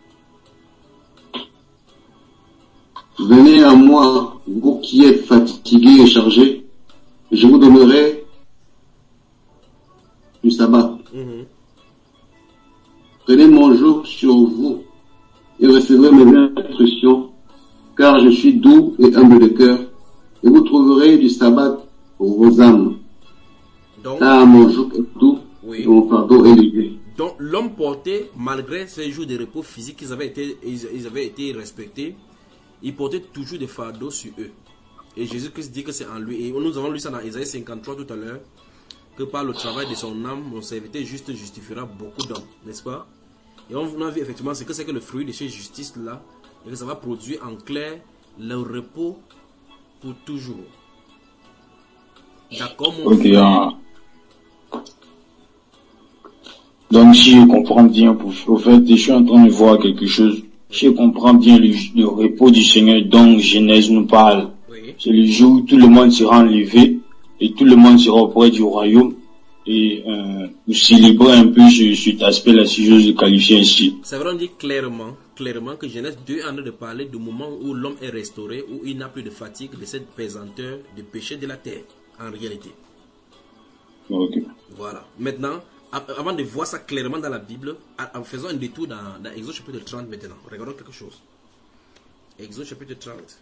venez à moi, vous qui êtes fatigués et chargés, je vous donnerai du sabbat. Mhm. Prenez mon joug sur vous et recevrez mes instructions, car je suis doux et humble de cœur, et vous trouverez du sabbat pour vos âmes. Donc, Car mon joug est doux, oui. et mon fardeau est léger. Donc l'homme portait, malgré ces jours de repos physique qu'ils avaient été, ils, ils avaient été respectés, ils portaient toujours des fardeaux sur eux. Et Jésus-Christ dit que c'est en lui. Et nous avons lu ça dans Isaïe cinquante-trois tout à l'heure, que par le travail de son âme, mon serviteur juste justifiera beaucoup d'hommes, n'est-ce pas? Et on a vu effectivement ce que c'est que le fruit de ces justices-là, et que ça va produire en clair le repos pour toujours. D'accord, mon Ok, frère? hein. Donc, si je comprends bien, pour, au fait, je suis en train de voir quelque chose. Si je comprends bien le, le repos du Seigneur dont Genèse nous parle, Oui. c'est le jour où tout le monde sera enlevé et tout le monde sera auprès du royaume. Et euh, vous célébrez un peu ce, cet aspect-là, si j'ose le qualifier ainsi. Ça veut dire clairement, clairement que Genèse deux est en train de parler du moment où l'homme est restauré, où il n'a plus de fatigue de cette pesanteur de péché de la terre, en réalité. Ok. Voilà. Maintenant, avant de voir ça clairement dans la Bible, faisons un détour dans, dans Exode chapitre trente maintenant. Regardons quelque chose. Exode chapitre trente.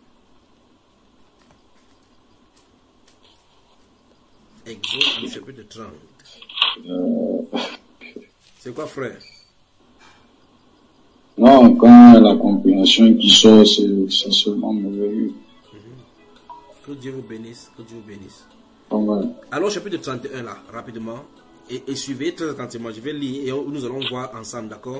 Exode chapitre trente. Euh... C'est quoi, frère? Non, quand la compréhension qui sort, c'est seulement merveilleux. Mm-hmm. Que Dieu vous bénisse, que Dieu vous bénisse. Oh, ouais. Alors, chapitre trente et un là, rapidement. Et, et suivez très attentivement. Je vais lire et nous allons voir ensemble, d'accord?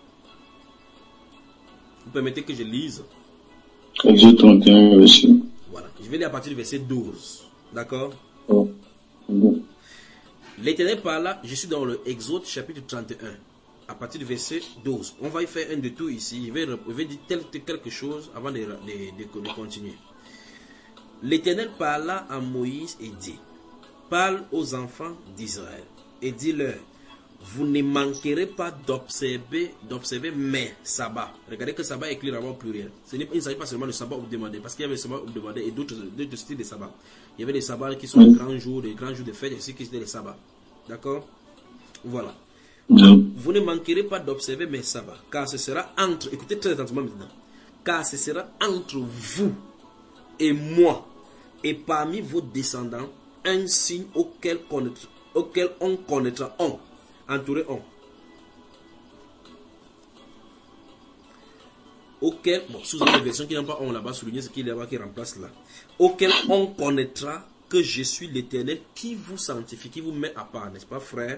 Vous permettez que je lise? Exode trente et un, verset. Voilà. Je vais lire à partir du verset douze. D'accord? Oh. Bon. L'Éternel parla, je suis dans le Exode chapitre trente et un, à partir du verset douze. On va y faire un détour ici. Je vais, je vais dire tel, quelque chose avant de, de, de, de continuer. L'Éternel parla à Moïse et dit, parle aux enfants d'Israël et dis-leur, vous ne manquerez pas d'observer, d'observer mes sabbats. Regardez que sabbat est écrit avant au pluriel. Ce il ne s'agit pas seulement de sabbat demandé, parce qu'il y avait le sabbat demandé et d'autres styles de sabbat. Il y avait des sabbats qui sont les grands jours, les grands jours de fête, et ceux qui étaient les sabbats. D'accord? Voilà. Vous ne manquerez pas d'observer mes sabbats, car ce sera entre, écoutez très attentivement maintenant, car ce sera entre vous et moi, et parmi vos descendants, un signe auquel, connaîtra, auquel on connaîtra, on, entouré on. Auquel, bon, sous une version qui n'a pas on là-bas, souligné ce qui est là-bas qui remplace là. Auquel on connaîtra que je suis l'Éternel qui vous sanctifie, qui vous met à part, n'est-ce pas, frère?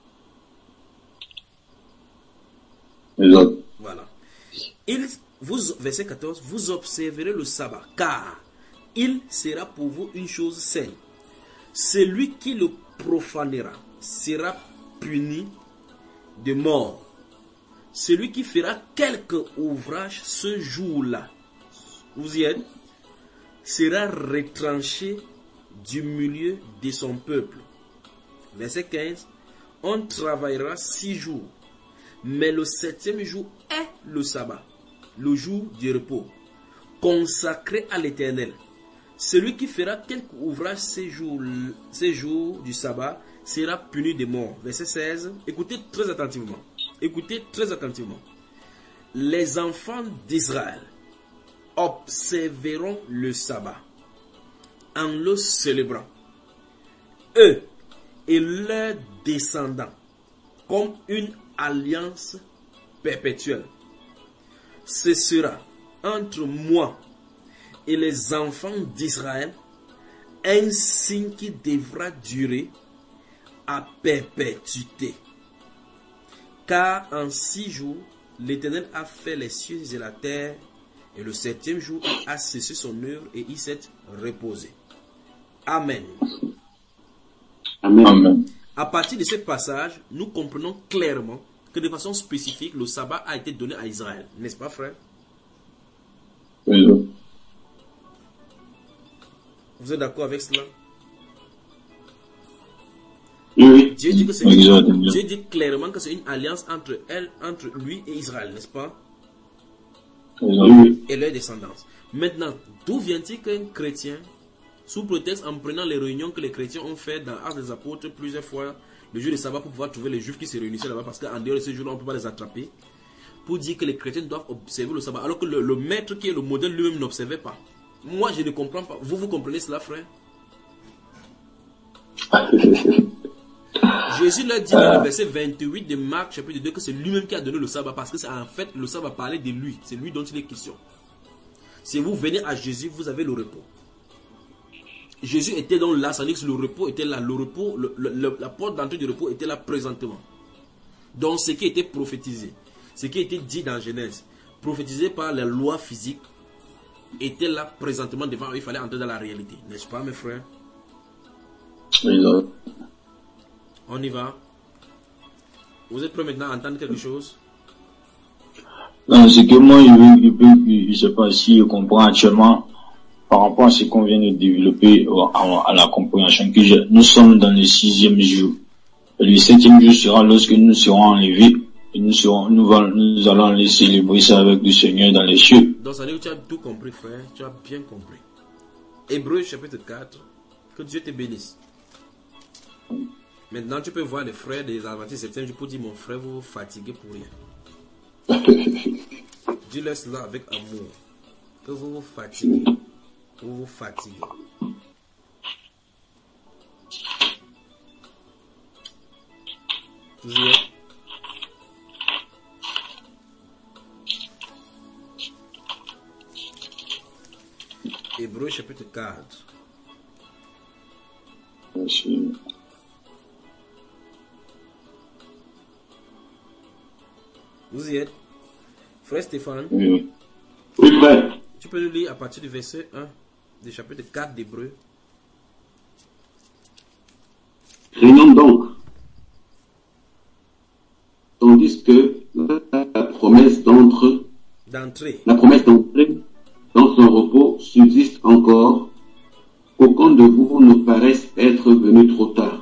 Exact. Voilà. Il, vous, verset quatorze, vous observerez le sabbat, car il sera pour vous une chose saine. Celui qui le profanera sera puni de mort. Celui qui fera quelque ouvrage ce jour-là, vous y êtes, sera retranché du milieu de son peuple. Verset quinze, on travaillera six jours, mais le septième jour est le sabbat, le jour du repos, consacré à l'Éternel. Celui qui fera quelque ouvrage ces jours, ces jours du sabbat sera puni de mort. Verset seize, écoutez très attentivement. Écoutez très attentivement. Les enfants d'Israël observeront le sabbat en le célébrant, eux et leurs descendants, comme une alliance perpétuelle. Ce sera entre moi et les enfants d'Israël un signe qui devra durer à perpétuité. Car en six jours, l'Éternel a fait les cieux et la terre, et le septième jour a cessé son œuvre et il s'est reposé. Amen. Amen. Amen. À partir de ce passage, nous comprenons clairement que de façon spécifique, le sabbat a été donné à Israël. N'est-ce pas, frère? Oui. Vous êtes d'accord avec cela? Oui. Dieu dit, que c'est une, Dieu dit clairement que c'est une alliance entre elle, entre lui et Israël, n'est-ce pas? et leur descendance. Maintenant, d'où vient-il qu'un chrétien, sous prétexte en prenant les réunions que les chrétiens ont faites dans Actes des Apôtres plusieurs fois, le jour de sabbat pour pouvoir trouver les juifs qui se réunissaient là-bas, parce qu'en dehors de ce jour-là, on ne peut pas les attraper, pour dire que les chrétiens doivent observer le sabbat, alors que le, le maître qui est le modèle lui-même n'observait pas. Moi, je ne comprends pas. Vous, vous comprenez cela, frère? Jésus leur dit dans le verset vingt-huit de Marc, chapitre deux, que c'est lui-même qui a donné le sabbat, parce que c'est en fait, le sabbat parlait de lui. C'est lui dont il est question. Si vous venez à Jésus, vous avez le repos. Jésus était donc là, ça veut dire que le repos était là. Le repos, le, le, la porte d'entrée du repos était là présentement. Donc, ce qui était prophétisé, ce qui était dit dans Genèse, prophétisé par la loi physique, était là présentement devant eux. Il fallait entrer dans la réalité. N'est-ce pas, mes frères? Oui, là. On y va. Vous êtes prêts maintenant à entendre quelque chose? Non, c'est que moi, je ne sais pas si je comprends actuellement par rapport à ce qu'on vient de développer à, à la compréhension que j'ai. Nous sommes dans le sixième jour. Le septième jour sera lorsque nous serons enlevés et nous serons, nous, va, nous allons aller célébrer ça avec le Seigneur dans les cieux. Donc ça veut dire que tu as tout compris, frère. Tu as bien compris. Hébreux chapitre quatre. Que Dieu te bénisse. Maintenant, tu peux voir les frères des Adventistes septième jour pour dire, mon frère, vous vous fatiguez pour rien. Dis-leur cela avec amour. Que vous vous fatiguez. Vous vous fatiguez. Vous y êtes? Hébreux chapitre quatre. Merci. Vous y êtes? Frère Stéphane? Oui, oui, frère. Tu peux nous lire à partir du verset un du chapitre quatre d'Hébreux. Craignons donc, tandis que la promesse d'entre, D'entrer. la promesse d'entrer dans son repos subsiste encore, qu'aucun de vous ne paraisse être venu trop tard.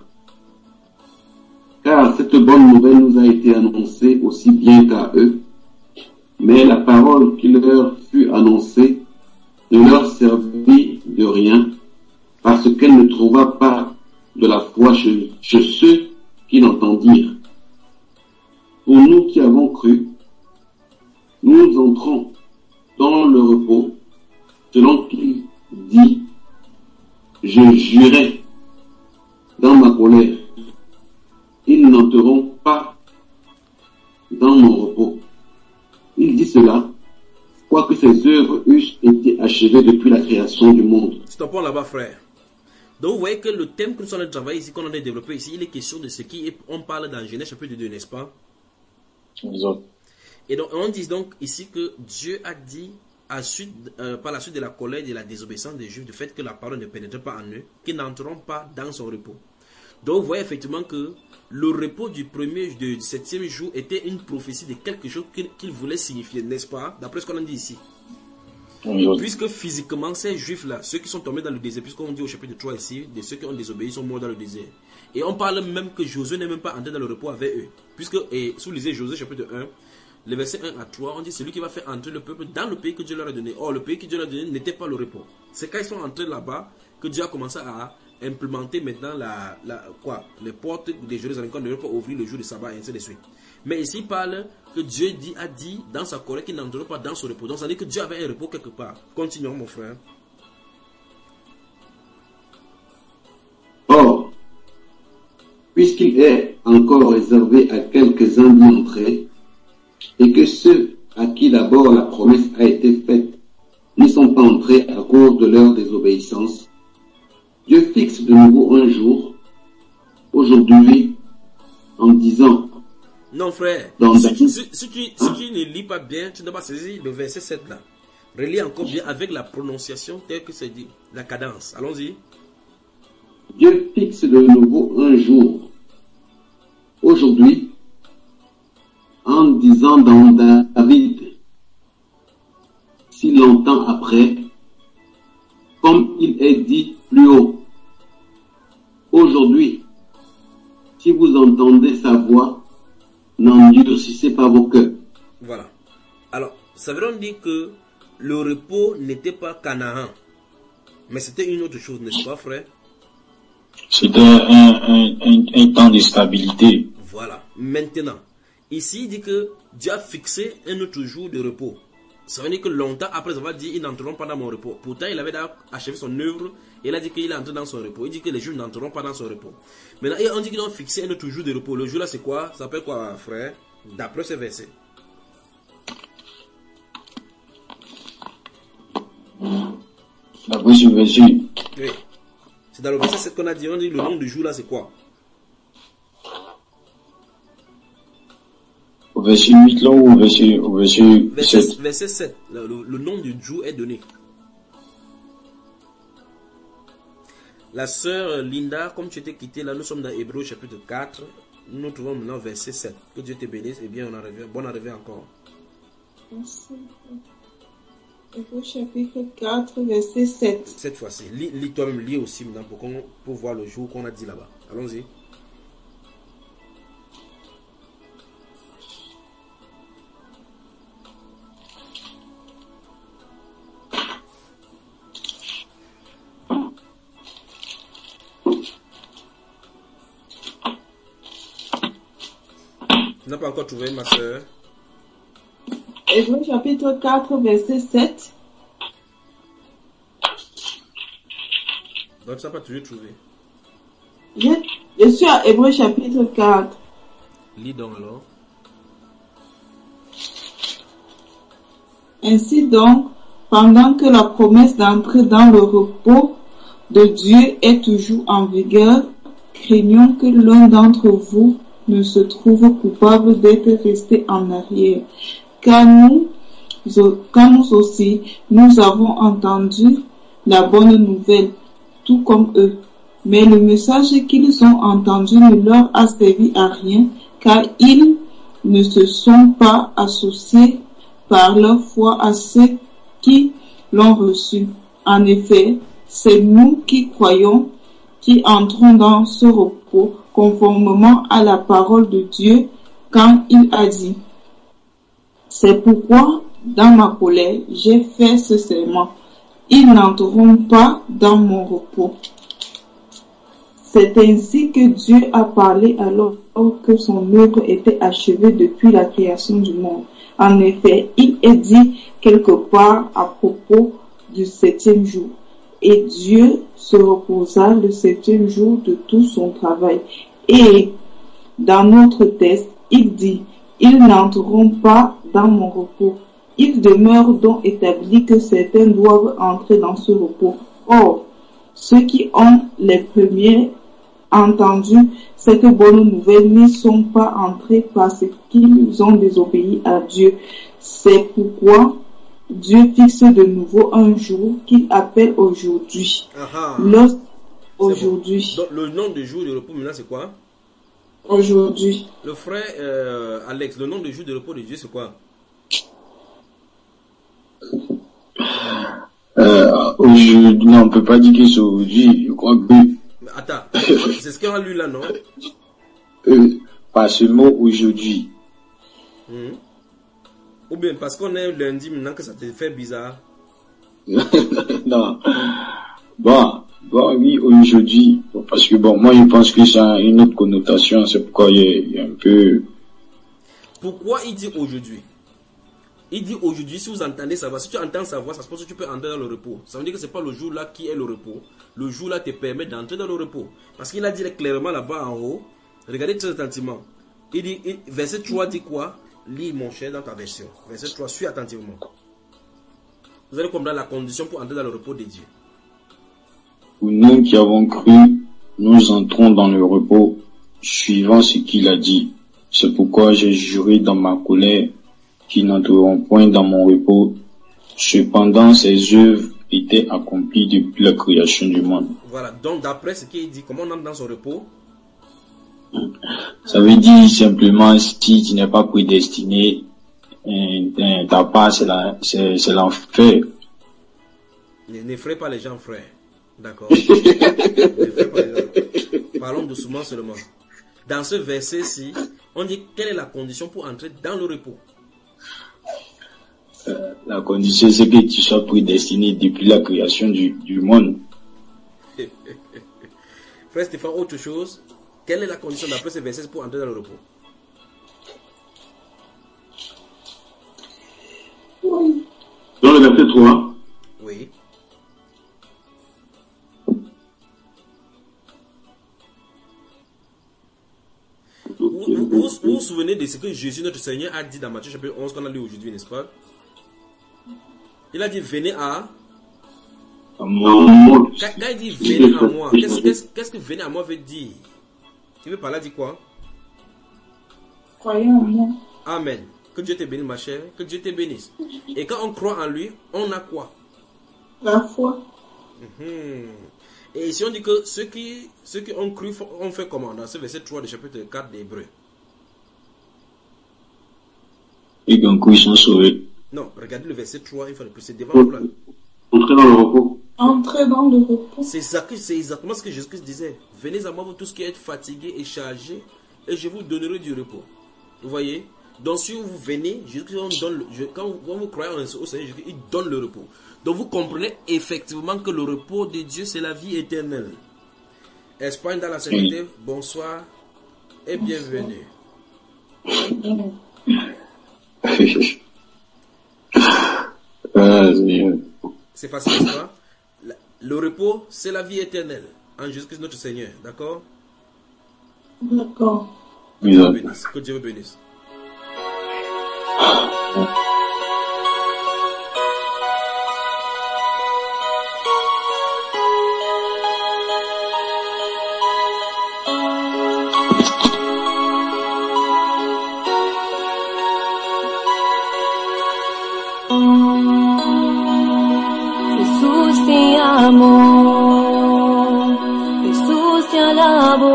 Car cette bonne nouvelle nous a été annoncée aussi bien qu'à eux, mais la parole qui leur fut annoncée ne leur servit de rien, parce qu'elle ne trouva pas de la foi chez, chez ceux qui l'entendirent. Pour nous qui avons cru, nous entrons dans le repos, selon qu'il dit, je jurais dans ma colère, ils n'entreront pas dans mon repos. Il dit cela, quoique ses œuvres eussent été achevées depuis la création du monde. Stoppons là-bas, frère. Donc vous voyez que le thème que nous sommes en train de travailler ici, qu'on a développé ici, il est question de ce qui est, on parle dans Genèse chapitre deux, n'est-ce pas? Exact. Et donc on dit donc ici que Dieu a dit à suite, euh, par la suite de la colère et de la désobéissance des Juifs, du fait que la parole ne pénètre pas en eux, qu'ils n'entreront pas dans son repos. Donc vous voyez effectivement que le repos du premier, du septième jour était une prophétie de quelque chose qu'il qu'il voulait signifier, n'est-ce pas? D'après ce qu'on a dit ici. Exact. Puisque physiquement, ces Juifs-là, ceux qui sont tombés dans le désert, puisqu'on dit au chapitre trois ici, de ceux qui ont désobéi sont morts dans le désert. Et on parle même que Josué n'est même pas entré dans le repos avec eux. Puisque, et si vous lisez Josué chapitre un, les versets un à trois, on dit celui qui va faire entrer le peuple dans le pays que Dieu leur a donné. Or, le pays que Dieu leur a donné n'était pas le repos. C'est quand ils sont entrés là-bas que Dieu a commencé à implémenter maintenant la, la, quoi, les portes de Jérusalem qu'on ne devait pas ouvrir le jour de sabbat et ainsi de suite. Mais ici, il parle que Dieu dit, a dit dans sa colère qu'il n'entrera pas dans ce repos. Donc, ça veut dire que Dieu avait un repos quelque part. Continuons, mon frère. Or, puisqu'il est encore réservé à quelques-uns d'y entrer, et que ceux à qui d'abord la promesse a été faite n'y sont pas entrés à cause de leur désobéissance, Dieu fixe de nouveau un jour, aujourd'hui, en disant... Non, frère, dans si, si, si, si, tu, si tu ne lis pas bien, tu ne dois pas saisir le verset sept là. Relis encore bien avec la prononciation telle que c'est dit, la cadence. Allons-y. Dieu fixe de nouveau un jour, aujourd'hui, en disant dans David, si longtemps après, comme il est dit plus haut, aujourd'hui, si vous entendez sa voix, n'endurcissez pas vos cœurs. Voilà. Alors, ça veut dire que le repos n'était pas Canaan, mais c'était une autre chose, n'est-ce pas, frère? C'était un, un, un, un temps de stabilité. Voilà. Maintenant, ici, il dit que Dieu a fixé un autre jour de repos. Ça veut dire que longtemps après avoir dit, ils n'entreront pas dans mon repos. Pourtant, il avait achevé son œuvre et il a dit qu'il est entré dans son repos. Il dit que les Juifs n'entreront pas dans son repos. Maintenant, on dit qu'ils ont fixé un autre jour de repos. Le jour là, c'est quoi? Ça s'appelle quoi, frère? D'après ce verset. D'après ce verset. Oui. C'est dans le verset sept qu'on a dit. On dit le nom du jour là, c'est quoi? Au verset huit là ou au verset, au verset, verset sept? Verset sept. Le, le, le nom du jour est donné. La sœur Linda, comme tu étais quittée, là nous sommes dans Hébreux chapitre quatre. Nous trouvons maintenant verset sept. Que Dieu te bénisse et bien on arrive. Bonne arrivée encore. Hébreux chapitre quatre, verset sept. Cette fois-ci, lis, lis toi-même, lis aussi maintenant pour, qu'on, pour voir le jour qu'on a dit là-bas. Allons-y. Tu n'as pas encore trouvé, ma soeur? Hébreux chapitre quatre, verset sept. Donc, tu n'as pas toujours trouvé. Je, je suis à Hébreux chapitre quatre. Lis donc alors. Ainsi donc, pendant que la promesse d'entrer dans le repos de Dieu est toujours en vigueur, craignons que l'un d'entre vous ne se trouve coupable d'être resté en arrière. Car nous, car nous aussi, nous avons entendu la bonne nouvelle, tout comme eux. Mais le message qu'ils ont entendu ne leur a servi à rien, car ils ne se sont pas associés par leur foi à ceux qui l'ont reçu. En effet, c'est nous qui croyons, qui entrons dans ce repos, conformément à la parole de Dieu, quand il a dit: c'est pourquoi, dans ma colère, j'ai fait ce serment. Ils n'entreront pas dans mon repos. C'est ainsi que Dieu a parlé alors que son œuvre était achevée depuis la création du monde. En effet, il est dit quelque part à propos du septième jour. Et Dieu se reposa le septième jour de tout son travail. Et dans notre texte, il dit: ils n'entreront pas dans mon repos. Il demeure donc établi que certains doivent entrer dans ce repos. Or, ceux qui ont les premiers entendu cette bonne nouvelle n'y sont pas entrés parce qu'ils ont désobéi à Dieu. C'est pourquoi Dieu fixe de nouveau un jour qu'il appelle aujourd'hui. Le, aujourd'hui. Bon. Donc, le nom du jour de repos maintenant c'est quoi? Aujourd'hui. Le frère euh, Alex, le nom du jour de repos de Dieu c'est quoi? Euh, aujourd'hui, non, on peut pas dire que c'est aujourd'hui, je crois que... Attends, c'est ce qu'on a lu là, non? euh, Pas seulement aujourd'hui. Mmh. Ou bien parce qu'on est lundi maintenant que ça te fait bizarre? Non. Bon, bon, oui, aujourd'hui, parce que bon, moi je pense que ça a une autre connotation, c'est pourquoi il y, a, il y a un peu... Pourquoi il dit aujourd'hui? Il dit aujourd'hui, si vous entendez sa voix, si tu entends sa voix, ça se passe que tu peux entrer dans le repos. Ça veut dire que c'est pas le jour là qui est le repos. Le jour là te permet d'entrer dans le repos. Parce qu'il a dit clairement là-bas en haut, regardez très attentivement. Il dit, il, verset trois dit quoi? Lis mon cher dans ta version. Verset trois, suis attentivement. Vous allez comprendre la condition pour entrer dans le repos de Dieu. Nous qui avons cru, nous entrons dans le repos, suivant ce qu'il a dit. C'est pourquoi j'ai juré dans ma colère qui n'entreront point dans mon repos. Cependant, ses œuvres étaient accomplies depuis la création du monde. Voilà, donc d'après ce qu'il dit, comment on entre dans son repos? Ça veut dire simplement, si tu n'es pas prédestiné, ta part c'est l'enfer. Ne n'effraie pas les gens, frère. D'accord. N'effraie pas les gens. Parlons doucement seulement. Dans ce verset-ci, on dit quelle est la condition pour entrer dans le repos. Euh, la condition, c'est que tu sois prédestiné depuis la création du, du monde. Frère Stéphane, autre chose. Quelle est la condition d'après ces versets pour entrer dans le repos? Dans le verset trois. Oui. Vous vous, vous, vous vous souvenez de ce que Jésus, notre Seigneur, a dit dans Matthieu chapitre onze qu'on a lu aujourd'hui, n'est-ce pas? Il a dit, venez à... À moi. Quand, quand il dit venez à moi, qu'est-ce qu'est-ce, qu'est-ce que venez à moi veut dire? Il veut parler, dit quoi? Croyez en moi. Amen. Que Dieu te bénisse, ma chère. Que Dieu te bénisse. Et quand on croit en lui, on a quoi? La foi. Mm-hmm. Et si on dit que ceux qui, ceux qui ont cru ont fait comment? Dans ce verset trois du chapitre quatre d'Hébreux. Et quand ils sont sauvés. Non, regardez le verset trois, une fois de plus. C'est devant vous là. Entrer dans le repos. Entrer dans le repos. C'est exactement ce que Jésus-Christ disait. Venez à moi, vous tous qui êtes fatigués et chargés, et je vous donnerai du repos. Vous voyez? Donc si vous venez, Jésus-Christ donne le, quand vous, quand vous croyez au Seigneur, il donne le repos. Donc vous comprenez effectivement que le repos de Dieu, c'est la vie éternelle. Espagne dans la sainteté, bonsoir et bienvenue. C'est facile, n'est-ce pas? Le repos, c'est la vie éternelle en Jésus-Christ notre Seigneur, d'accord? D'accord. Que Dieu vous bénisse. Que Dieu vous bénisse. Jesús te amo, Jesús te alabo,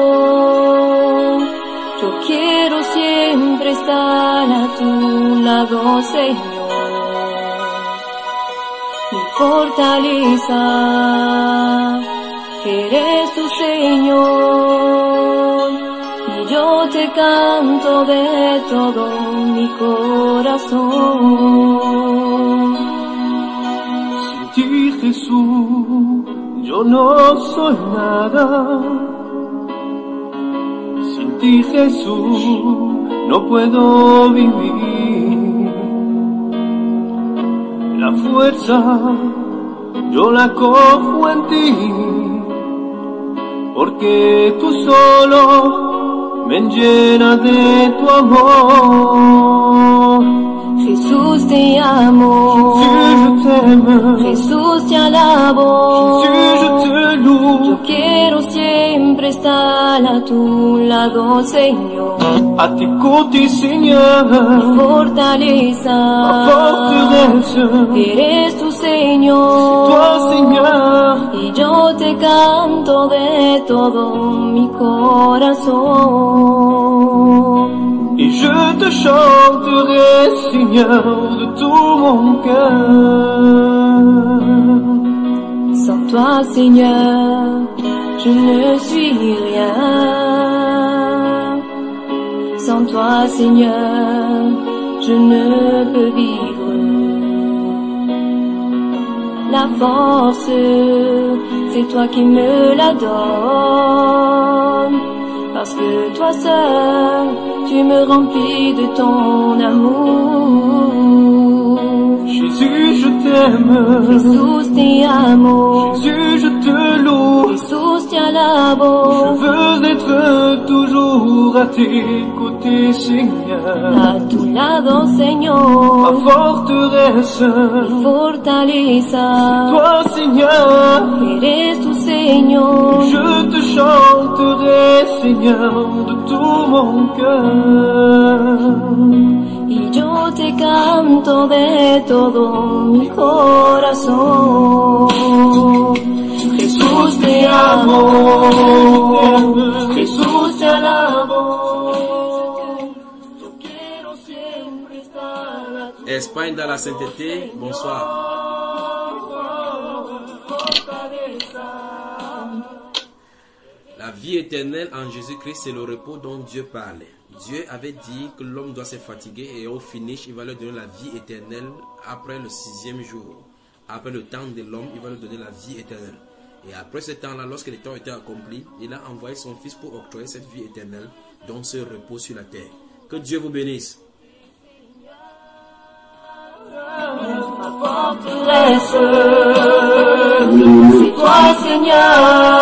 yo quiero siempre estar a tu lado, Señor, mi fortaleza, eres tu Señor, y yo te canto de todo mi corazón. Sin ti, Jesús, yo no soy nada. Sin ti, Jesús, no puedo vivir. La fuerza yo la cojo en ti, porque tú solo me llenas de tu amor. Jesús te amo, Jésus, je t'aime. Jesús te alabo, Jésus, je te loue. yo quiero siempre estar a tu lado, Señor, À tes côtés, Seigneur, mi fortaleza, ma forteresse, eres tu Señor, toi, Seigneur, y yo te canto de todo mi corazón. et je te chanterai, Seigneur, de tout mon cœur. Sans toi, Seigneur, je ne suis rien. Sans toi, Seigneur, je ne peux vivre. La force, c'est toi qui me la donnes. Parce que toi seul, tu me remplis de ton amour. Jésus, je t'aime. Jesús te amo, Jésus, je te loue. Jesús te alabo, Je veux être toujours à tes côtés, Seigneur. a tu lado, Ma Señor, forteresse, mi fortaleza, toi, Seigneur, eres tu Señor, je te chanterai, Seigneur, de tout mon cœur. y yo te canto de todo mi corazón. Jesús te amo, Jesús te alabo, yo quiero siempre estar a tu Espagne dans la sainteté, bonsoir. La vie éternelle en Jésus-Christ, c'est le repos dont Dieu parlait. Dieu avait dit que l'homme doit se fatiguer et au finish, il va leur donner la vie éternelle après le sixième jour. Après le temps de l'homme, il va leur donner la vie éternelle. Et après ce temps-là, lorsque le temps était accompli, il a envoyé son Fils pour octroyer cette vie éternelle, dont ce repos sur la terre. Que Dieu vous bénisse. C'est toi, Seigneur,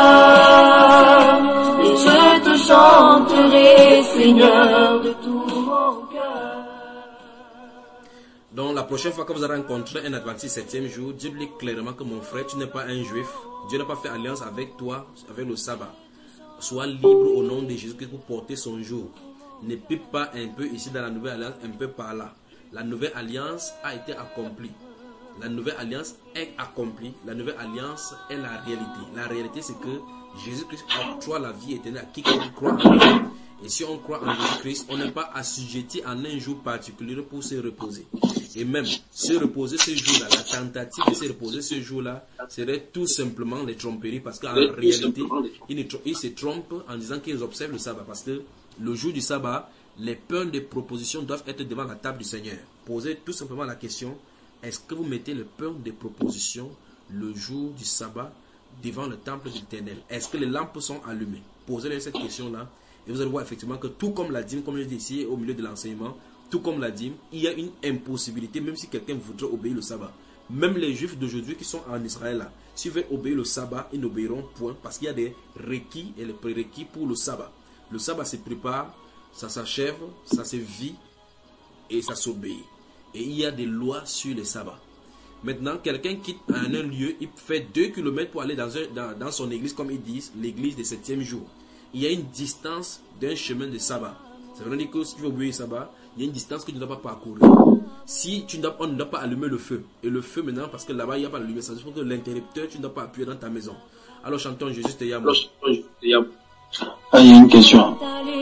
et je te chanterai, Seigneur, de tout mon cœur. Donc la prochaine fois que vous allez rencontrer un adventiste septième jour, Dieu dit clairement que mon frère, tu n'es pas un juif. Dieu n'a pas fait alliance avec toi, avec le sabbat. Sois libre au nom de Jésus-Christ pour porter son jour. Ne pipe pas un peu ici dans la nouvelle alliance, un peu par là. La nouvelle alliance a été accomplie. La nouvelle alliance est accomplie. La nouvelle alliance est la réalité. La réalité, c'est que Jésus-Christ octroie la vie éternelle à quiconque croit en lui. Et si on croit en Jésus-Christ, on n'est pas assujetti en un jour particulier pour se reposer. Et même se reposer ce jour-là, la tentative de se reposer ce jour-là serait tout simplement les tromperies, parce qu'en réalité, ils, ils se trompent en disant qu'ils observent le sabbat. Parce que le jour du sabbat, les peurs de propositions doivent être devant la table du Seigneur. Posez tout simplement la question: est-ce que vous mettez les peurs de propositions le jour du sabbat devant le temple de l'Éternel? Est-ce que les lampes sont allumées? Posez-leur cette question-là et vous allez voir effectivement que tout comme la dîme, comme je dis ici au milieu de l'enseignement, tout comme la dîme, il y a une impossibilité même si quelqu'un voudrait obéir le sabbat. Même les juifs d'aujourd'hui qui sont en Israël, là, s'ils veulent obéir le sabbat, ils n'obéiront point parce qu'il y a des requis et les prérequis pour le sabbat. Le sabbat se prépare, ça s'achève, ça se vit et ça s'obéit. Et il y a des lois sur le sabbat. Maintenant, quelqu'un quitte un lieu, il fait deux kilomètres pour aller dans, un, dans, dans son église, comme ils disent, l'église du septième jour. Il y a une distance d'un chemin de sabbat. Ça veut dire que si tu veux obéir le sabbat, il y a une distance que tu ne dois pas parcourir. Si tu ne dois, on ne doit pas allumer le feu, et le feu maintenant, parce que là-bas il n'y a pas de lumière, ça veut dire que l'interrupteur, tu ne dois pas appuyer dans ta maison. Alors chantons Jésus te llamo. Ah, il y a une question.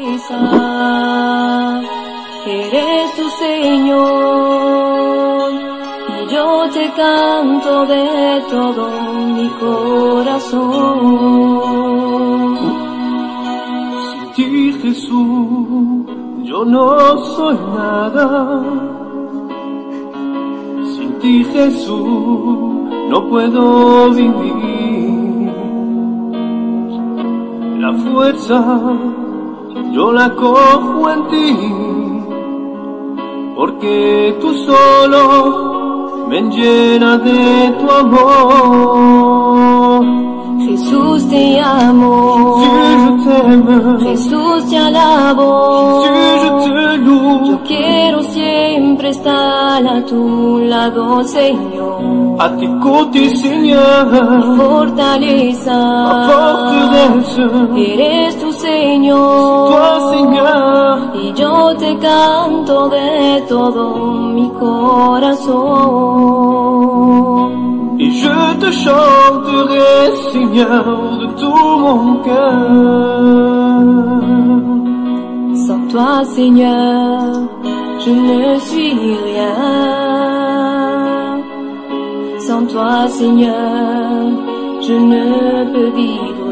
Eres tu Señor, y yo te canto de todo mi corazón. Sin ti, Jesús, yo no soy nada. Sin ti, Jesús, no puedo vivir. La fuerza yo la cojo en ti, porque tú solo me llenas de tu amor. Jesús te amo, Jésus, je t'aime, Jesús te alabo, Jésus, je te loue. yo quiero siempre estar a tu lado, Señor. À tes côtés, Seigneur, Mi fortaleza, ma forteresse, eres tu Señor, toi, Seigneur, y yo te canto de todo mi corazón. et je te chanterai, Seigneur, de tout mon cœur. Sans toi, Seigneur, je ne suis rien. Sans toi, Seigneur, je ne peux vivre.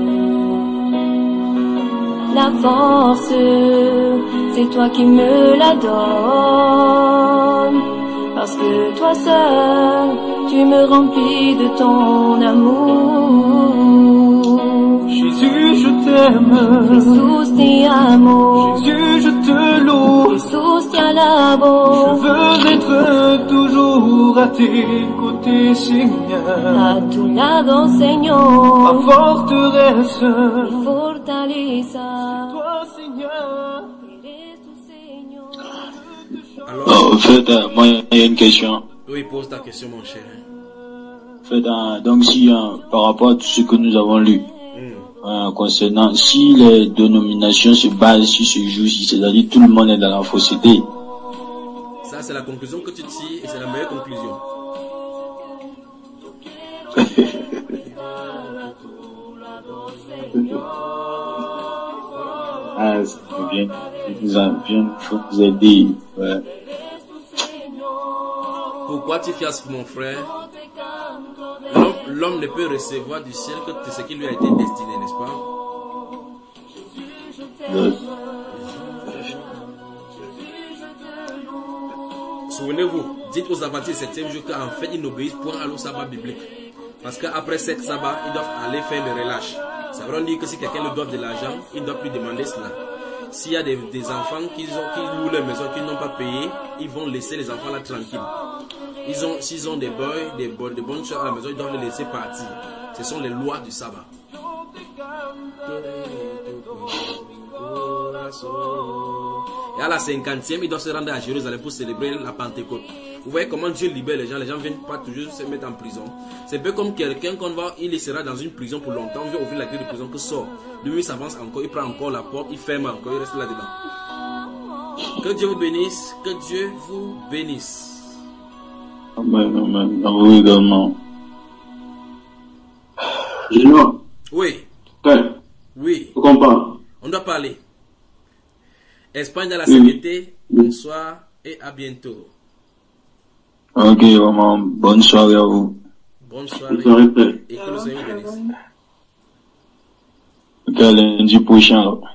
La force, c'est toi qui me la donnes. Parce que toi seul, tu me remplis de ton amour. Jésus, je t'aime, Jesús te amo, Jésus, je te loue. Jesús te alabo. Je veux être toujours à tes côtés, Seigneur, A tu lado, ma Señor, forteresse, mi fortaleza. toi, Seigneur. Eres tu Señor. Alors, Oh, en fait, euh, moi, il y a une question. oui, pose ta question, mon cher. En fait, euh, donc si, euh, par rapport à tout ce que nous avons lu, euh, concernant, si les dénominations se basent sur ce jour-ci, c'est-à-dire tout le monde est dans la fausseté. Ça, c'est la conclusion que tu tires et c'est la meilleure conclusion. Ah, c'est bien, vous a bien, faut vous aider, ouais. Pourquoi tu fiasques, mon frère? L'homme, l'homme ne peut recevoir du ciel que ce qui lui a été destiné, n'est-ce pas? Souvenez-vous, dites aux Adventistes du septième jour qu'en fait ils n'obéissent point à au sabbat biblique. Parce qu'après sept sabbats, ils doivent aller faire le relâche. Ça veut dire que si quelqu'un leur doit de l'argent, il ne doit plus demander cela. S'il y a des, des enfants qui, ont, qui louent leur maison, qui n'ont pas payé, ils vont laisser les enfants là tranquilles. Ils ont, s'ils ont des boys, des, des bonnes choses à la maison, ils doivent les laisser partir. Ce sont les lois du sabbat. Et à la cinquantième, ils doivent se rendre à Jérusalem pour célébrer la Pentecôte. Vous voyez comment Dieu libère les gens. Les gens ne viennent pas toujours se mettre en prison. C'est un peu comme quelqu'un qu'on va, il sera dans une prison pour longtemps. On vient ouvrir la grille de prison que sort. Lui, il s'avance encore, il prend encore la porte, il ferme encore, il reste là-dedans. Que Dieu vous bénisse. Que Dieu vous bénisse. Amen, amen. À vous également. Gino. Oui. Okay. Oui. Tu comprends? On doit parler. Espagne dans la sécurité. Bonsoir et à bientôt. Ok, vraiment. Bonne soirée à vous. Bonne soirée. Bonne soirée. Et que le Seigneur bénisse. Ok, lundi prochain.